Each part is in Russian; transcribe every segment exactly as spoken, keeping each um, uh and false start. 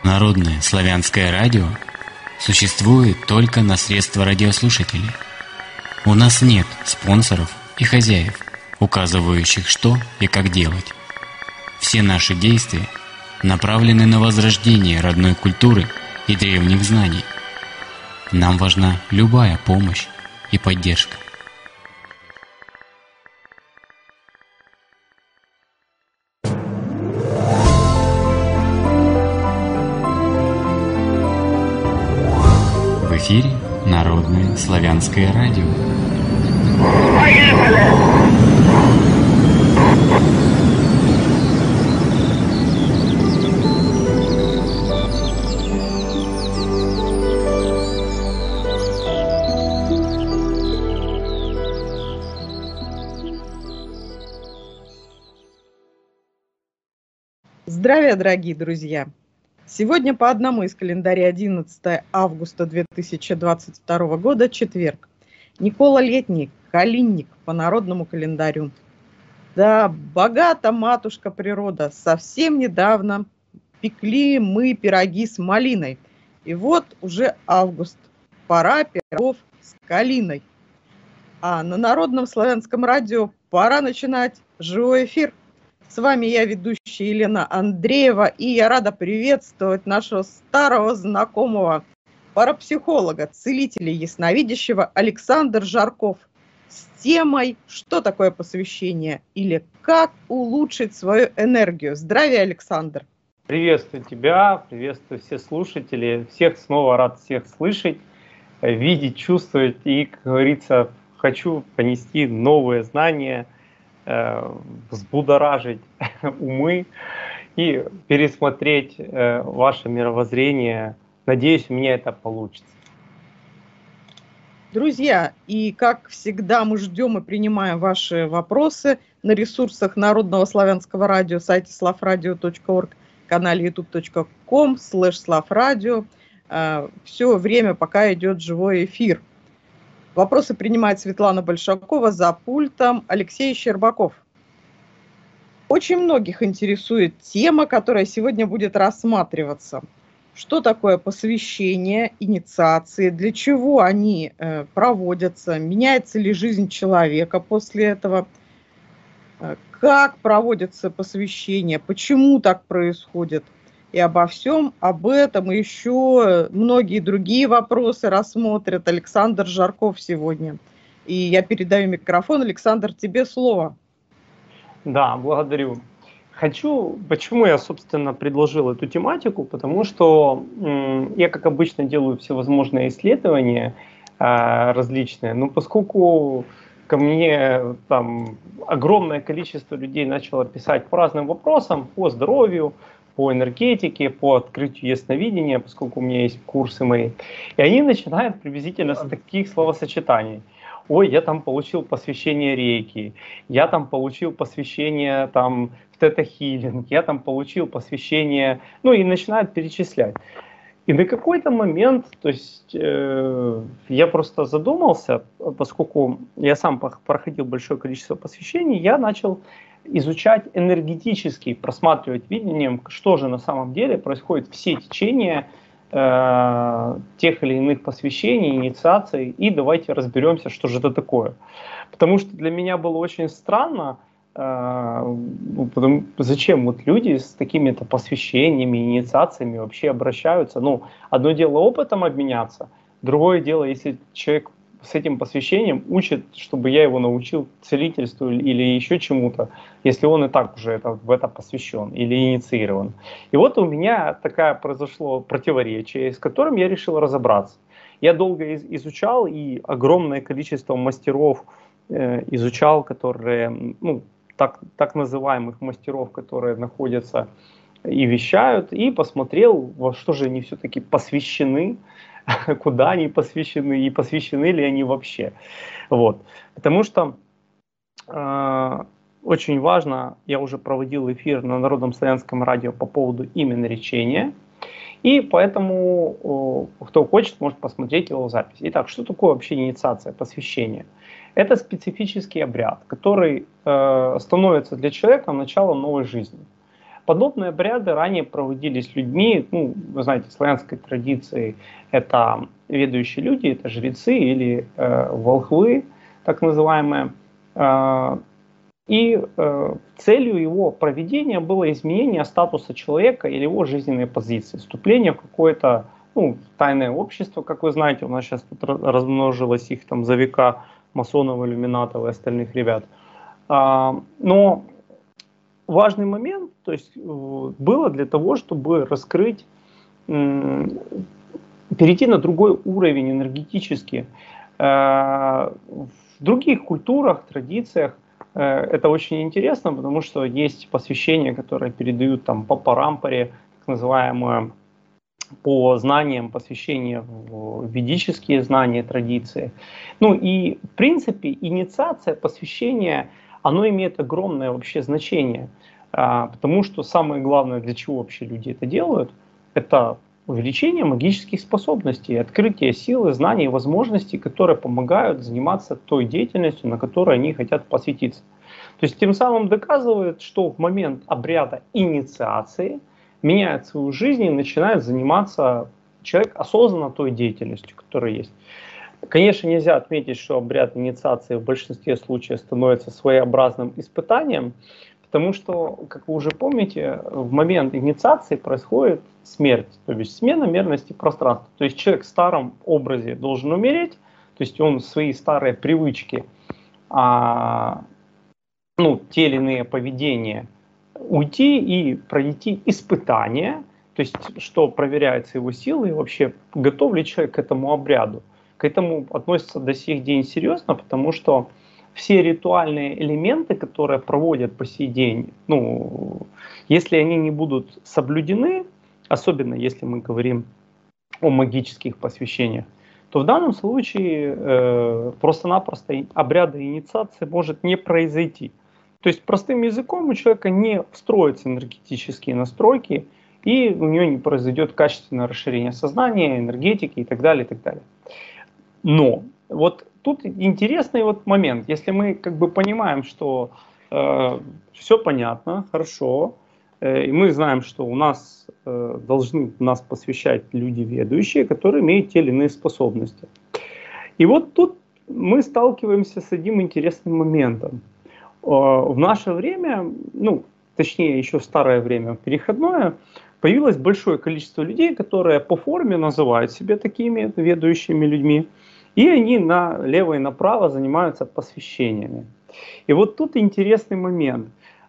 Народное славянское радио существует только на средства радиослушателей. У нас нет спонсоров и хозяев, указывающих, что и как делать. Все наши действия направлены на возрождение родной культуры и древних знаний. Нам важна любая помощь и поддержка. В эфире Народное славянское радио. Здравия, дорогие друзья! Сегодня по одному из календаря одиннадцатое августа две тысячи двадцать второго года, четверг. Никола Летний, Калинник по народному календарю. Да, богата матушка природа. Совсем недавно пекли мы пироги с малиной. И вот уже август. Пора пирогов с калиной. А на Народном славянском радио пора начинать живой эфир. С вами я, ведущая Елена Андреева, и я рада приветствовать нашего старого знакомого парапсихолога, целителя ясновидящего Александра Жарков с темой «Что такое посвящение?» или «Как улучшить свою энергию». Здравия, Александр! Приветствую тебя, приветствую всех слушателей, всех снова рад всех слышать, видеть, чувствовать и, как говорится, хочу понести новые знания, взбудоражить умы и пересмотреть ваше мировоззрение. Надеюсь, у меня это получится. Друзья, и как всегда мы ждем и принимаем ваши вопросы на ресурсах Народного славянского радио, сайте славрадио точка орг, канале ютуб точка ком слэш славрадио. Все время, пока идет живой эфир. Вопросы принимает Светлана Большакова, за пультом Алексей Щербаков. Очень многих интересует тема, которая сегодня будет рассматриваться. Что такое посвящение, инициации, для чего они э, проводятся, меняется ли жизнь человека после этого, э, как проводится посвящение, почему так происходит. И обо всем об этом и еще многие другие вопросы рассмотрит Александр Жарков сегодня. И я передаю микрофон. Александр, тебе слово. Да, благодарю. Хочу, почему я, собственно, предложил эту тематику, потому что м, я, как обычно, делаю всевозможные исследования э, различные, но поскольку ко мне там огромное количество людей начало писать по разным вопросам, по здоровью, по энергетике, по открытию ясновидения, поскольку у меня есть курсы мои. И они начинают приблизительно с таких словосочетаний. Ой, я там получил посвящение рейки, я там получил посвящение там, в тета-хилинг, я там получил посвящение, ну и начинают перечислять. И на какой-то момент, то есть э, я просто задумался, поскольку я сам проходил большое количество посвящений, я начал изучать энергетически, просматривать видением, что же на самом деле происходит, все течения э, тех или иных посвящений, инициаций, и давайте разберемся, что же это такое. Потому что для меня было очень странно, э, потому, зачем вот люди с такими-то посвящениями, инициациями вообще обращаются. Ну, одно дело опытом обменяться, другое дело, если человек с этим посвящением учит, чтобы я его научил целительству или еще чему-то, если он и так уже это, в это посвящен или инициирован. И вот у меня такое произошло противоречие, с которым я решил разобраться. Я долго из изучал, и огромное количество мастеров э, изучал, которые, ну, так, так называемых мастеров, которые находятся и вещают, и посмотрел, во что же они все-таки посвящены, куда они посвящены и посвящены ли они вообще. Вот. Потому что э, очень важно, я уже проводил эфир на Народном славянском радио по поводу именно речения, и поэтому э, кто хочет, может посмотреть его запись. Итак, что такое вообще инициация, посвящение? Это специфический обряд, который э, становится для человека началом новой жизни. Подобные обряды ранее проводились людьми, ну, вы знаете, славянской традиции это ведущие люди, это жрецы или э, волхвы, так называемые. Э, и э, целью его проведения было изменение статуса человека или его жизненной позиции, вступление в какое-то ну, тайное общество, как вы знаете, у нас сейчас тут размножилось их там за века масонов, иллюминатов и остальных ребят. А, но важный момент, то есть было для того, чтобы раскрыть, перейти на другой уровень энергетически. В других культурах, традициях это очень интересно, потому что есть посвящения, которые передают там по парампаре, так называемое, по знаниям, посвящение в ведические знания, традиции. Ну и в принципе инициация, посвящение, оно имеет огромное вообще значение, потому что самое главное, для чего вообще люди это делают, это увеличение магических способностей, открытие силы, знаний и возможностей, которые помогают заниматься той деятельностью, на которой они хотят посвятиться. То есть тем самым доказывает, что в момент обряда инициации меняет свою жизнь и начинает заниматься человек осознанно той деятельностью, которая есть. Конечно, нельзя отметить, что обряд инициации в большинстве случаев становится своеобразным испытанием, потому что, как вы уже помните, в момент инициации происходит смерть, то есть смена мерности пространства. То есть человек в старом образе должен умереть, то есть он свои старые привычки, а, ну, те или иные поведения, уйти и пройти испытание, то есть что проверяется его силы и вообще готов ли человек к этому обряду. К этому относится до сих день серьезно, потому что все ритуальные элементы, которые проводят по сей день, ну, если они не будут соблюдены, особенно если мы говорим о магических посвящениях, то в данном случае э, просто-напросто обряда инициации может не произойти. То есть простым языком у человека не встроятся энергетические настройки, и у него не произойдет качественное расширение сознания, энергетики и так далее, и так далее. Но вот тут интересный вот момент. Если мы как бы понимаем, что э, все понятно, хорошо, э, и мы знаем, что у нас э, должны нас посвящать люди ведущие, которые имеют те или иные способности. И вот тут мы сталкиваемся с одним интересным моментом. В наше время, ну, точнее, еще в старое время, переходное, появилось большое количество людей, которые по форме называют себя такими ведущими людьми, и они налево и направо занимаются посвящениями. И вот тут интересный момент.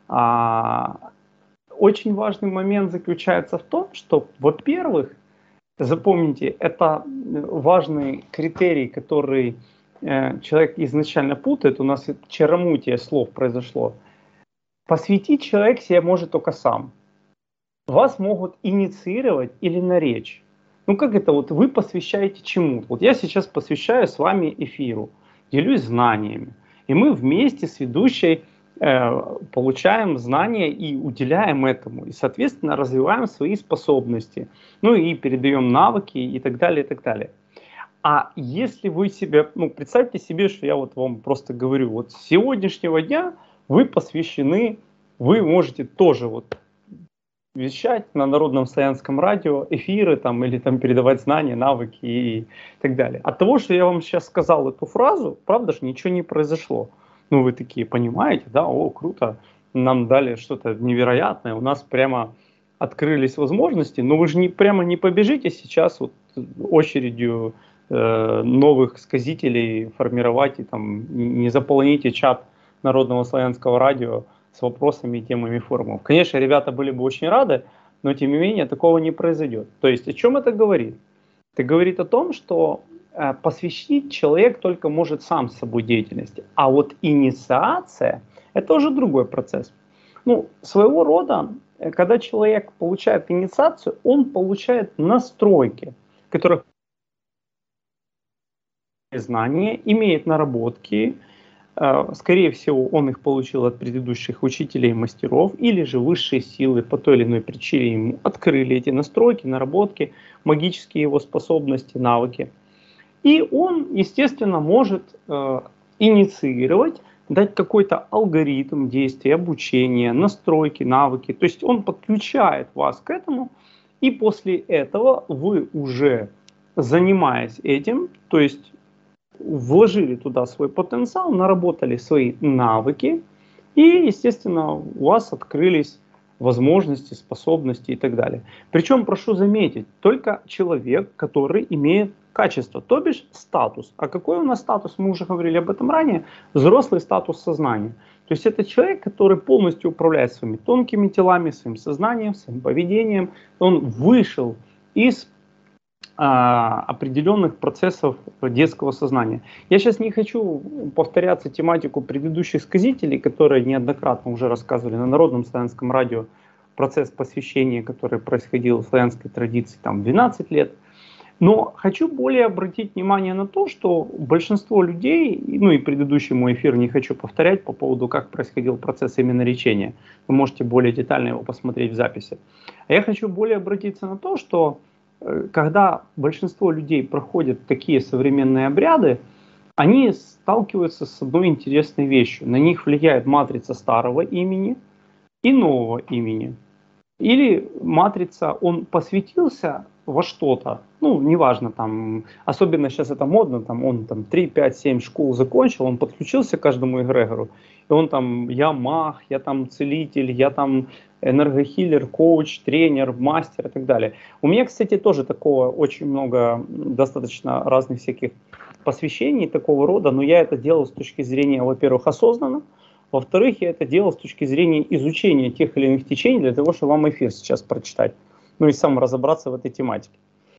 Очень важный момент заключается в том, что, во-первых, запомните, это важный критерий, который человек изначально путает, у нас чаромутие слов произошло. Посвятить человек себя может только сам. Вас могут инициировать или наречь. Ну как это вот вы посвящаете чему-то? Вот я сейчас посвящаю с вами эфиру, делюсь знаниями. И мы вместе с ведущей э, получаем знания и уделяем этому. И, соответственно, развиваем свои способности. Ну и передаем навыки и так далее, и так далее. А если вы себе, ну, представьте себе, что я вот вам просто говорю, вот с сегодняшнего дня вы посвящены, вы можете тоже вот вещать на Народном славянском радио, эфиры там, или там передавать знания, навыки и так далее. От того, что я вам сейчас сказал эту фразу, правда же, ничего не произошло. Ну, вы такие понимаете, да, о, круто, нам дали что-то невероятное, у нас прямо открылись возможности, но вы же не, прямо не побежите сейчас вот очередью новых сказителей формировать и там не заполоните чат Народного славянского радио с вопросами, темами, форумов. Конечно, ребята были бы очень рады, но тем не менее такого не произойдет. То есть о чем это говорит? Это говорит о том, что э, посвящить человек только может сам с собой деятельности, а вот инициация это уже другой процесс. Ну, своего рода, когда человек получает инициацию, он получает настройки, которых знания, имеет наработки, скорее всего, он их получил от предыдущих учителей и мастеров, или же высшие силы по той или иной причине ему открыли эти настройки, наработки, магические его способности, навыки. И он, естественно, может инициировать дать какой-то алгоритм действий, обучения, настройки, навыки. То есть он подключает вас к этому, и после этого вы уже, занимаясь этим, то есть вложили туда свой потенциал, наработали свои навыки, и, естественно, у вас открылись возможности, способности и так далее. Причем, прошу заметить, только человек, который имеет качество, то бишь статус. А какой у нас статус? Мы уже говорили об этом ранее. Взрослый статус сознания. То есть это человек, который полностью управляет своими тонкими телами, своим сознанием, своим поведением. Он вышел из а, определенных процессов детского сознания. Я сейчас не хочу повторяться тематику предыдущих сказителей, которые неоднократно уже рассказывали на Народном славянском радио процесс посвящения, который происходил в славянской традиции там двенадцать лет. Но хочу более обратить внимание на то, что большинство людей, ну и предыдущий мой эфир не хочу повторять по поводу, как происходил процесс именоречения. Вы можете более детально его посмотреть в записи. А я хочу более обратиться на то, что когда большинство людей проходят такие современные обряды, они сталкиваются с одной интересной вещью. На них влияет матрица старого имени и нового имени. Или матрица, он посвятился во что-то, ну, неважно, там, особенно сейчас это модно, там, он там три, пять, семь школ закончил, он подключился к каждому эгрегору, и он там, я маг, я там целитель, я там энергохиллер, коуч, тренер, мастер и так далее. У меня, кстати, тоже такого очень много, достаточно разных всяких посвящений такого рода, но я это делал с точки зрения, во-первых, осознанно, во-вторых, я это делал с точки зрения изучения тех или иных течений для того, чтобы вам эфир сейчас прочитать, ну и сам разобраться в этой тематике.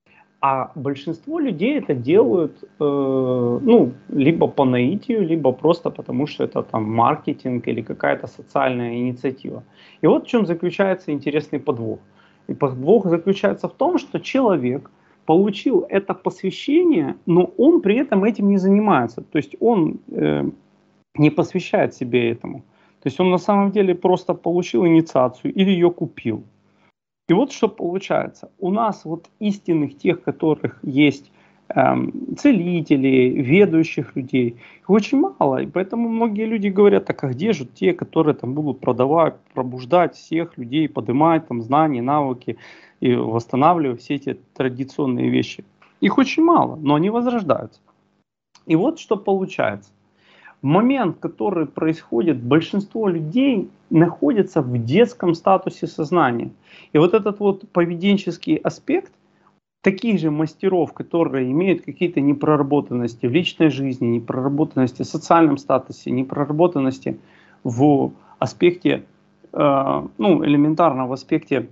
А большинство людей это делают, э, ну, либо по наитию, либо просто потому, что это там маркетинг или какая-то социальная инициатива. И вот в чем заключается интересный подвох. И подвох заключается в том, что человек получил это посвящение, но он при этом этим не занимается. То есть он э, не посвящает себе этому. То есть он на самом деле просто получил инициацию или ее купил. И вот что получается. У нас вот истинных тех, которых есть эм, целители, ведущих людей, их очень мало. И поэтому многие люди говорят, так а где же те, которые там будут продавать, пробуждать всех людей, поднимать там знания, навыки и восстанавливать все эти традиционные вещи. Их очень мало, но они возрождаются. И вот что получается. В момент, который происходит, большинство людей находятся в детском статусе сознания. И вот этот вот поведенческий аспект таких же мастеров, которые имеют какие-то непроработанности в личной жизни, непроработанности в социальном статусе, непроработанности в аспекте, э, ну, элементарно в аспекте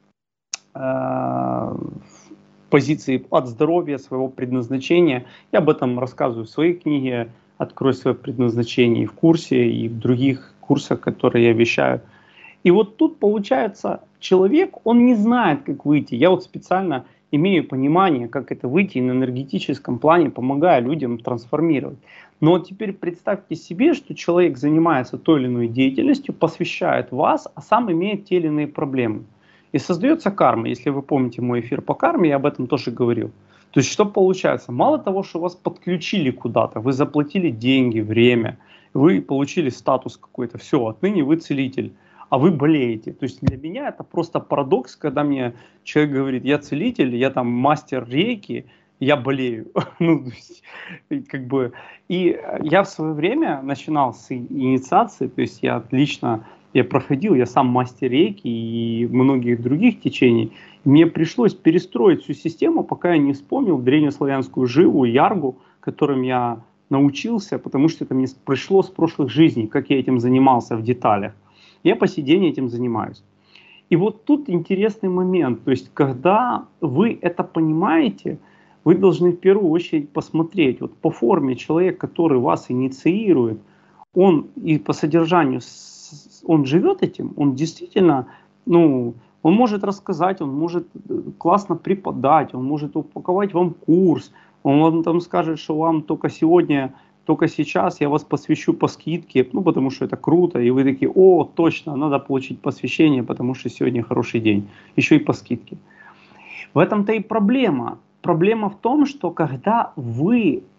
э, позиции от здоровья, своего предназначения. Я об этом рассказываю в своей книге «Открой свое предназначение» и в курсе, и в других курсах, которые я вещаю. И вот тут получается, человек, он не знает, как выйти. Я вот специально имею понимание, как это выйти, и на энергетическом плане помогаю людям трансформировать. Но теперь представьте себе, что человек занимается той или иной деятельностью, посвящает вас, а сам имеет те или иные проблемы. И создается карма. Если вы помните мой эфир по карме, я об этом тоже говорил. То есть что получается? Мало того, что вас подключили куда-то, вы заплатили деньги, время, вы получили статус какой-то, все, отныне вы целитель, а вы болеете. То есть для меня это просто парадокс, когда мне человек говорит, я целитель, я там мастер рейки, я болею. Ну, то есть, как бы, и я в свое время начинал с инициации, то есть я лично я проходил, я сам мастер рейки и многих других течений. Мне пришлось перестроить всю систему, пока я не вспомнил древнеславянскую живу, яргу, которым я научился, потому что это мне пришло с прошлых жизней, как я этим занимался в деталях. Я по сей день этим занимаюсь. И вот тут интересный момент. То есть, когда вы это понимаете, вы должны в первую очередь посмотреть. Вот по форме человек, который вас инициирует, он и по содержанию, он живет этим, он действительно, ну, он может рассказать, он может классно преподать, он может упаковать вам курс, он вам там скажет, что вам только сегодня, только сейчас я вас посвящу по скидке, ну, потому что это круто, и вы такие, о, точно, надо получить посвящение, потому что сегодня хороший день, еще и по скидке. В этом-то и проблема. Проблема в том, что когда вы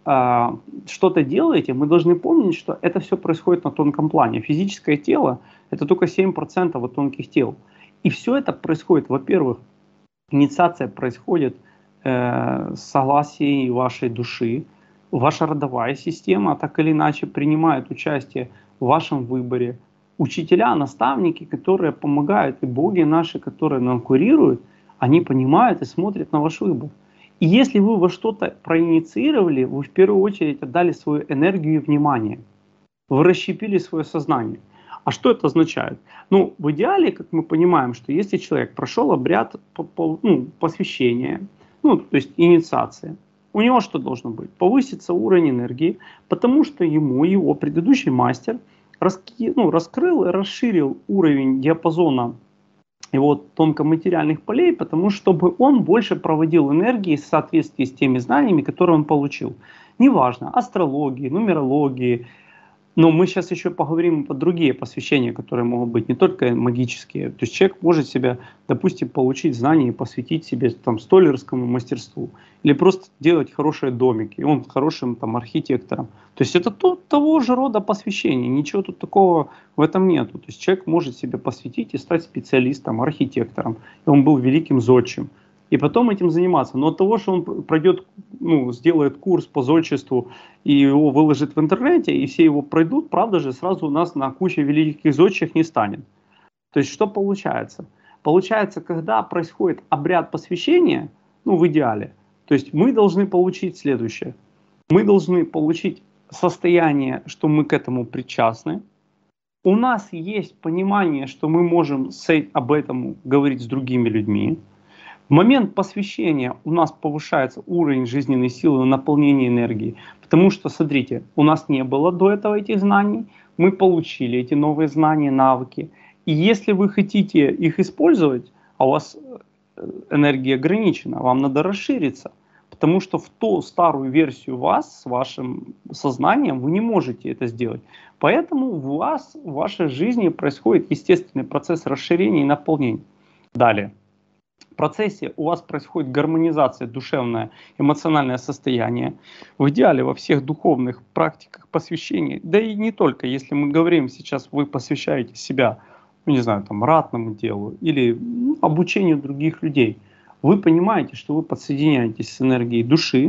э, что-то делаете, мы должны помнить, что это все происходит на тонком плане. Физическое тело – это только семь процентов от тонких тел. И все это происходит, во-первых, инициация происходит э, с согласия вашей души. Ваша родовая система так или иначе принимает участие в вашем выборе. Учителя, наставники, которые помогают, и боги наши, которые нам курируют, они понимают и смотрят на ваш выбор. И если вы во что-то проинициировали, вы в первую очередь отдали свою энергию и внимание. Вы расщепили свое сознание. А что это означает? Ну, в идеале, как мы понимаем, что если человек прошел обряд по, по, ну, посвящения, ну, то есть инициация, у него что должно быть? Повысится уровень энергии, потому что ему его предыдущий мастер раски, ну, раскрыл и расширил уровень диапазона его тонкоматериальных полей, потому чтобы он больше проводил энергии в соответствии с теми знаниями, которые он получил. Неважно, астрологии, нумерологии, но мы сейчас еще поговорим про другие посвящения, которые могут быть не только магические. То есть человек может себя, допустим, получить знания и посвятить себе там столярскому мастерству. Или просто делать хорошие домики. И он хорошим там архитектором. То есть это то, того же рода посвящение. Ничего тут такого в этом нету. То есть человек может себя посвятить и стать специалистом, архитектором. И он был великим зодчим. И потом этим заниматься. Но от того, что он пройдет, ну, сделает курс по зодчеству и его выложит в интернете, и все его пройдут, правда же, сразу у нас на куче великих зодчих не станет. То есть что получается? Получается, когда происходит обряд посвящения, ну, в идеале, то есть мы должны получить следующее. Мы должны получить состояние, что мы к этому причастны. У нас есть понимание, что мы можем об этом говорить с другими людьми. В момент посвящения у нас повышается уровень жизненной силы, наполнения энергии. Потому что, смотрите, у нас не было до этого этих знаний, мы получили эти новые знания, навыки. И если вы хотите их использовать, а у вас энергия ограничена, вам надо расшириться. Потому что в ту старую версию вас, с вашим сознанием, вы не можете это сделать. Поэтому у вас, в вашей жизни происходит естественный процесс расширения и наполнения. Далее. В процессе у вас происходит гармонизация, душевное, эмоциональное состояние. В идеале во всех духовных практиках посвящения, да и не только, если мы говорим сейчас, вы посвящаете себя, ну, не знаю, там, ратному делу или ну, обучению других людей, вы понимаете, что вы подсоединяетесь с энергией души,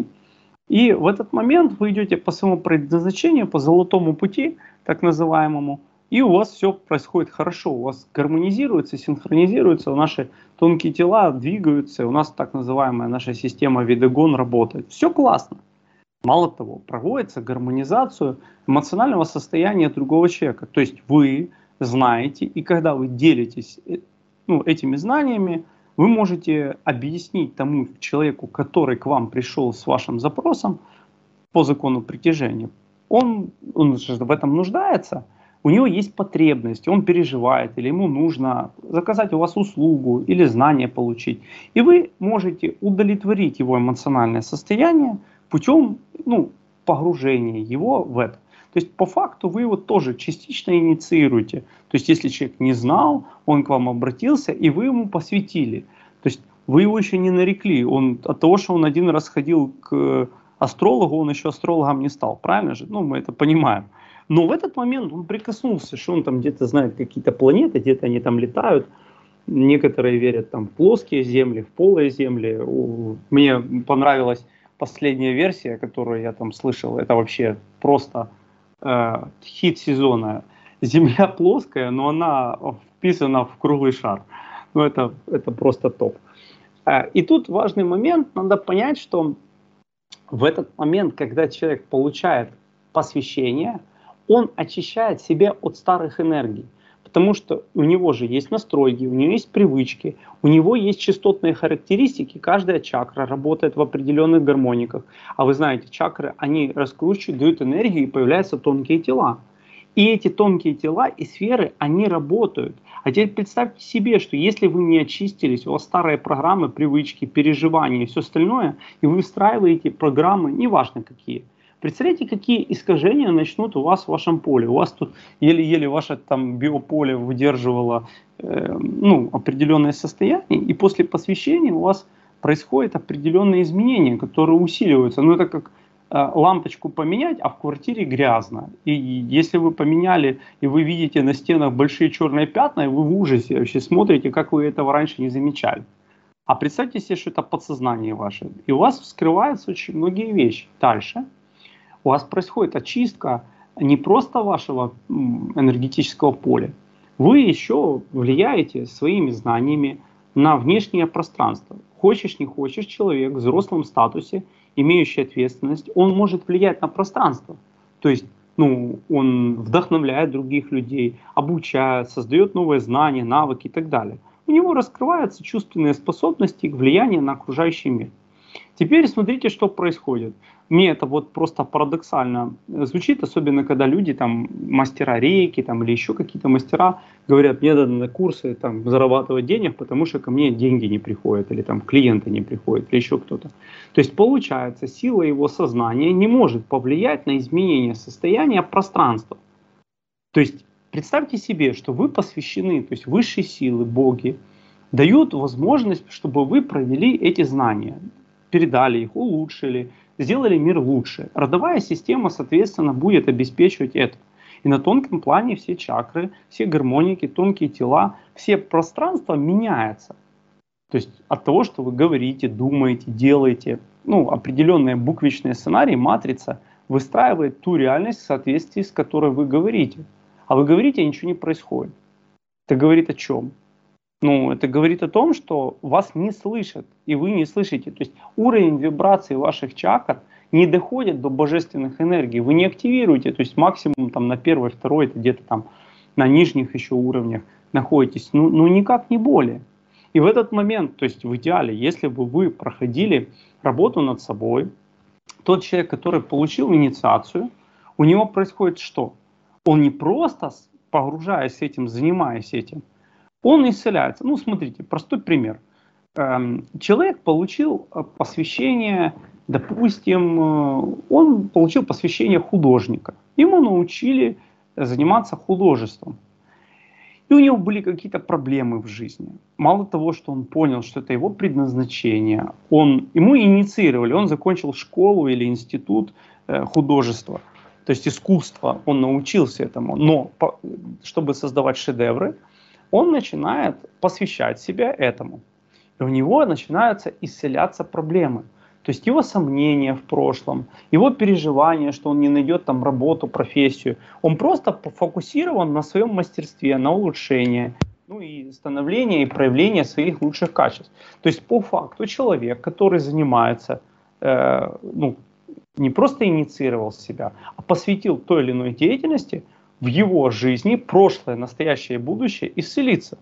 и в этот момент вы идете по своему предназначению, по золотому пути, так называемому, и у вас все происходит хорошо, у вас гармонизируется, синхронизируется, наши тонкие тела двигаются, у нас так называемая наша система Ведагон работает. Все классно. Мало того, проводится гармонизацию эмоционального состояния другого человека. То есть вы знаете, и когда вы делитесь ну, этими знаниями, вы можете объяснить тому человеку, который к вам пришел с вашим запросом по закону притяжения. Он, он же в этом нуждается. У него есть потребность, он переживает, или ему нужно заказать у вас услугу или знание получить. И вы можете удовлетворить его эмоциональное состояние путем ну, погружения его в это. То есть по факту вы его тоже частично инициируете. То есть если человек не знал, он к вам обратился, и вы ему посвятили. То есть вы его еще не нарекли. Он, от того, что он один раз ходил к астрологу, он еще астрологом не стал. Правильно же? Ну, мы это понимаем. Но в этот момент он прикоснулся, что он там где-то знает какие-то планеты, где-то они там летают. Некоторые верят там в плоские земли, в полые земли. Мне понравилась последняя версия, которую я там слышал. Это вообще просто э, хит сезона. Земля плоская, но она вписана в круглый шар. Ну это, это просто топ. И тут важный момент. Надо понять, что в этот момент, когда человек получает посвящение, он очищает себя от старых энергий, потому что у него же есть настройки, у него есть привычки, у него есть частотные характеристики, каждая чакра работает в определенных гармониках. А вы знаете, чакры, они раскручивают, дают энергию, и появляются тонкие тела. И эти тонкие тела и сферы, они работают. А теперь представьте себе, что если вы не очистились, у вас старые программы, привычки, переживания и все остальное, и вы встраиваете программы, неважно какие, представляете, какие искажения начнут у вас в вашем поле. У вас тут еле-еле ваше там биополе выдерживало э, ну, определенное состояние, и после посвящения у вас происходят определенные изменения, которые усиливаются. Ну это как лампочку поменять, а в квартире грязно. И если вы поменяли, и вы видите на стенах большие черные пятна, и вы в ужасе вообще смотрите, как вы этого раньше не замечали. А представьте себе, что это подсознание ваше. И у вас вскрываются очень многие вещи. Дальше у вас происходит очистка не просто вашего энергетического поля. Вы еще влияете своими знаниями на внешнее пространство. Хочешь, не хочешь, человек в взрослом статусе, имеющий ответственность, он может влиять на пространство. То есть ну, он вдохновляет других людей, обучает, создает новые знания, навыки и так далее. У него раскрываются чувственные способности к влиянию на окружающий мир. Теперь смотрите, что происходит. Мне это вот просто парадоксально звучит, особенно когда люди, там, мастера рейки там, или еще какие-то мастера говорят, мне надо на курсы там, зарабатывать денег, потому что ко мне деньги не приходят, или там клиенты не приходят, или еще кто-то. То есть получается, сила его сознания не может повлиять на изменение состояния пространства. То есть представьте себе, что вы посвящены, то есть высшие силы, боги, дают возможность, чтобы вы провели эти знания, передали их, улучшили, сделали мир лучше. Родовая система, соответственно, будет обеспечивать это. И на тонком плане все чакры, все гармоники, тонкие тела, все пространства меняются. То есть от того, что вы говорите, думаете, делаете, ну, определенные буквичные сценарии, матрица выстраивает ту реальность, в соответствии с которой вы говорите. А вы говорите, а ничего не происходит. Это говорит о чем? Ну, это говорит о том, что вас не слышат, и вы не слышите. То есть уровень вибраций ваших чакр не доходит до божественных энергий, вы не активируете, то есть максимум там на первой, второй, где-то там на нижних еще уровнях находитесь, ну, ну никак не более. И в этот момент, то есть в идеале, если бы вы проходили работу над собой, тот человек, который получил инициацию, у него происходит что? Он не просто погружаясь этим, занимаясь этим, он исцеляется. Ну, смотрите, простой пример. Человек получил посвящение, допустим, он получил посвящение художника. Ему научили заниматься художеством. И у него были какие-то проблемы в жизни. Мало того, что он понял, что это его предназначение, он, ему инициировали, он закончил школу или институт художества, то есть искусства, он научился этому. Но чтобы создавать шедевры, он начинает посвящать себя этому. И у него начинаются исцеляться проблемы. То есть его сомнения в прошлом, его переживания, что он не найдет там работу, профессию. Он просто фокусирован на своем мастерстве, на улучшении, ну и становлении и проявлении своих лучших качеств. То есть по факту человек, который занимается, э, ну, не просто инициировал себя, а посвятил той или иной деятельности, в его жизни прошлое, настоящее и будущее исцелится.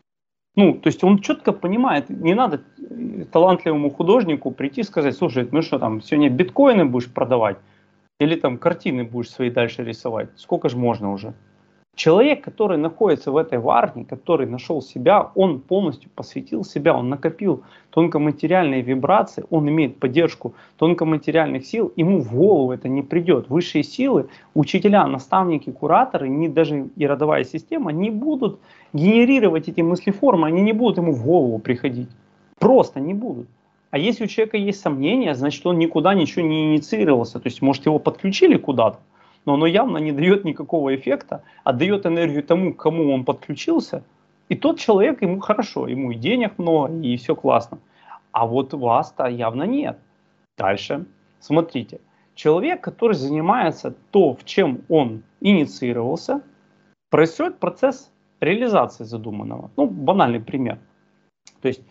Ну, то есть он четко понимает, не надо талантливому художнику прийти и сказать, слушай, ну что там, сегодня биткоины будешь продавать или там картины будешь свои дальше рисовать, сколько же можно уже? Человек, который находится в этой варне, который нашел себя, он полностью посвятил себя, он накопил тонкоматериальные вибрации, он имеет поддержку тонкоматериальных сил, ему в голову это не придет. Высшие силы, учителя, наставники, кураторы, не, даже и родовая система не будут генерировать эти мыслеформы, они не будут ему в голову приходить. Просто не будут. А если у человека есть сомнения, значит он никуда ничего не инициировался, то есть может его подключили куда-то, но оно явно не дает никакого эффекта, а дает энергию тому, к кому он подключился, и тот человек, ему хорошо, ему и денег много, и все классно. А вот вас-то явно нет. Дальше, смотрите, человек, который занимается то, в чем он инициировался, происходит процесс реализации задуманного. Ну, банальный пример. То есть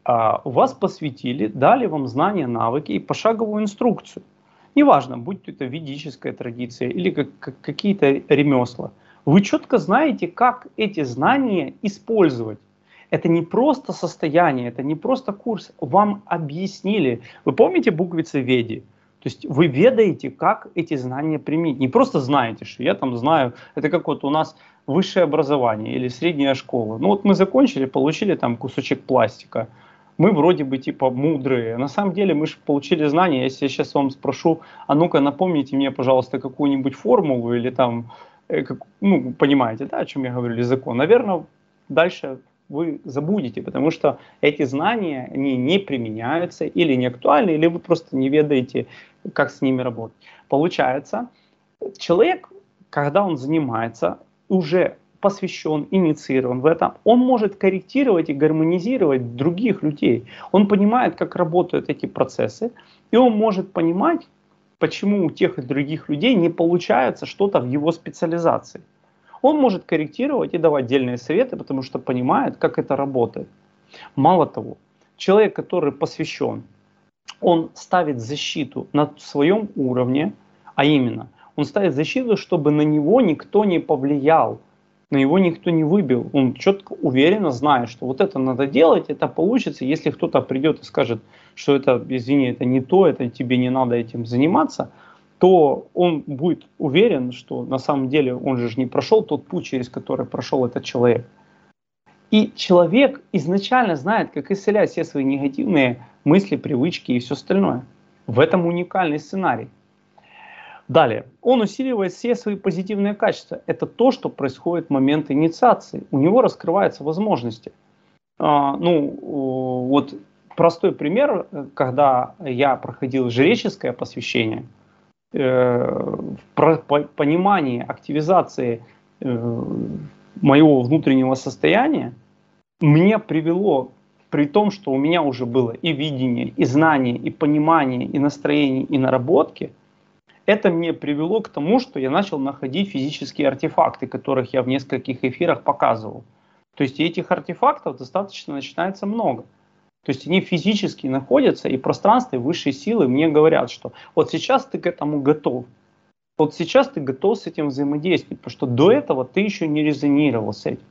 вас посвятили, дали вам знания, навыки и пошаговую инструкцию. Неважно, будь это ведическая традиция или как, как, какие-то ремесла. Вы четко знаете, как эти знания использовать. Это не просто состояние, это не просто курс. Вам объяснили. Вы помните буквицы Веди? То есть вы ведаете, как эти знания применить. Не просто знаете, что я там знаю. Это как вот у нас высшее образование или средняя школа. Ну вот мы закончили, получили там кусочек пластика. Мы вроде бы типа мудрые. На самом деле мы же получили знания. Если я сейчас вам спрошу, а ну-ка напомните мне, пожалуйста, какую-нибудь формулу или там, э, как, ну, понимаете, да, о чем я говорю, или закон. Наверное, дальше вы забудете, потому что эти знания, они не применяются или не актуальны, или вы просто не ведаете, как с ними работать. Получается, человек, когда он занимается, уже посвящен, инициирован в этом, он может корректировать и гармонизировать других людей. Он понимает, как работают эти процессы, и он может понимать, почему у тех и других людей не получается что-то в его специализации. Он может корректировать и давать отдельные советы, потому что понимает, как это работает. Мало того, человек, который посвящен, он ставит защиту на своем уровне, а именно, он ставит защиту, чтобы на него никто не повлиял, на него никто не выбил. Он четко, уверенно знает, что вот это надо делать, это получится. Если кто-то придет и скажет, что это, извини, это не то, это тебе не надо этим заниматься, то он будет уверен, что на самом деле он же не прошел тот путь, через который прошел этот человек. И человек изначально знает, как исцелять все свои негативные мысли, привычки и все остальное. В этом уникальный сценарий. Далее, он усиливает все свои позитивные качества. Это то, что происходит в момент инициации. У него раскрываются возможности. А, ну, вот простой пример, когда я проходил жреческое посвящение, э, про, по, понимание активизации э, моего внутреннего состояния мне привело, при том, что у меня уже было и видение, и знание, и понимание, и настроение, и наработки, это мне привело к тому, что я начал находить физические артефакты, которых я в нескольких эфирах показывал. То есть этих артефактов достаточно начинается много. То есть они физически находятся, и пространство, и высшие силы мне говорят, что вот сейчас ты к этому готов. Вот сейчас ты готов с этим взаимодействовать, потому что до этого ты еще не резонировал с этим.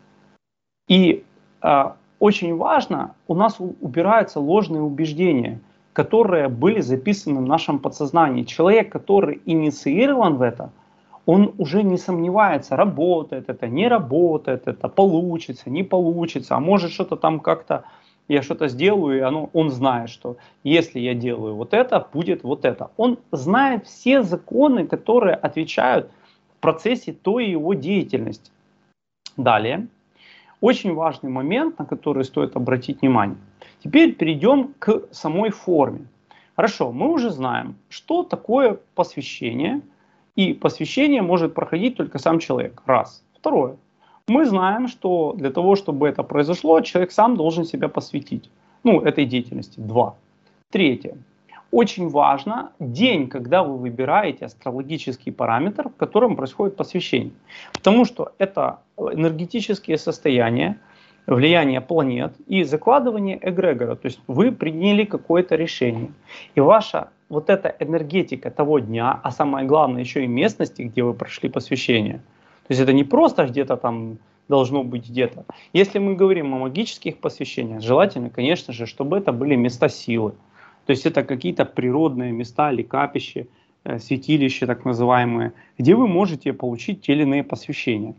И э, очень важно, у нас убираются ложные убеждения, которые были записаны в нашем подсознании. Человек, который инициирован в это, он уже не сомневается, работает это, не работает это, получится, не получится, а может что-то там как-то, я что-то сделаю, и оно, он знает, что если я делаю вот это, будет вот это. Он знает все законы, которые отвечают в процессе той его деятельности. Далее, очень важный момент, на который стоит обратить внимание. Теперь перейдем к самой форме. Хорошо, мы уже знаем, что такое посвящение, и посвящение может проходить только сам человек. Раз. Второе. Мы знаем, что для того, чтобы это произошло, человек сам должен себя посвятить. Ну, этой деятельности. Два. Третье. Очень важно день, когда вы выбираете астрологический параметр, в котором происходит посвящение. Потому что это энергетические состояния, влияние планет и закладывание эгрегора. То есть вы приняли какое-то решение. И ваша вот эта энергетика того дня, а самое главное еще и местности, где вы прошли посвящение. То есть это не просто где-то там должно быть где-то. Если мы говорим о магических посвящениях, желательно, конечно же, чтобы это были места силы. То есть это какие-то природные места или капища, святилища так называемые, где вы можете получить те или иные посвящения.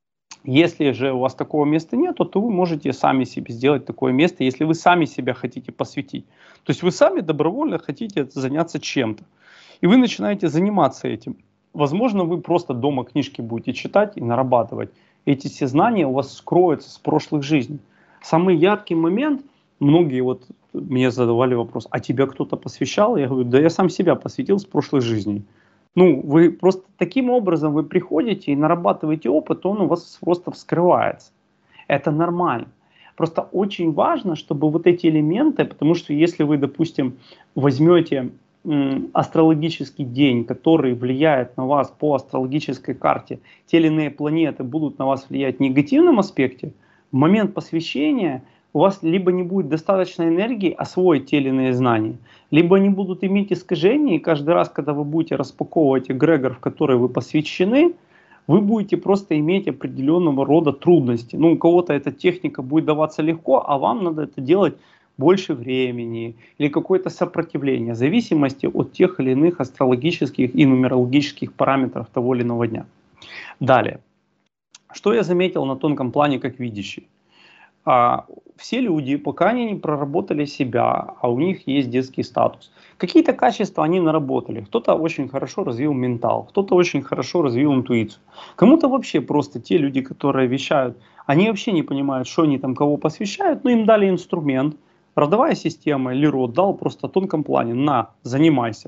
Если же у вас такого места нет, то вы можете сами себе сделать такое место, если вы сами себя хотите посвятить. То есть вы сами добровольно хотите заняться чем-то. И вы начинаете заниматься этим. Возможно, вы просто дома книжки будете читать и нарабатывать. Эти все знания у вас скроются с прошлых жизней. Самый яркий момент, многие вот мне задавали вопрос, а тебя кто-то посвящал? Я говорю, да я сам себя посвятил с прошлых жизней. Ну, вы просто таким образом вы приходите и нарабатываете опыт, он у вас просто вскрывается. Это нормально. Просто очень важно, чтобы вот эти элементы, потому что если вы, допустим, возьмете м, астрологический день, который влияет на вас по астрологической карте, те или иные планеты будут на вас влиять в негативном аспекте, в момент посвящения у вас либо не будет достаточно энергии освоить те или иные знания, либо они будут иметь искажения, и каждый раз, когда вы будете распаковывать эгрегор, в который вы посвящены, вы будете просто иметь определенного рода трудности. Ну, у кого-то эта техника будет даваться легко, а вам надо это делать больше времени или какое-то сопротивление, в зависимости от тех или иных астрологических и нумерологических параметров того или иного дня. Далее. Что я заметил на тонком плане как видящий? А, все люди, пока они не проработали себя, а у них есть детский статус, какие-то качества они наработали. Кто-то очень хорошо развил ментал, кто-то очень хорошо развил интуицию. Кому-то вообще просто те люди, которые вещают, они вообще не понимают, что они там кого посвящают, но им дали инструмент, родовая система или род дал просто в тонком плане, на, занимайся.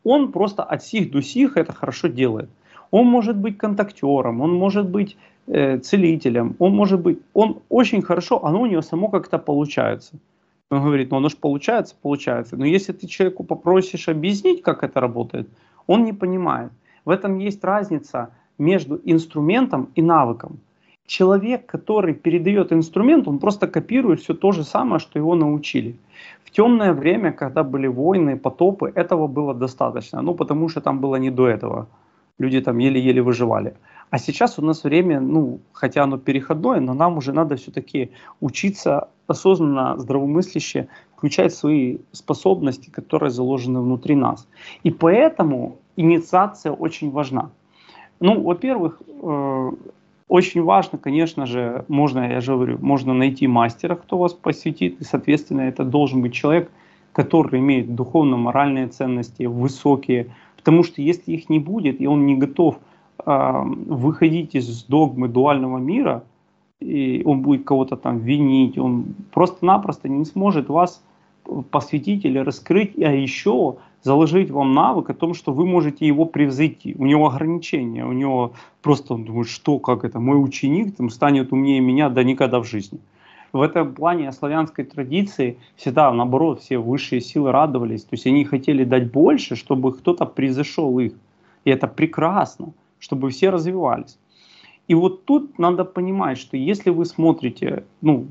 он просто от сих до сих это хорошо делает. Он может быть контактером, он может быть э, целителем, он может быть, он очень хорошо, оно у него само как-то получается. Он говорит, ну оно же получается, получается. Но если ты человеку попросишь объяснить, как это работает, он не понимает. В этом есть разница между инструментом и навыком. Человек, который передает инструмент, он просто копирует все то же самое, что его научили. В темное время, когда были войны, потопы, этого было достаточно. Ну, потому что там было не до этого. Люди там еле-еле выживали. А сейчас у нас время, ну, хотя оно переходное, но нам уже надо все-таки учиться осознанно, здравомысляще включать свои способности, которые заложены внутри нас. И поэтому инициация очень важна. Ну, во-первых, э, очень важно, конечно же, можно, я же говорю, можно найти мастера, кто вас посвятит, и, соответственно, это должен быть человек, который имеет духовно-моральные ценности высокие, потому что если их не будет, и он не готов э, выходить из догмы дуального мира, и он будет кого-то там винить, он просто-напросто не сможет вас посвятить или раскрыть, а еще заложить вам навык о том, что вы можете его превзойти. У него ограничения, у него просто он думает, что, как это, мой ученик там станет умнее меня, да никогда в жизни. В этом плане славянской традиции всегда, наоборот, все высшие силы радовались, то есть они хотели дать больше, чтобы кто-то превзошел их. И это прекрасно, чтобы все развивались. И вот тут надо понимать, что если вы смотрите, ну,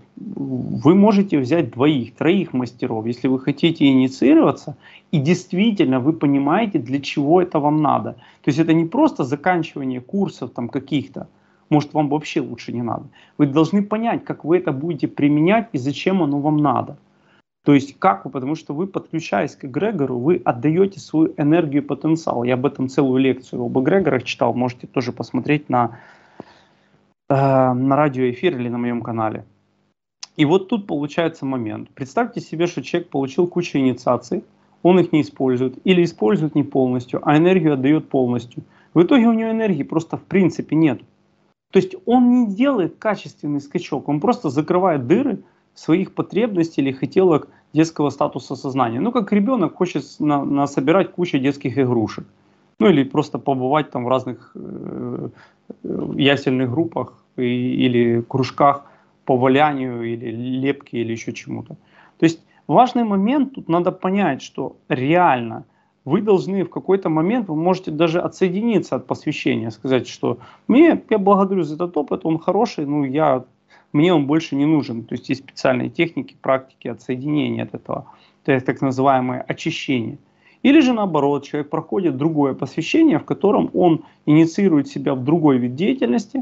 вы можете взять двоих, троих мастеров, если вы хотите инициироваться, и действительно вы понимаете, для чего это вам надо. То есть это не просто заканчивание курсов там каких-то, может вам вообще лучше не надо. Вы должны понять, как вы это будете применять и зачем оно вам надо. То есть как вы, потому что вы, подключаясь к эгрегору, вы отдаете свою энергию и потенциал. Я об этом целую лекцию об эгрегорах читал, можете тоже посмотреть на... на радиоэфир или на моем канале. И вот тут получается момент. Представьте себе, что человек получил кучу инициаций, он их не использует или использует не полностью, а энергию отдает полностью. В итоге у него энергии просто в принципе нет. То есть он не делает качественный скачок, он просто закрывает дыры своих потребностей или хотелок детского статуса сознания. Ну как ребенок хочет на, на собирать кучу детских игрушек. Ну или просто побывать там в разных э, ясельных группах и, или кружках по валянию, или лепке, или еще чему-то. То есть важный момент, тут надо понять, что реально вы должны в какой-то момент, вы можете даже отсоединиться от посвящения, сказать, что мне, я благодарю за этот опыт, он хороший, но я, мне он больше не нужен. То есть есть специальные техники, практики отсоединения от этого, то есть так называемое очищение. Или же наоборот, человек проходит другое посвящение, в котором он инициирует себя в другой вид деятельности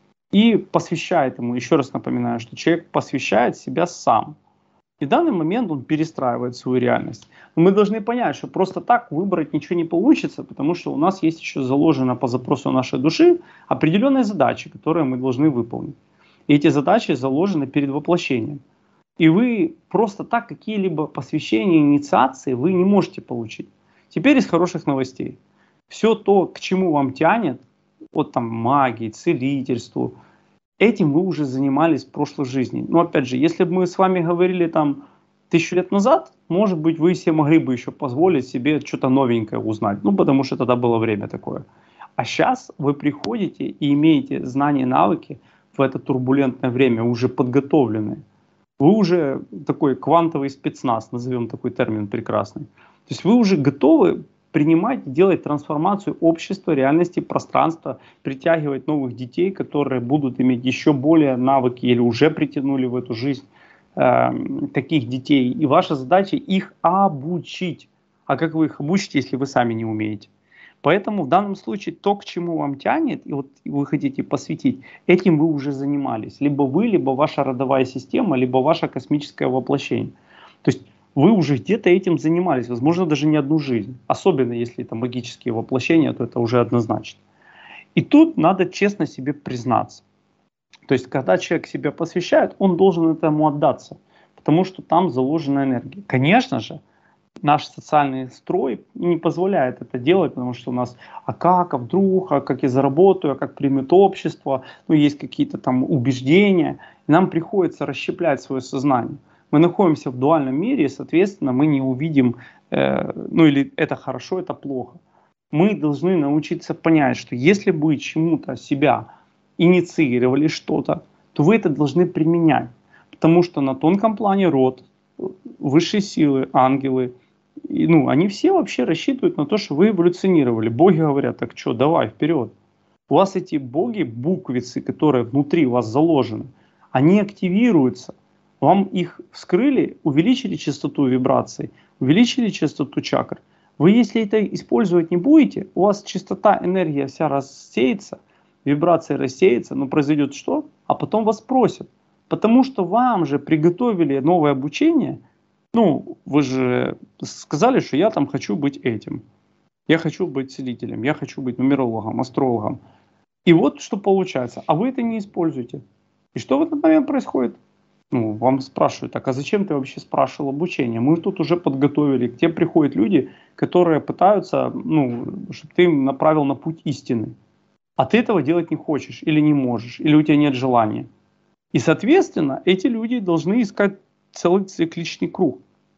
и посвящает ему. Еще раз напоминаю, что человек посвящает себя сам. И в данный момент он перестраивает свою реальность. Но мы должны понять, что просто так выбрать ничего не получится, потому что у нас есть еще заложено по запросу нашей души определенные задачи, которые мы должны выполнить. И эти задачи заложены перед воплощением. И вы просто так какие-либо посвящения, инициации вы не можете получить. Теперь из хороших новостей. Все то, к чему вам тянет, от там магии, целительству, этим вы уже занимались в прошлой жизни. Но опять же, если бы мы с вами говорили там тысячу лет назад, может быть, вы все могли бы еще позволить себе что-то новенькое узнать. Ну, потому что тогда было время такое. А сейчас вы приходите и имеете знания, навыки в это турбулентное время уже подготовленные. Вы уже такой квантовый спецназ, назовем такой термин прекрасный. То есть вы уже готовы принимать, делать трансформацию общества, реальности, пространства, притягивать новых детей, которые будут иметь еще более навыки или уже притянули в эту жизнь э, таких детей. И ваша задача их обучить. А как вы их обучите, если вы сами не умеете? Поэтому в данном случае то, к чему вам тянет, и вот вы хотите посвятить, этим вы уже занимались. Либо вы, либо ваша родовая система, либо ваше космическое воплощение. То есть вы уже где-то этим занимались, возможно, даже не одну жизнь. Особенно если это магические воплощения, то это уже однозначно. И тут надо честно себе признаться. То есть когда человек себя посвящает, он должен этому отдаться, потому что там заложена энергия. Конечно же, наш социальный строй не позволяет это делать, потому что у нас, а как, а вдруг, а как я заработаю, а как примет общество, ну есть какие-то там убеждения, и нам приходится расщеплять свое сознание. Мы находимся в дуальном мире, и, соответственно, мы не увидим, э, ну или это хорошо, это плохо. Мы должны научиться понять, что если бы чему-то себя инициировали что-то, то вы это должны применять. Потому что на тонком плане род, высшие силы, ангелы, и, ну, они все вообще рассчитывают на то, что вы эволюционировали. Боги говорят, так что, давай, вперед. У вас эти боги, буквицы, которые внутри вас заложены, они активируются. Вам их вскрыли, увеличили частоту вибраций, увеличили частоту чакр. Вы, если это использовать не будете, у вас частота, энергия вся рассеется, вибрация рассеется, но произойдет что? А потом вас спросят. Потому что вам же приготовили новое обучение. Ну, вы же сказали, что я там хочу быть этим. Я хочу быть целителем, я хочу быть нумерологом, астрологом. И вот что получается. А вы это не используете. И что в этот момент происходит? Ну, вам спрашивают, так а зачем ты вообще спрашивал обучение? Мы тут уже подготовили. К тебе приходят люди, которые пытаются, ну, чтобы ты им направил на путь истины. А ты этого делать не хочешь или не можешь, или у тебя нет желания. И, соответственно, эти люди должны искать целый цикличный круг.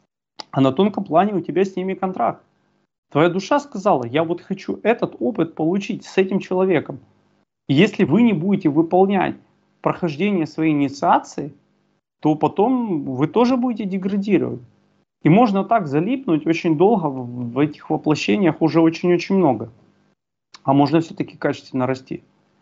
А на тонком плане у тебя с ними контракт. Твоя душа сказала, я вот хочу этот опыт получить с этим человеком. И если вы не будете выполнять прохождение своей инициации, то потом вы тоже будете деградировать. И можно так залипнуть очень долго в, в этих воплощениях уже очень-очень много. А можно все-таки качественно расти.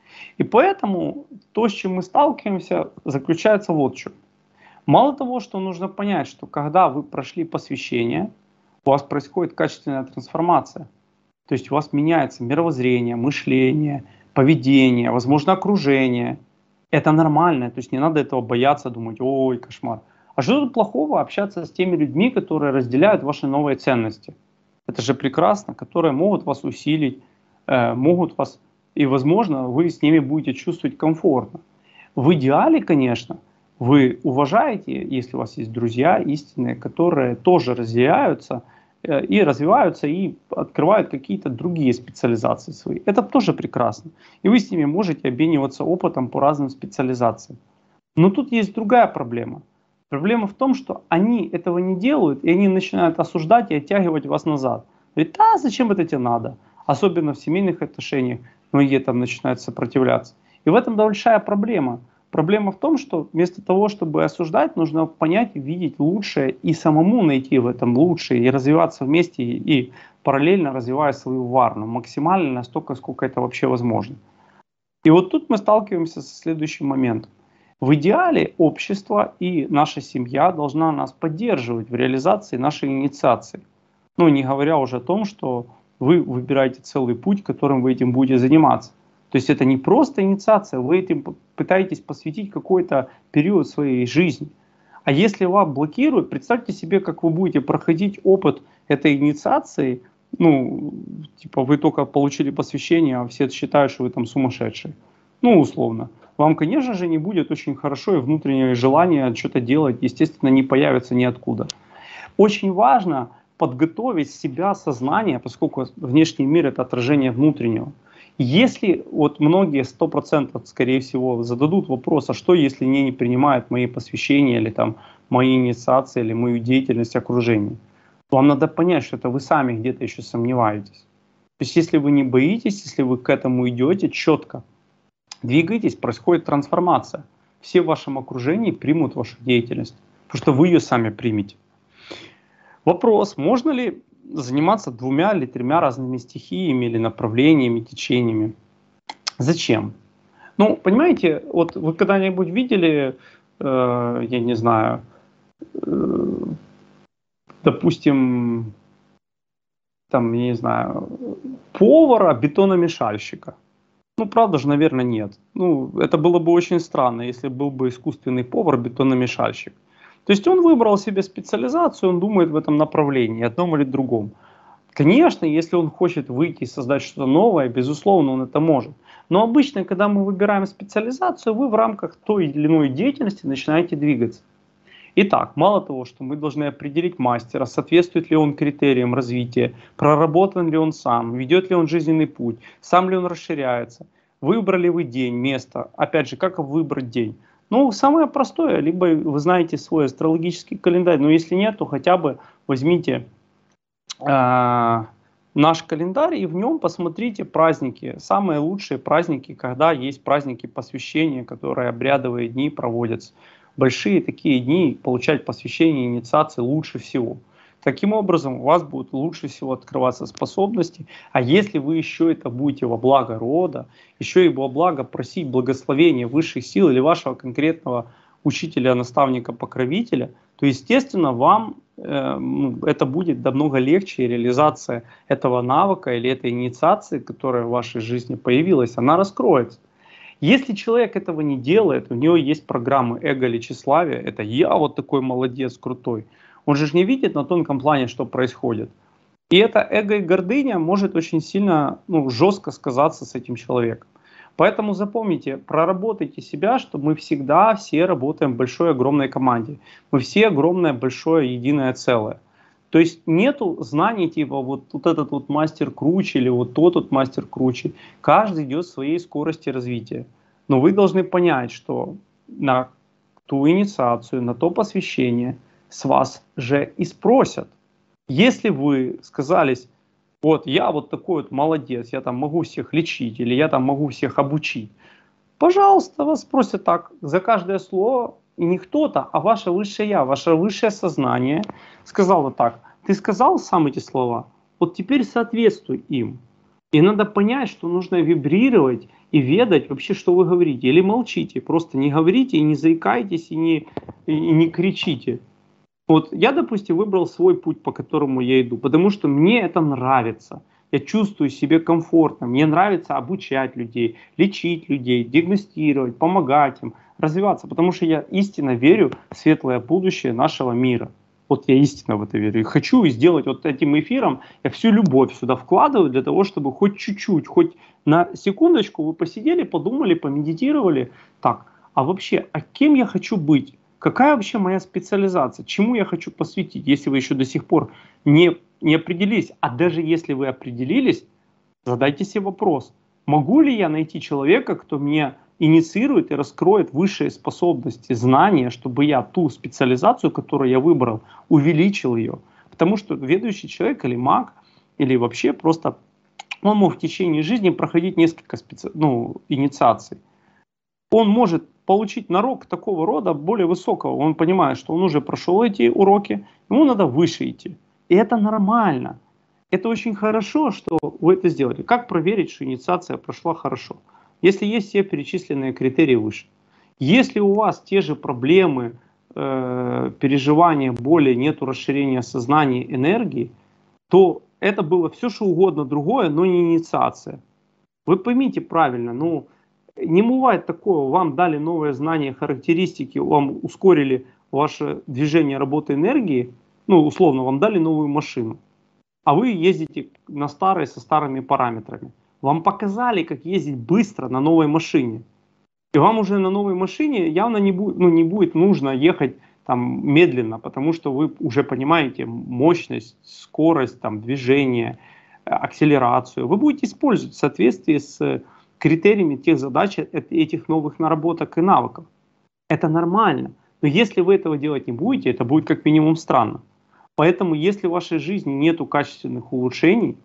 И поэтому то, с чем мы сталкиваемся, заключается вот в чем. Мало того, что нужно понять, что когда вы прошли посвящение, у вас происходит качественная трансформация. То есть у вас меняется мировоззрение, мышление, поведение, возможно, окружение. Это нормально, то есть не надо этого бояться, думать, ой, кошмар. А что тут плохого общаться с теми людьми, которые разделяют ваши новые ценности? Это же прекрасно, которые могут вас усилить, э, могут вас, и, возможно, вы с ними будете чувствовать комфортно. В идеале, конечно, вы уважаете, если у вас есть друзья истинные, которые тоже разделяются э, и развиваются, и открывают какие-то другие специализации свои. Это тоже прекрасно. И вы с ними можете обмениваться опытом по разным специализациям. Но тут есть другая проблема. Проблема в том, что они этого не делают, и они начинают осуждать и оттягивать вас назад. Говорят, а зачем это тебе надо? Особенно в семейных отношениях многие там начинают сопротивляться. И в этом большая проблема. Проблема в том, что вместо того, чтобы осуждать, нужно понять, видеть лучшее и самому найти в этом лучшее, и развиваться вместе, и параллельно развивая свою варну максимально настолько, сколько это вообще возможно. И вот тут мы сталкиваемся со следующим моментом. В идеале общество и наша семья должна нас поддерживать в реализации нашей инициации. Ну, не говоря уже о том, что вы выбираете целый путь, которым вы этим будете заниматься. То есть это не просто инициация, вы этим пытаетесь посвятить какой-то период своей жизни. А если вас блокируют, представьте себе, как вы будете проходить опыт этой инициации, ну, типа вы только получили посвящение, а все считают, что вы там сумасшедший. Ну, условно. Вам, конечно же, не будет очень хорошо, и внутреннее желание что-то делать, естественно, не появится ниоткуда. Очень важно подготовить себя, сознание, поскольку внешний мир — это отражение внутреннего. Если вот многие сто процентов, скорее всего, зададут вопрос, а что, если не, не принимают мои посвящения, или там мои инициации, или мою деятельность окружения, то вам надо понять, что это вы сами где-то еще сомневаетесь. То есть если вы не боитесь, если вы к этому идете четко, двигаетесь, происходит трансформация. Все в вашем окружении примут вашу деятельность, потому что вы ее сами примете. Вопрос, можно ли заниматься двумя или тремя разными стихиями или направлениями, течениями? Зачем? Ну, понимаете, вот вы когда-нибудь видели, э, я не знаю, э, допустим, там, я не знаю, повара, бетономешальщика? Ну, правда же, наверное, нет. Ну, это было бы очень странно, если был бы искусственный повар, бетономешальщик. То есть он выбрал себе специализацию, он думает в этом направлении, одном или другом. Конечно, если он хочет выйти и создать что-то новое, безусловно, он это может. Но обычно, когда мы выбираем специализацию, вы в рамках той или иной деятельности начинаете двигаться. Итак, мало того, что мы должны определить мастера, соответствует ли он критериям развития, проработан ли он сам, ведет ли он жизненный путь, сам ли он расширяется, выбрали вы день, место. Опять же, как выбрать день? Ну, самое простое, либо вы знаете свой астрологический календарь, но если нет, то хотя бы возьмите э, наш календарь и в нем посмотрите праздники, самые лучшие праздники, когда есть праздники посвящения, которые обрядовые дни проводятся. Большие такие дни получать посвящение, инициации лучше всего. Таким образом, у вас будут лучше всего открываться способности. А если вы еще это будете во благо рода, еще и во благо просить благословения высших сил или вашего конкретного учителя, наставника, покровителя, то, естественно, вам э, это будет намного легче, и реализация этого навыка или этой инициации, которая в вашей жизни появилась, она раскроется. Если человек этого не делает, у него есть программы эго или тщеславия, это я вот такой молодец, крутой. Он же не видит на тонком плане, что происходит. И это эго и гордыня может очень сильно, ну, жестко сказаться с этим человеком. Поэтому запомните, проработайте себя, что мы всегда все работаем в большой, огромной команде. Мы все огромное, большое, единое целое. То есть нету знаний типа вот, вот этот вот мастер круче или вот тот вот мастер круче. Каждый идет в своей скорости развития. Но вы должны понять, что на ту инициацию, на то посвящение с вас же и спросят. Если вы сказались, вот я вот такой вот молодец, я там могу всех лечить или я там могу всех обучить, пожалуйста, вас спросят так за каждое слово, и не кто-то, а ваше высшее я, ваше высшее сознание сказало так: ты сказал сам эти слова, вот теперь соответствуй им. И надо понять, что нужно вибрировать и ведать вообще, что вы говорите. Или молчите, просто не говорите, и не заикайтесь, и не, и не кричите. Вот я, допустим, выбрал свой путь, по которому я иду, потому что мне это нравится. Я чувствую себя комфортно. Мне нравится обучать людей, лечить людей, диагностировать, помогать им, развиваться. Потому что я истинно верю в светлое будущее нашего мира. Вот я истинно в это верю. И хочу сделать вот этим эфиром, я всю любовь сюда вкладываю для того, чтобы хоть чуть-чуть, хоть на секундочку вы посидели, подумали, помедитировали. Так, а вообще, а кем я хочу быть? Какая вообще моя специализация? Чему я хочу посвятить, если вы еще до сих пор не, не определились? А даже если вы определились, задайте себе вопрос. Могу ли я найти человека, кто мне инициирует и раскроет высшие способности, знания, чтобы я ту специализацию, которую я выбрал, увеличил ее? Потому что ведущий человек или маг, или вообще просто он мог в течение жизни проходить несколько специ... ну, инициаций. Он может получить нарок такого рода более высокого. Он понимает, что он уже прошел эти уроки, ему надо выше идти. И это нормально. Это очень хорошо, что вы это сделали. Как проверить, что инициация прошла хорошо? Если есть все перечисленные критерии выше. Если у вас те же проблемы, э, переживания, боли, нету расширения сознания, энергии, то это было все, что угодно другое, но не инициация. Вы поймите правильно, ну, не бывает такого, вам дали новые знания, характеристики, вам ускорили ваше движение работы энергии, ну, условно, вам дали новую машину, а вы ездите на старой со старыми параметрами. Вам показали, как ездить быстро на новой машине. И вам уже на новой машине явно не будет, ну, не будет нужно ехать там медленно, потому что вы уже понимаете мощность, скорость, там, движение, акселерацию. Вы будете использовать в соответствии с критериями тех задач, этих новых наработок и навыков. Это нормально. Но если вы этого делать не будете, это будет как минимум странно. Поэтому, если в вашей жизни нет качественных улучшений,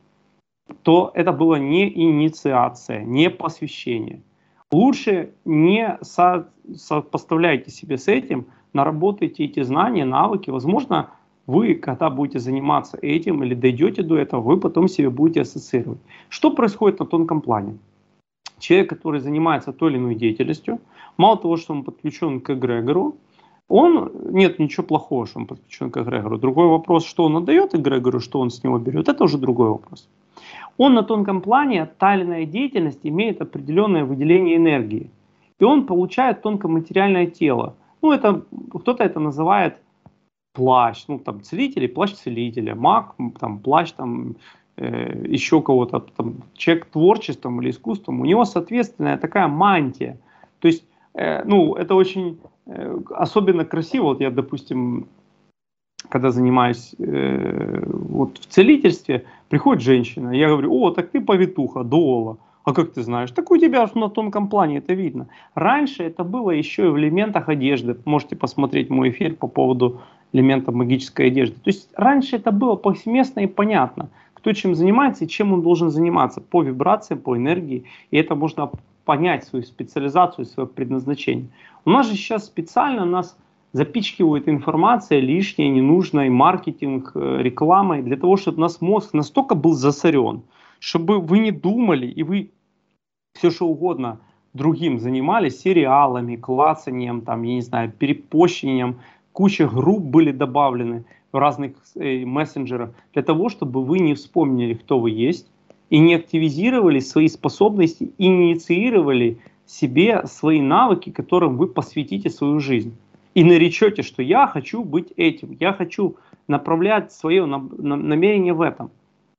то это была не инициация, не посвящение. Лучше не со, сопоставляйте себе с этим, наработайте эти знания, навыки. Возможно, вы, когда будете заниматься этим или дойдете до этого, вы потом себе будете ассоциировать. Что происходит на тонком плане? Человек, который занимается той или иной деятельностью, мало того, что он подключен к эгрегору, он, нет ничего плохого, что он подключен к эгрегору. Другой вопрос, что он отдает эгрегору, что он с него берет, это уже другой вопрос. Он на тонком плане, та или иная деятельность имеет определенное выделение энергии. И он получает тонкоматериальное тело. Ну, это, кто-то это называет плащ, ну, там, целители, плащ целителя, маг, там, плащ, там, э, еще кого-то, там, человек творчеством или искусством, у него соответственная такая мантия. То есть, э, ну, это очень э, особенно красиво. Вот я, допустим, когда занимаюсь э, вот в целительстве, приходит женщина, я говорю: о, так ты повитуха, дуола. А как ты знаешь? Так у тебя на тонком плане это видно. Раньше это было еще и в элементах одежды. Можете посмотреть мой эфир по поводу элементов магической одежды. То есть раньше это было повсеместно и понятно, кто чем занимается и чем он должен заниматься по вибрациям, по энергии. И это можно понять, свою специализацию, свое предназначение. У нас же сейчас специально нас запичкивают информация лишняя, ненужная, маркетинг, рекламой, для того, чтобы у нас мозг настолько был засорен, чтобы вы не думали и вы все что угодно другим занимались, сериалами, клацанием, там, я не знаю, перепощением, куча групп были добавлены в разных э, мессенджерах, для того, чтобы вы не вспомнили, кто вы есть, и не активизировали свои способности, и не инициировали себе свои навыки, которым вы посвятите свою жизнь. И наречете, что я хочу быть этим, я хочу направлять свое намерение в этом.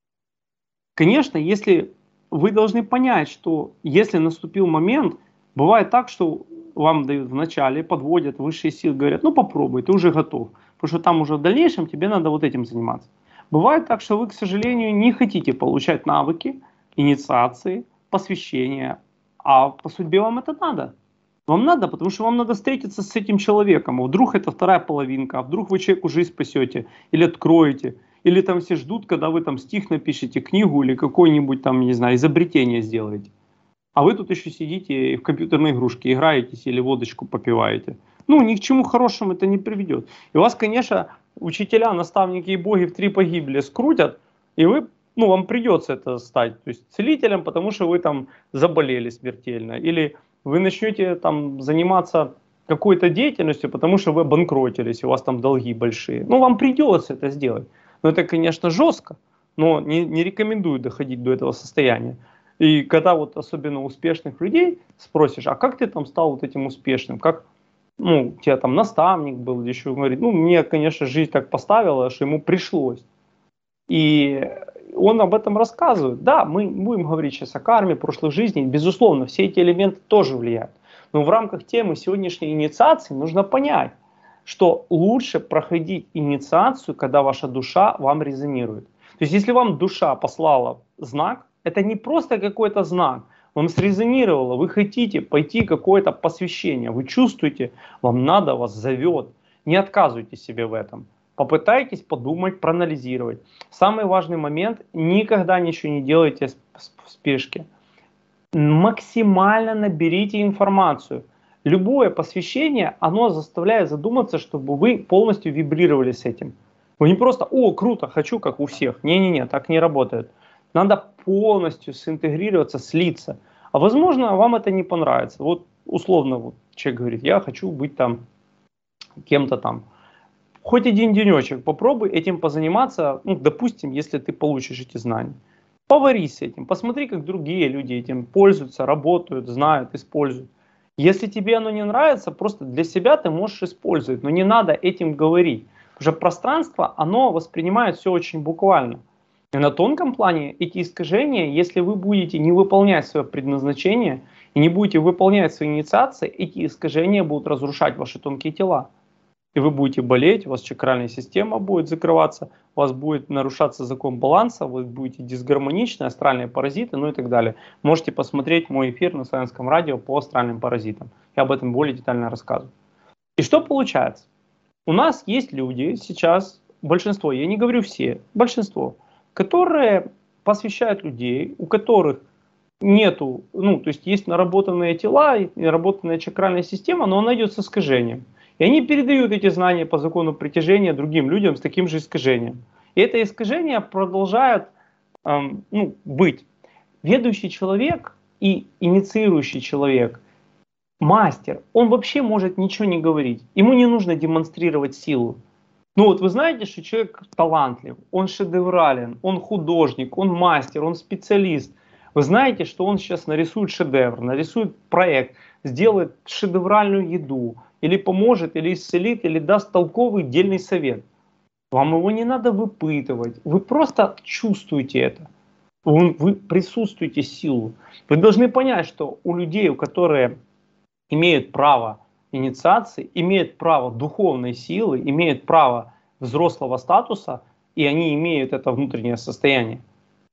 Конечно, если вы должны понять, что если наступил момент, бывает так, что вам дают вначале, подводят высшие силы, говорят, ну попробуй, ты уже готов. Потому что там уже в дальнейшем тебе надо вот этим заниматься. Бывает так, что вы, к сожалению, не хотите получать навыки, инициации, посвящения, а по судьбе вам это надо. Вам надо, потому что вам надо встретиться с этим человеком. А вдруг это вторая половинка, а вдруг вы человеку жизнь спасете или откроете. Или там все ждут, когда вы там стих напишете, книгу или какое-нибудь там, не знаю, изобретение сделаете. А вы тут еще сидите и в компьютерные игрушки играетесь или водочку попиваете. Ну, ни к чему хорошему это не приведет. И вас, конечно, учителя, наставники и боги в три погибели скрутят, и вы, ну, вам придется это стать, то есть целителем, потому что вы там заболели смертельно. Или вы начнете там заниматься какой-то деятельностью, потому что вы обанкротились, у вас там долги большие. Ну, вам придется это сделать. Но это, конечно, жестко, но не, не рекомендую доходить до этого состояния. И когда вот особенно успешных людей спросишь, а как ты там стал вот этим успешным, как, ну, у тебя там наставник был, еще говорит, ну, мне, конечно, жизнь так поставила, что ему пришлось. И он об этом рассказывает. Да, мы будем говорить сейчас о карме, прошлой жизни, безусловно, все эти элементы тоже влияют. Но в рамках темы сегодняшней инициации нужно понять, что лучше проходить инициацию, когда ваша душа вам резонирует. То есть, если вам душа послала знак, это не просто какой-то знак, вам срезонировало, вы хотите пойти какое-то посвящение, вы чувствуете, вам надо, вас зовет, не отказывайте себе в этом. Попытайтесь подумать, проанализировать. Самый важный момент, никогда ничего не делайте в спешке. Максимально наберите информацию. Любое посвящение, оно заставляет задуматься, чтобы вы полностью вибрировали с этим. Вы не просто, о, круто, хочу, как у всех. Не-не-не, так не работает. Надо полностью синтегрироваться, слиться. А возможно, вам это не понравится. Вот условно вот, человек говорит, я хочу быть там кем-то там. Хоть один денечек попробуй этим позаниматься, ну, допустим, если ты получишь эти знания. Поварись с этим, посмотри, как другие люди этим пользуются, работают, знают, используют. Если тебе оно не нравится, просто для себя ты можешь использовать, но не надо этим говорить. Потому что пространство, оно воспринимает все очень буквально. И на тонком плане эти искажения, если вы будете не выполнять свое предназначение и не будете выполнять свои инициации, эти искажения будут разрушать ваши тонкие тела. И вы будете болеть, у вас чакральная система будет закрываться, у вас будет нарушаться закон баланса, вы будете дисгармоничны, астральные паразиты, ну и так далее. Можете посмотреть мой эфир на Славянском радио по астральным паразитам. Я об этом более детально рассказываю. И что получается? У нас есть люди сейчас, большинство, я не говорю все, большинство, которые посвящают людей, у которых нету, ну, то есть есть наработанные тела, наработанная чакральная система, но она идет с искажением. И они передают эти знания по закону притяжения другим людям с таким же искажением. И это искажение продолжает эм, ну, быть. Ведущий человек и инициирующий человек, мастер, он вообще может ничего не говорить. Ему не нужно демонстрировать силу. Ну вот вы знаете, что человек талантлив, он шедеврален, он художник, он мастер, он специалист. Вы знаете, что он сейчас нарисует шедевр, нарисует проект, сделает шедевральную еду, или поможет, или исцелит, или даст толковый дельный совет. Вам его не надо выпытывать, вы просто чувствуете это, вы, вы присутствуете силу. Вы должны понять, что у людей, которые имеют право инициации, имеют право духовной силы, имеют право взрослого статуса, и они имеют это внутреннее состояние.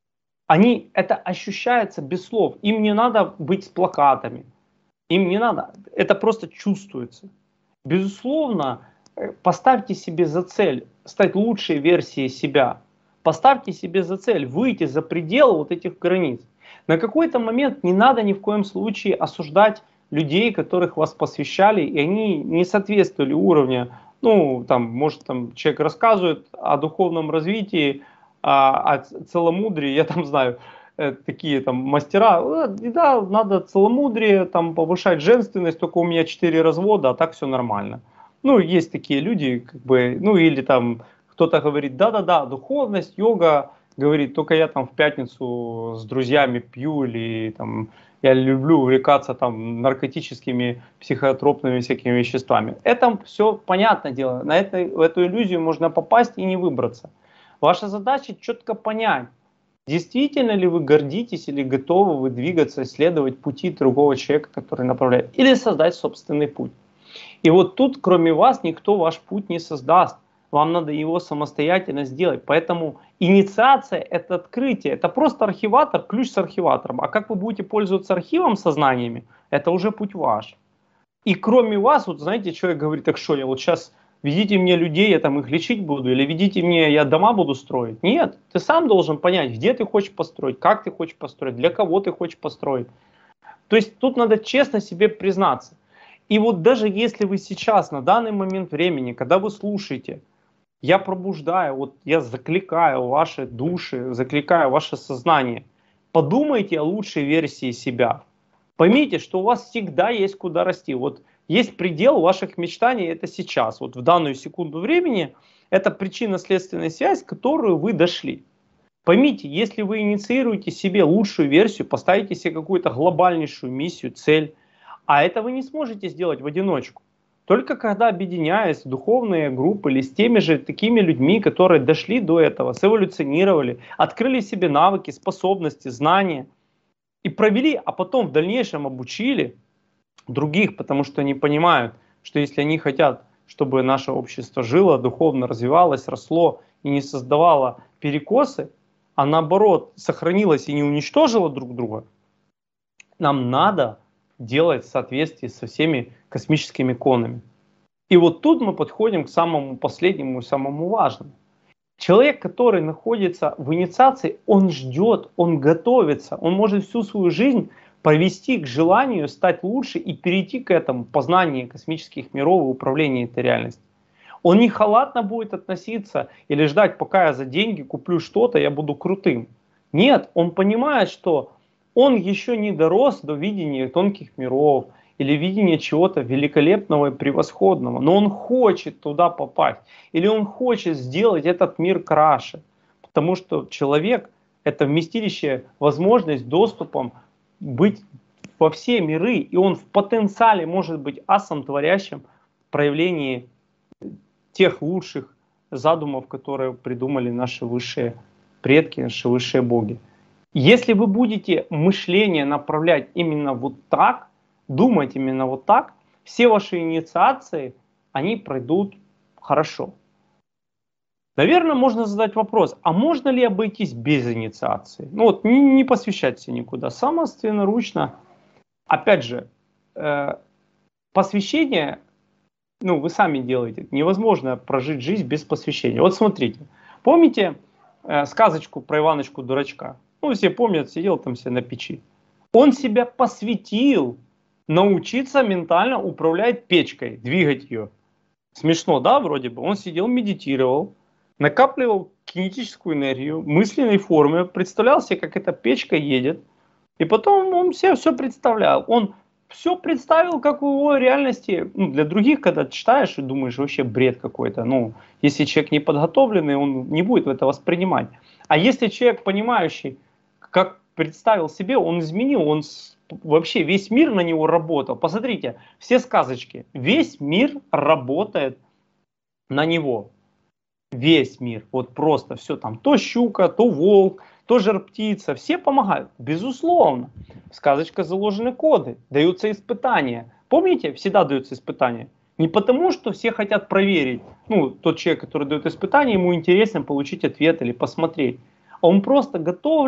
Они, это ощущается без слов. Им не надо быть с плакатами. Им не надо. Это просто чувствуется. Безусловно, поставьте себе за цель стать лучшей версией себя. Поставьте себе за цель выйти за пределы вот этих границ. На какой-то момент не надо ни в коем случае осуждать людей, которых вас посвящали, и они не соответствовали уровню. Ну, там, может, там человек рассказывает о духовном развитии, о, о целомудрии, я там знаю, такие там мастера, да, надо целомудрие, там, повышать женственность, только у меня четыре развода, а так все нормально. Ну, есть такие люди, как бы, ну, или там кто-то говорит, да-да-да, духовность, йога, говорит, только я там в пятницу с друзьями пью, или там, я люблю увлекаться там наркотическими, психотропными всякими веществами. Это все понятное дело, на это, в эту иллюзию можно попасть и не выбраться. Ваша задача четко понять, действительно ли вы гордитесь или готовы вы двигаться, исследовать пути другого человека, который направляет, или создать собственный путь. И вот тут, кроме вас, никто ваш путь не создаст. Вам надо его самостоятельно сделать. Поэтому инициация – это открытие. Это просто архиватор, ключ с архиватором. А как вы будете пользоваться архивом сознаниями, это уже путь ваш. И кроме вас, вот знаете, человек говорит, так что, я вот сейчас ведите мне людей, я там их лечить буду, или ведите мне, я дома буду строить. Нет, ты сам должен понять, где ты хочешь построить, как ты хочешь построить, для кого ты хочешь построить. То есть тут надо честно себе признаться. И вот даже если вы сейчас, на данный момент времени, когда вы слушаете, я пробуждаю, вот я закликаю ваши души, закликаю ваше сознание, подумайте о лучшей версии себя. Поймите, что у вас всегда есть куда расти. Вот есть предел ваших мечтаний, это сейчас, вот в данную секунду времени, это причинно-следственная связь, к которой вы дошли. Поймите, если вы инициируете себе лучшую версию, поставите себе какую-то глобальнейшую миссию, цель, а это вы не сможете сделать в одиночку. Только когда, объединяясь в духовные группы или с теми же такими людьми, которые дошли до этого, сэволюционировали, открыли себе навыки, способности, знания и провели, а потом в дальнейшем обучили других, потому что они понимают, что если они хотят, чтобы наше общество жило, духовно развивалось, росло и не создавало перекосы, а наоборот сохранилось и не уничтожило друг друга, нам надо делать в соответствии со всеми космическими конами. И вот тут мы подходим к самому последнему и самому важному. Человек, который находится в инициации, он ждет, он готовится, он может всю свою жизнь провести к желанию стать лучше и перейти к этому познанию космических миров и управления этой реальностью. Он не халатно будет относиться или ждать, пока я за деньги куплю что-то, я буду крутым. Нет, он понимает, что он еще не дорос до видения тонких миров или видения чего-то великолепного и превосходного, но он хочет туда попасть, или он хочет сделать этот мир краше, потому что человек – это вместилище, возможность доступом быть во все миры, и он в потенциале может быть асом, творящим в проявлении тех лучших задумов, которые придумали наши высшие предки, наши высшие боги. Если вы будете мышление направлять именно вот так, думать именно вот так, все ваши инициации, они пройдут хорошо. Наверное, можно задать вопрос, а можно ли обойтись без инициации? Ну вот, не, не посвящать себя никуда, самостоятельно. Опять же, э, посвящение, ну вы сами делаете, невозможно прожить жизнь без посвящения. Вот смотрите, помните э, сказочку про Иваночку-дурачка? Ну, все помнят, сидел там себе на печи. Он себя посвятил научиться ментально управлять печкой, двигать ее. Смешно, да, вроде бы? Он сидел, медитировал, накапливал кинетическую энергию в мысленной форме, представлял себе, как эта печка едет. И потом он себе все представлял. Он все представил, как в его реальности. Ну, для других, когда читаешь и думаешь, вообще бред какой-то. Ну, если человек не подготовленный, он не будет это воспринимать. А если человек, понимающий, как представил себе, он изменил, он вообще весь мир на него работал. Посмотрите, все сказочки, весь мир работает на него. Весь мир, вот просто все там, то щука, то волк, то жар-птица, все помогают. Безусловно, в сказочках заложены коды, даются испытания. Помните, всегда даются испытания. Не потому, что все хотят проверить, ну, тот человек, который дает испытания, ему интересно получить ответ или посмотреть. Он просто готов ли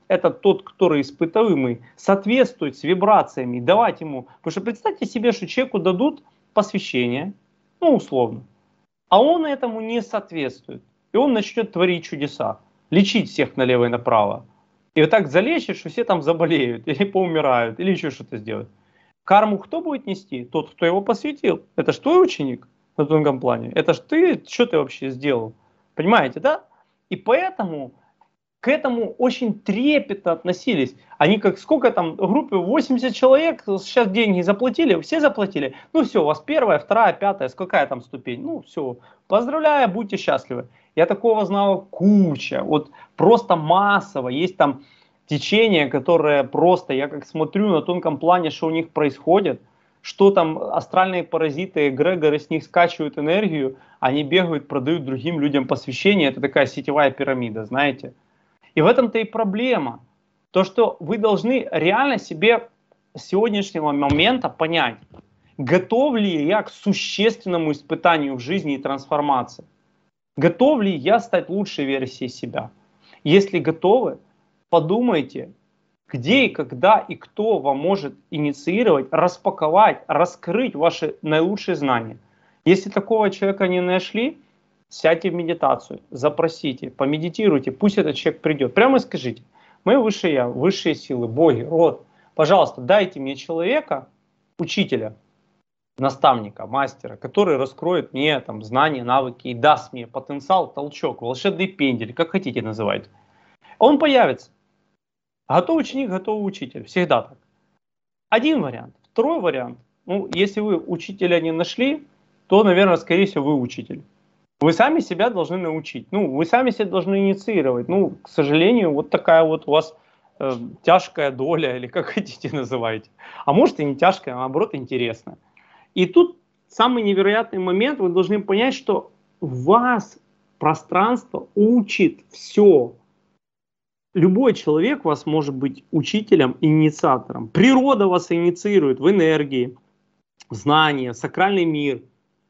это тот, который испытуемый, соответствует с вибрациями, давать ему. Потому что представьте себе, что человеку дадут посвящение, ну условно, а он этому не соответствует. И он начнет творить чудеса, лечить всех налево и направо. И вот так залечит, что все там заболеют, или поумирают, или еще что-то сделают. Карму кто будет нести? Тот, кто его посвятил. Это ж твой ученик на тонком плане. Это ж ты, что ты вообще сделал? Понимаете, да? И поэтому к этому очень трепетно относились. Они как, сколько там, в группе восемьдесят человек, сейчас деньги заплатили, все заплатили. Ну все, у вас первая, вторая, пятая, какая там ступень? Ну все, поздравляю, будьте счастливы. Я такого знал куча, вот просто массово. Есть там течение, которое просто, я как смотрю на тонком плане, что у них происходит, что там астральные паразиты, эгрегоры с них скачивают энергию, они бегают, продают другим людям посвящение. Это такая сетевая пирамида, знаете. И в этом-то и проблема. То, что вы должны реально себе с сегодняшнего момента понять, готов ли я к существенному испытанию в жизни и трансформации. Готов ли я стать лучшей версией себя? Если готовы, подумайте, где и когда и кто вам может инициировать, распаковать, раскрыть ваши наилучшие знания. Если такого человека не нашли, сядьте в медитацию, запросите, помедитируйте, пусть этот человек придет. Прямо скажите: мы высшее я, высшие силы, боги, род, пожалуйста, дайте мне человека, учителя, наставника, мастера, который раскроет мне там знания, навыки и даст мне потенциал, толчок, волшебный пендель, как хотите называть. Он появится. Готовый ученик, готовый учитель. Всегда так. Один вариант. Второй вариант. Ну, если вы учителя не нашли, то, наверное, скорее всего, вы учитель. Вы сами себя должны научить. Ну, вы сами себя должны инициировать. Ну, к сожалению, вот такая вот у вас э, тяжкая доля, или как хотите называйте. А может и не тяжкая, а наоборот интересная. И тут самый невероятный момент. Вы должны понять, что вас пространство учит все. Любой человек вас может быть учителем, инициатором. Природа вас инициирует в энергии, в знания, в сакральный мир.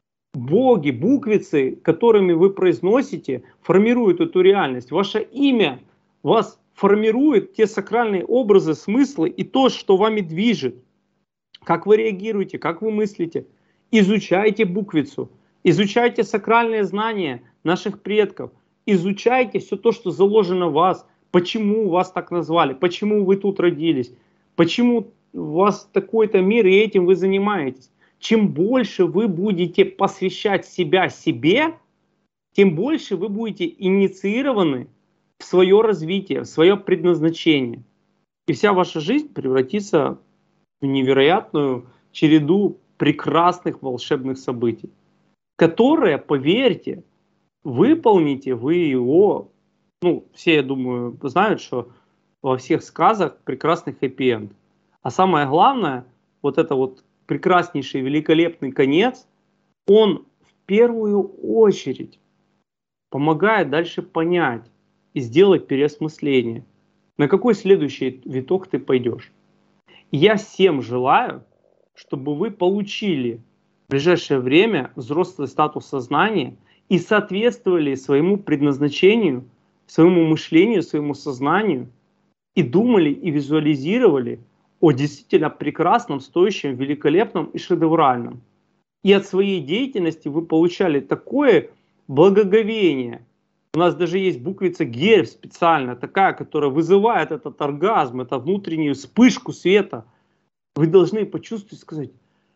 Боги, буквицы, которыми вы произносите, формируют эту реальность. Ваше имя вас формирует, те сакральные образы, смыслы и то, что вами движет. Как вы реагируете, как вы мыслите. Изучайте буквицу, изучайте сакральные знания наших предков, изучайте все то, что заложено в вас. Почему вас так назвали? Почему вы тут родились? Почему у вас такой-то мир, и этим вы занимаетесь? Чем больше вы будете посвящать себя себе, тем больше вы будете инициированы в свое развитие, в свое предназначение. И вся ваша жизнь превратится в невероятную череду прекрасных волшебных событий, которые, поверьте, выполните вы его. Ну, все, я думаю, знают, что во всех сказах прекрасный хэппи-энд. А самое главное, вот это вот прекраснейший, великолепный конец, он в первую очередь помогает дальше понять и сделать переосмысление, на какой следующий виток ты пойдешь. И я всем желаю, чтобы вы получили в ближайшее время взрослый статус сознания и соответствовали своему предназначению, своему мышлению, своему сознанию, и думали, и визуализировали о действительно прекрасном, стоящем, великолепном и шедевральном. И от своей деятельности вы получали такое благоговение. У нас даже есть буквица Герб специальная, такая, которая вызывает этот оргазм, эту внутреннюю вспышку света. Вы должны почувствовать, сказать: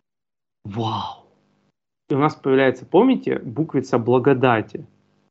вау! И у нас появляется, помните, буквица благодати.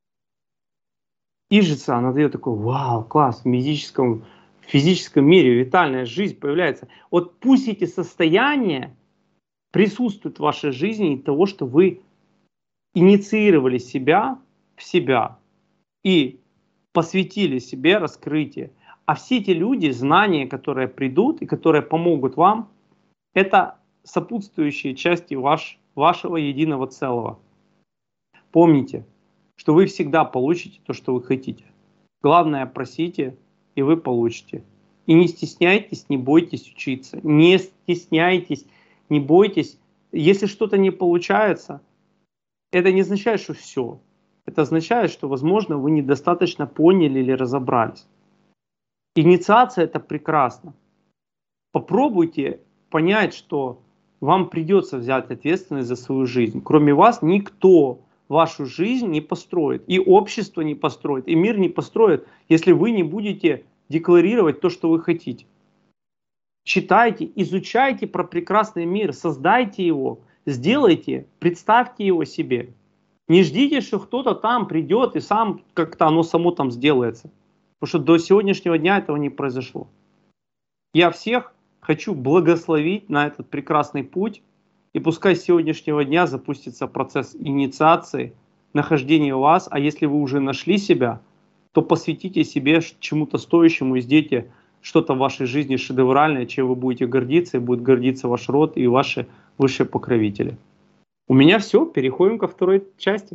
Ижица, она дает такой: вау, класс, в физическом, в физическом мире витальная жизнь появляется. Вот пусть эти состояния присутствуют в вашей жизни от того, что вы инициировали себя в себя и посвятили себе раскрытие. А все эти люди, знания, которые придут и которые помогут вам, это сопутствующие части ваш, вашего единого целого. Помните, что вы всегда получите то, что вы хотите. Главное, просите, и вы получите. И не стесняйтесь, не бойтесь учиться. Не стесняйтесь, не бойтесь. Если что-то не получается, это не означает, что все. Это означает, что, возможно, вы недостаточно поняли или разобрались. Инициация – это прекрасно. Попробуйте понять, что вам придется взять ответственность за свою жизнь. Кроме вас никто вашу жизнь не построит, и общество не построит, и мир не построит, если вы не будете декларировать то, что вы хотите. Читайте, изучайте про прекрасный мир, создайте его, сделайте, представьте его себе. Не ждите, что кто-то там придет и сам как-то оно само там сделается. Потому что до сегодняшнего дня этого не произошло. Я всех хочу благословить на этот прекрасный путь. И пускай с сегодняшнего дня запустится процесс инициации, нахождения вас. А если вы уже нашли себя, то посвятите себе чему-то стоящему и сделайте что-то в вашей жизни шедевральное, чем вы будете гордиться, и будет гордиться ваш род и ваши высшие покровители. У меня все, переходим ко второй части.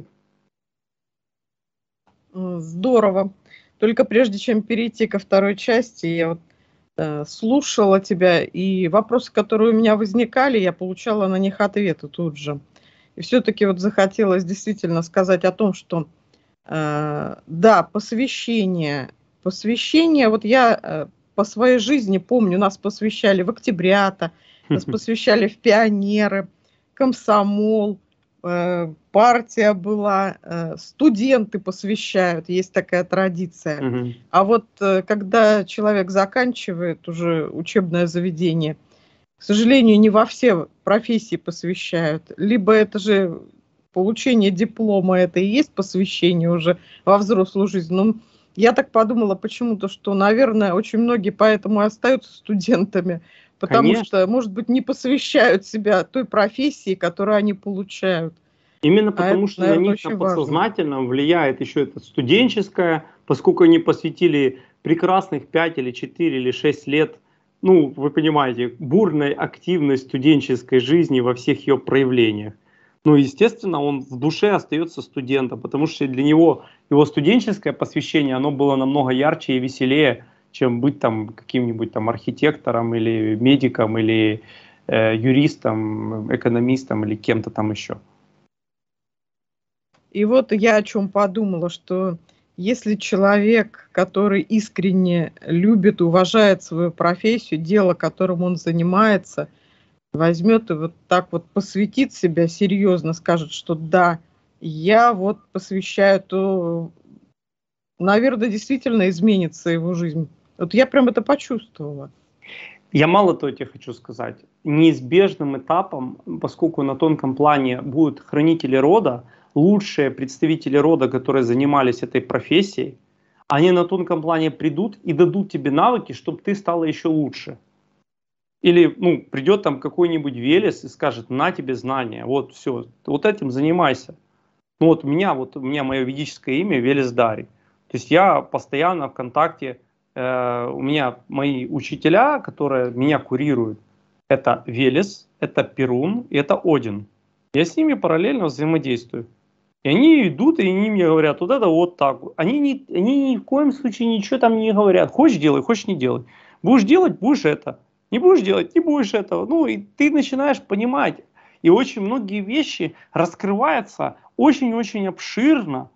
Здорово. Только прежде чем перейти ко второй части, я вот э, слушала тебя, и вопросы, которые у меня возникали, я получала на них ответы тут же. И все-таки вот захотелось действительно сказать о том, что э, да, посвящение, посвящение, вот я э, по своей жизни помню, нас посвящали в октябрята, нас посвящали в пионеры, комсомол, партия была, студенты посвящают, есть такая традиция. Uh-huh. А вот когда человек заканчивает уже учебное заведение, к сожалению, не во все профессии посвящают. Либо это же получение диплома, это и есть посвящение уже во взрослую жизнь. Но я так подумала почему-то, что, наверное, очень многие поэтому и остаются студентами. Потому Конечно. Что, может быть, не посвящают себя той профессии, которую они получают. Именно потому, а это, что наверное, на них на подсознательном важно. Влияет еще это студенческое, поскольку они посвятили прекрасных пять или четыре или шесть лет, ну, вы понимаете, бурной активной студенческой жизни во всех ее проявлениях. Ну, естественно, он в душе остается студентом, потому что для него его студенческое посвящение, оно было намного ярче и веселее, чем быть там каким-нибудь там архитектором или медиком или э, юристом, экономистом или кем-то там еще. И вот я о чем подумала, что если человек, который искренне любит, уважает свою профессию, дело, которым он занимается, возьмет и вот так вот посвятит себя серьезно, скажет, что да, я вот посвящаю, то, наверное, действительно изменится его жизнь. Вот я прям это почувствовала. Я мало того тебе хочу сказать. Неизбежным этапом, поскольку на тонком плане будут хранители рода, лучшие представители рода, которые занимались этой профессией, они на тонком плане придут и дадут тебе навыки, чтобы ты стала еще лучше. Или ну, придет там какой-нибудь Велес и скажет: на тебе знания, вот все, вот этим занимайся. Ну вот у меня, вот у меня мое ведическое имя Велес Дарий. То есть я постоянно в контакте. У меня мои учителя, которые меня курируют, это Велес, это Перун и это Один. Я с ними параллельно взаимодействую. И они идут, и они мне говорят: вот это вот так. Они, не, они ни в коем случае ничего там не говорят. Хочешь делай, хочешь не делай. Будешь делать, будешь это. Не будешь делать, не будешь этого. Ну и ты начинаешь понимать. И очень многие вещи раскрываются очень-очень обширно.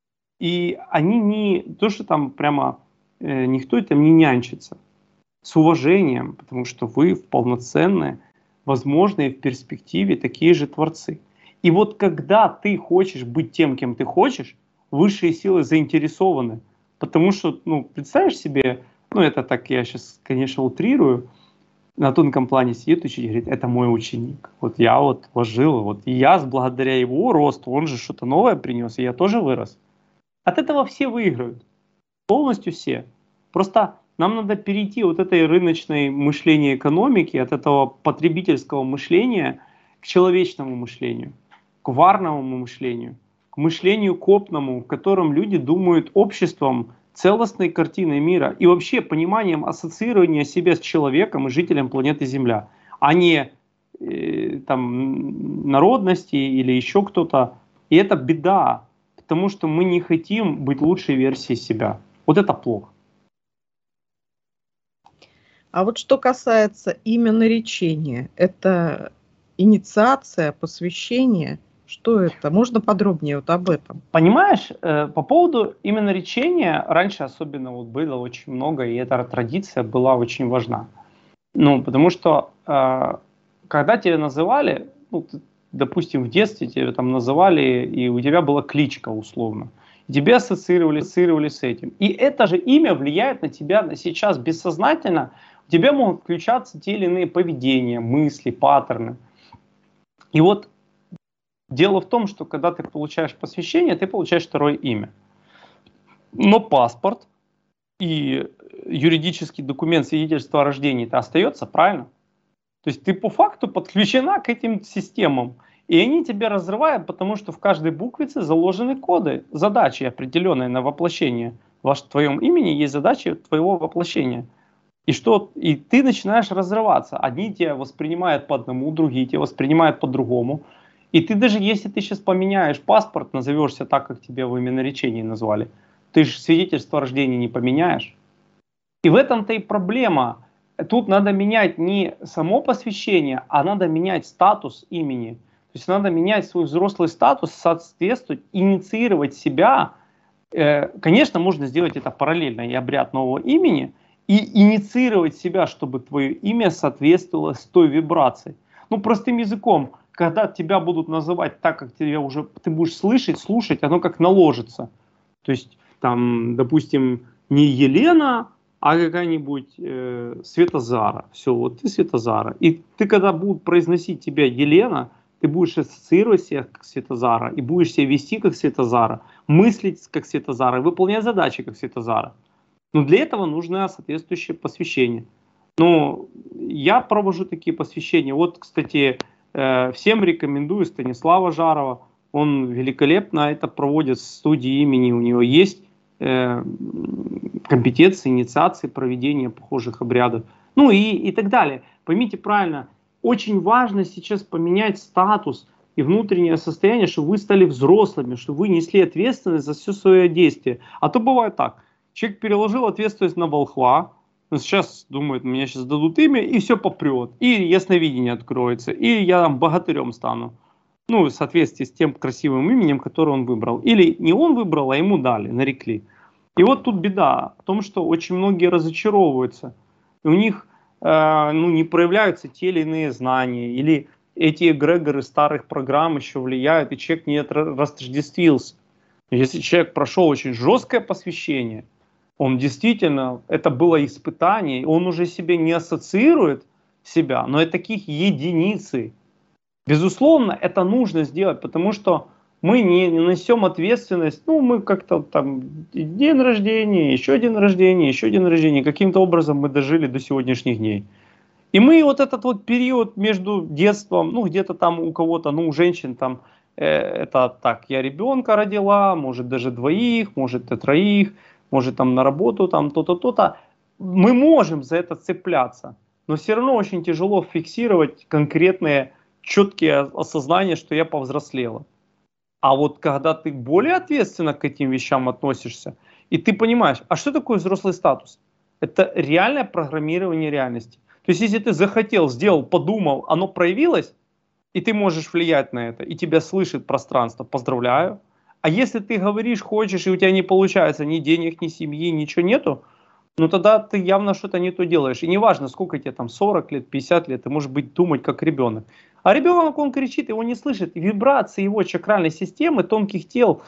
И они не то, что там прямо... никто там не нянчится. С уважением, потому что вы полноценные, возможные в перспективе такие же творцы. И вот когда ты хочешь быть тем, кем ты хочешь, высшие силы заинтересованы. Потому что, ну, представишь себе, ну, это так я сейчас, конечно, утрирую, на тонком плане сидит учитель и говорит: это мой ученик. Вот я вот вложил, вот и я благодаря его росту, он же что-то новое принес, и я тоже вырос. От этого все выиграют. Полностью все. Просто нам надо перейти от этой рыночной мышления экономики, от этого потребительского мышления к человечному мышлению, к варному мышлению, к мышлению копному, в котором люди думают обществом, целостной картиной мира и вообще пониманием ассоциирования себя с человеком и жителем планеты Земля, а не э, там, народности или еще кто-то. И это беда, потому что мы не хотим быть лучшей версией себя. Вот это плохо. А вот что касается имя наречения, это инициация, посвящение, Что это? Можно подробнее вот об этом? Понимаешь, по поводу именно речения, раньше особенно вот было очень много, и эта традиция была очень важна. Ну, потому что когда тебя называли, ну, допустим, в детстве тебя там называли, и у тебя была кличка условно, и тебя ассоциировали, ассоциировали с этим. И это же имя влияет на тебя сейчас бессознательно, у тебя могут включаться те или иные поведения, мысли, паттерны. И вот дело в том, что когда ты получаешь посвящение, ты получаешь второе имя. Но паспорт и юридический документ свидетельства о рождении-то остается, правильно? То есть ты по факту подключена к этим системам. И они тебя разрывают, потому что в каждой буквице заложены коды, задачи определенные на воплощение. В твоем имени есть задачи твоего воплощения. И, что, и ты начинаешь разрываться. Одни тебя воспринимают по одному, другие тебя воспринимают по-другому. И ты даже если ты сейчас поменяешь паспорт, назовешься так, как тебя в именоречении назвали, ты же свидетельство о рождении не поменяешь. И в этом-то и проблема. Тут надо менять не само посвящение, а надо менять статус имени. То есть надо менять свой взрослый статус, соответствовать, инициировать себя. Конечно, можно сделать это параллельно и обряд нового имени, и инициировать себя, чтобы твое имя соответствовало с той вибрацией. Ну, простым языком, когда тебя будут называть так, как тебя уже, ты будешь слышать, слушать, оно как наложится. То есть, там, допустим, не Елена, а какая-нибудь э, Светозара. Все, вот ты Светозара. И ты, когда будут произносить тебя Елена, ты будешь ассоциировать себя как Светозара, и будешь себя вести как Светозара, мыслить как Светозара, выполнять задачи как Светозара. Но для этого нужно соответствующее посвящение. Ну, я провожу такие посвящения. Вот, кстати, э, всем рекомендую Станислава Жарова. Он великолепно это проводит в студии имени. У него есть э, компетенции, инициации, проведения похожих обрядов. Ну и, и так далее. Поймите правильно, очень важно сейчас поменять статус и внутреннее состояние, чтобы вы стали взрослыми, чтобы вы несли ответственность за все свое действие. А то бывает так. Человек переложил ответственность на волхва, сейчас думает, мне сейчас дадут имя, и все попрет. И ясновидение откроется, и я там богатырем стану. Ну, в соответствии с тем красивым именем, которое он выбрал. Или не он выбрал, а ему дали, нарекли. И вот тут беда в том, что очень многие разочаровываются. И у них э, ну, не проявляются те или иные знания. Или эти эгрегоры старых программ еще влияют, и человек не растождествился. Если человек прошел очень жесткое посвящение, он действительно, это было испытание, он уже себе не ассоциирует себя, но и таких единицы. Безусловно, это нужно сделать, потому что мы не, не несем ответственность, ну, мы как-то там, день рождения, еще день рождения, еще день рождения, каким-то образом мы дожили до сегодняшних дней. И мы вот этот вот период между детством, ну, где-то там у кого-то, ну, у женщин там, э, это так, я ребенка родила, может даже двоих, может и троих, может там на работу, там то-то, то-то. Мы можем за это цепляться, но все равно очень тяжело фиксировать конкретные, четкие осознания, что я повзрослела. А вот когда ты более ответственно к этим вещам относишься, и ты понимаешь, а что такое взрослый статус? Это реальное программирование реальности. То есть если ты захотел, сделал, подумал, оно проявилось, и ты можешь влиять на это, и тебя слышит пространство, поздравляю. А если ты говоришь, хочешь, и у тебя не получается ни денег, ни семьи, ничего нету, ну тогда ты явно что-то не то делаешь. И неважно, сколько тебе там, сорок лет, пятьдесят лет, ты можешь быть думать как ребенок. А ребенок, он кричит, его не слышит. И вибрации его чакральной системы, тонких тел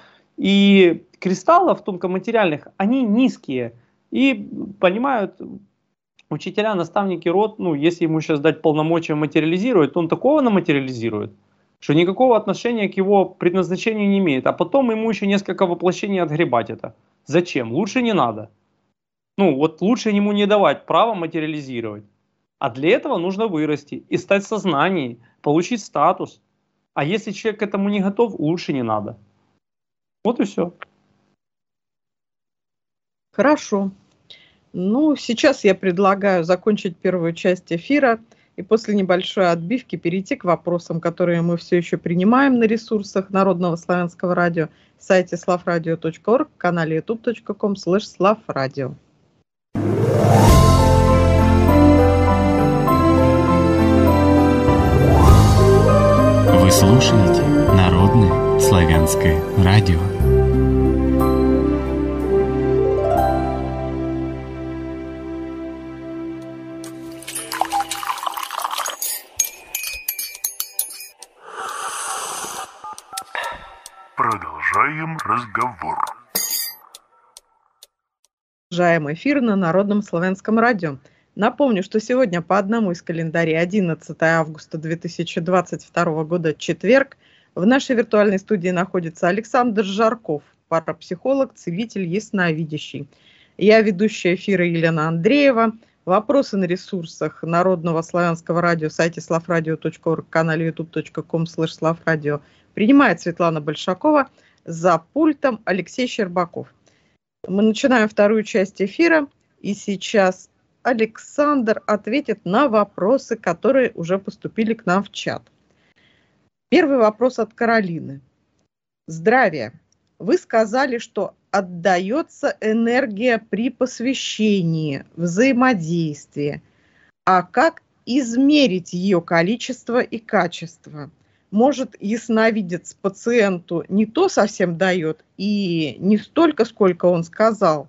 и кристаллов тонкоматериальных, они низкие. И понимают учителя, наставники, род, ну если ему сейчас дать полномочия материализировать, то он такого наматериализирует, что никакого отношения к его предназначению не имеет. А потом ему еще несколько воплощений отгребать это. Зачем? Лучше не надо. Ну вот лучше ему не давать право материализировать. А для этого нужно вырасти и стать в сознании, получить статус. А если человек к этому не готов, лучше не надо. Вот и все. Хорошо. Ну, сейчас я предлагаю закончить первую часть эфира и после небольшой отбивки перейти к вопросам, которые мы все еще принимаем на ресурсах Народного славянского радио, сайте славрадио точка орг, канале ютуб точка ком слэш славрадио. Вы слушаете Народное славянское радио. Продолжаем разговор. Продолжаем эфир на Народном славянском радио. Напомню, что сегодня по одному из календарей одиннадцатое августа две тысячи двадцать второго года, четверг, в нашей виртуальной студии находится Александр Жарков, парапсихолог, целитель, ясновидящий. Я ведущая эфира Елена Андреева. Вопросы на ресурсах Народного славянского радио, сайте славрадио точка орг, канале ютуб точка ком слэш славрадио принимает Светлана Большакова, за пультом Алексей Щербаков. Мы начинаем вторую часть эфира, и сейчас Александр ответит на вопросы, которые уже поступили к нам в чат. Первый вопрос от Каролины. Здравия. Вы сказали, что отдается энергия при посвящении, взаимодействии. А как измерить ее количество и качество? Может, ясновидец пациенту не то совсем дает и не столько, сколько он сказал?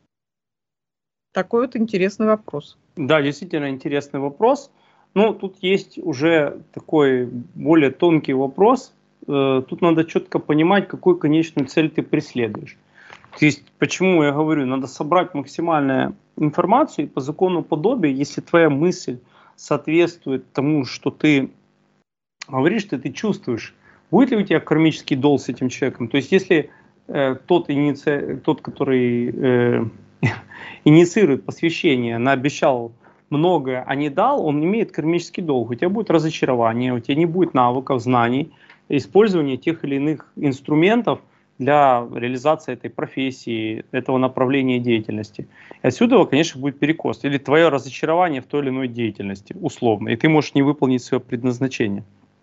Такой вот интересный вопрос. Да, действительно интересный вопрос. Но тут есть уже такой более тонкий вопрос. Тут надо четко понимать, какую конечную цель ты преследуешь. То есть, почему я говорю, надо собрать максимальную информацию, и по закону подобия, если твоя мысль соответствует тому, что ты говоришь, что ты чувствуешь, будет ли у тебя кармический долг с этим человеком. То есть, если э, тот, иници... тот, который э, инициирует посвящение, наобещал многое, а не дал, он имеет кармический долг. У тебя будет разочарование, у тебя не будет навыков, знаний, использования тех или иных инструментов для реализации этой профессии, этого направления деятельности. И отсюда, конечно, будет перекос. Или твое разочарование в той или иной деятельности, условно. И ты можешь не выполнить свое предназначение.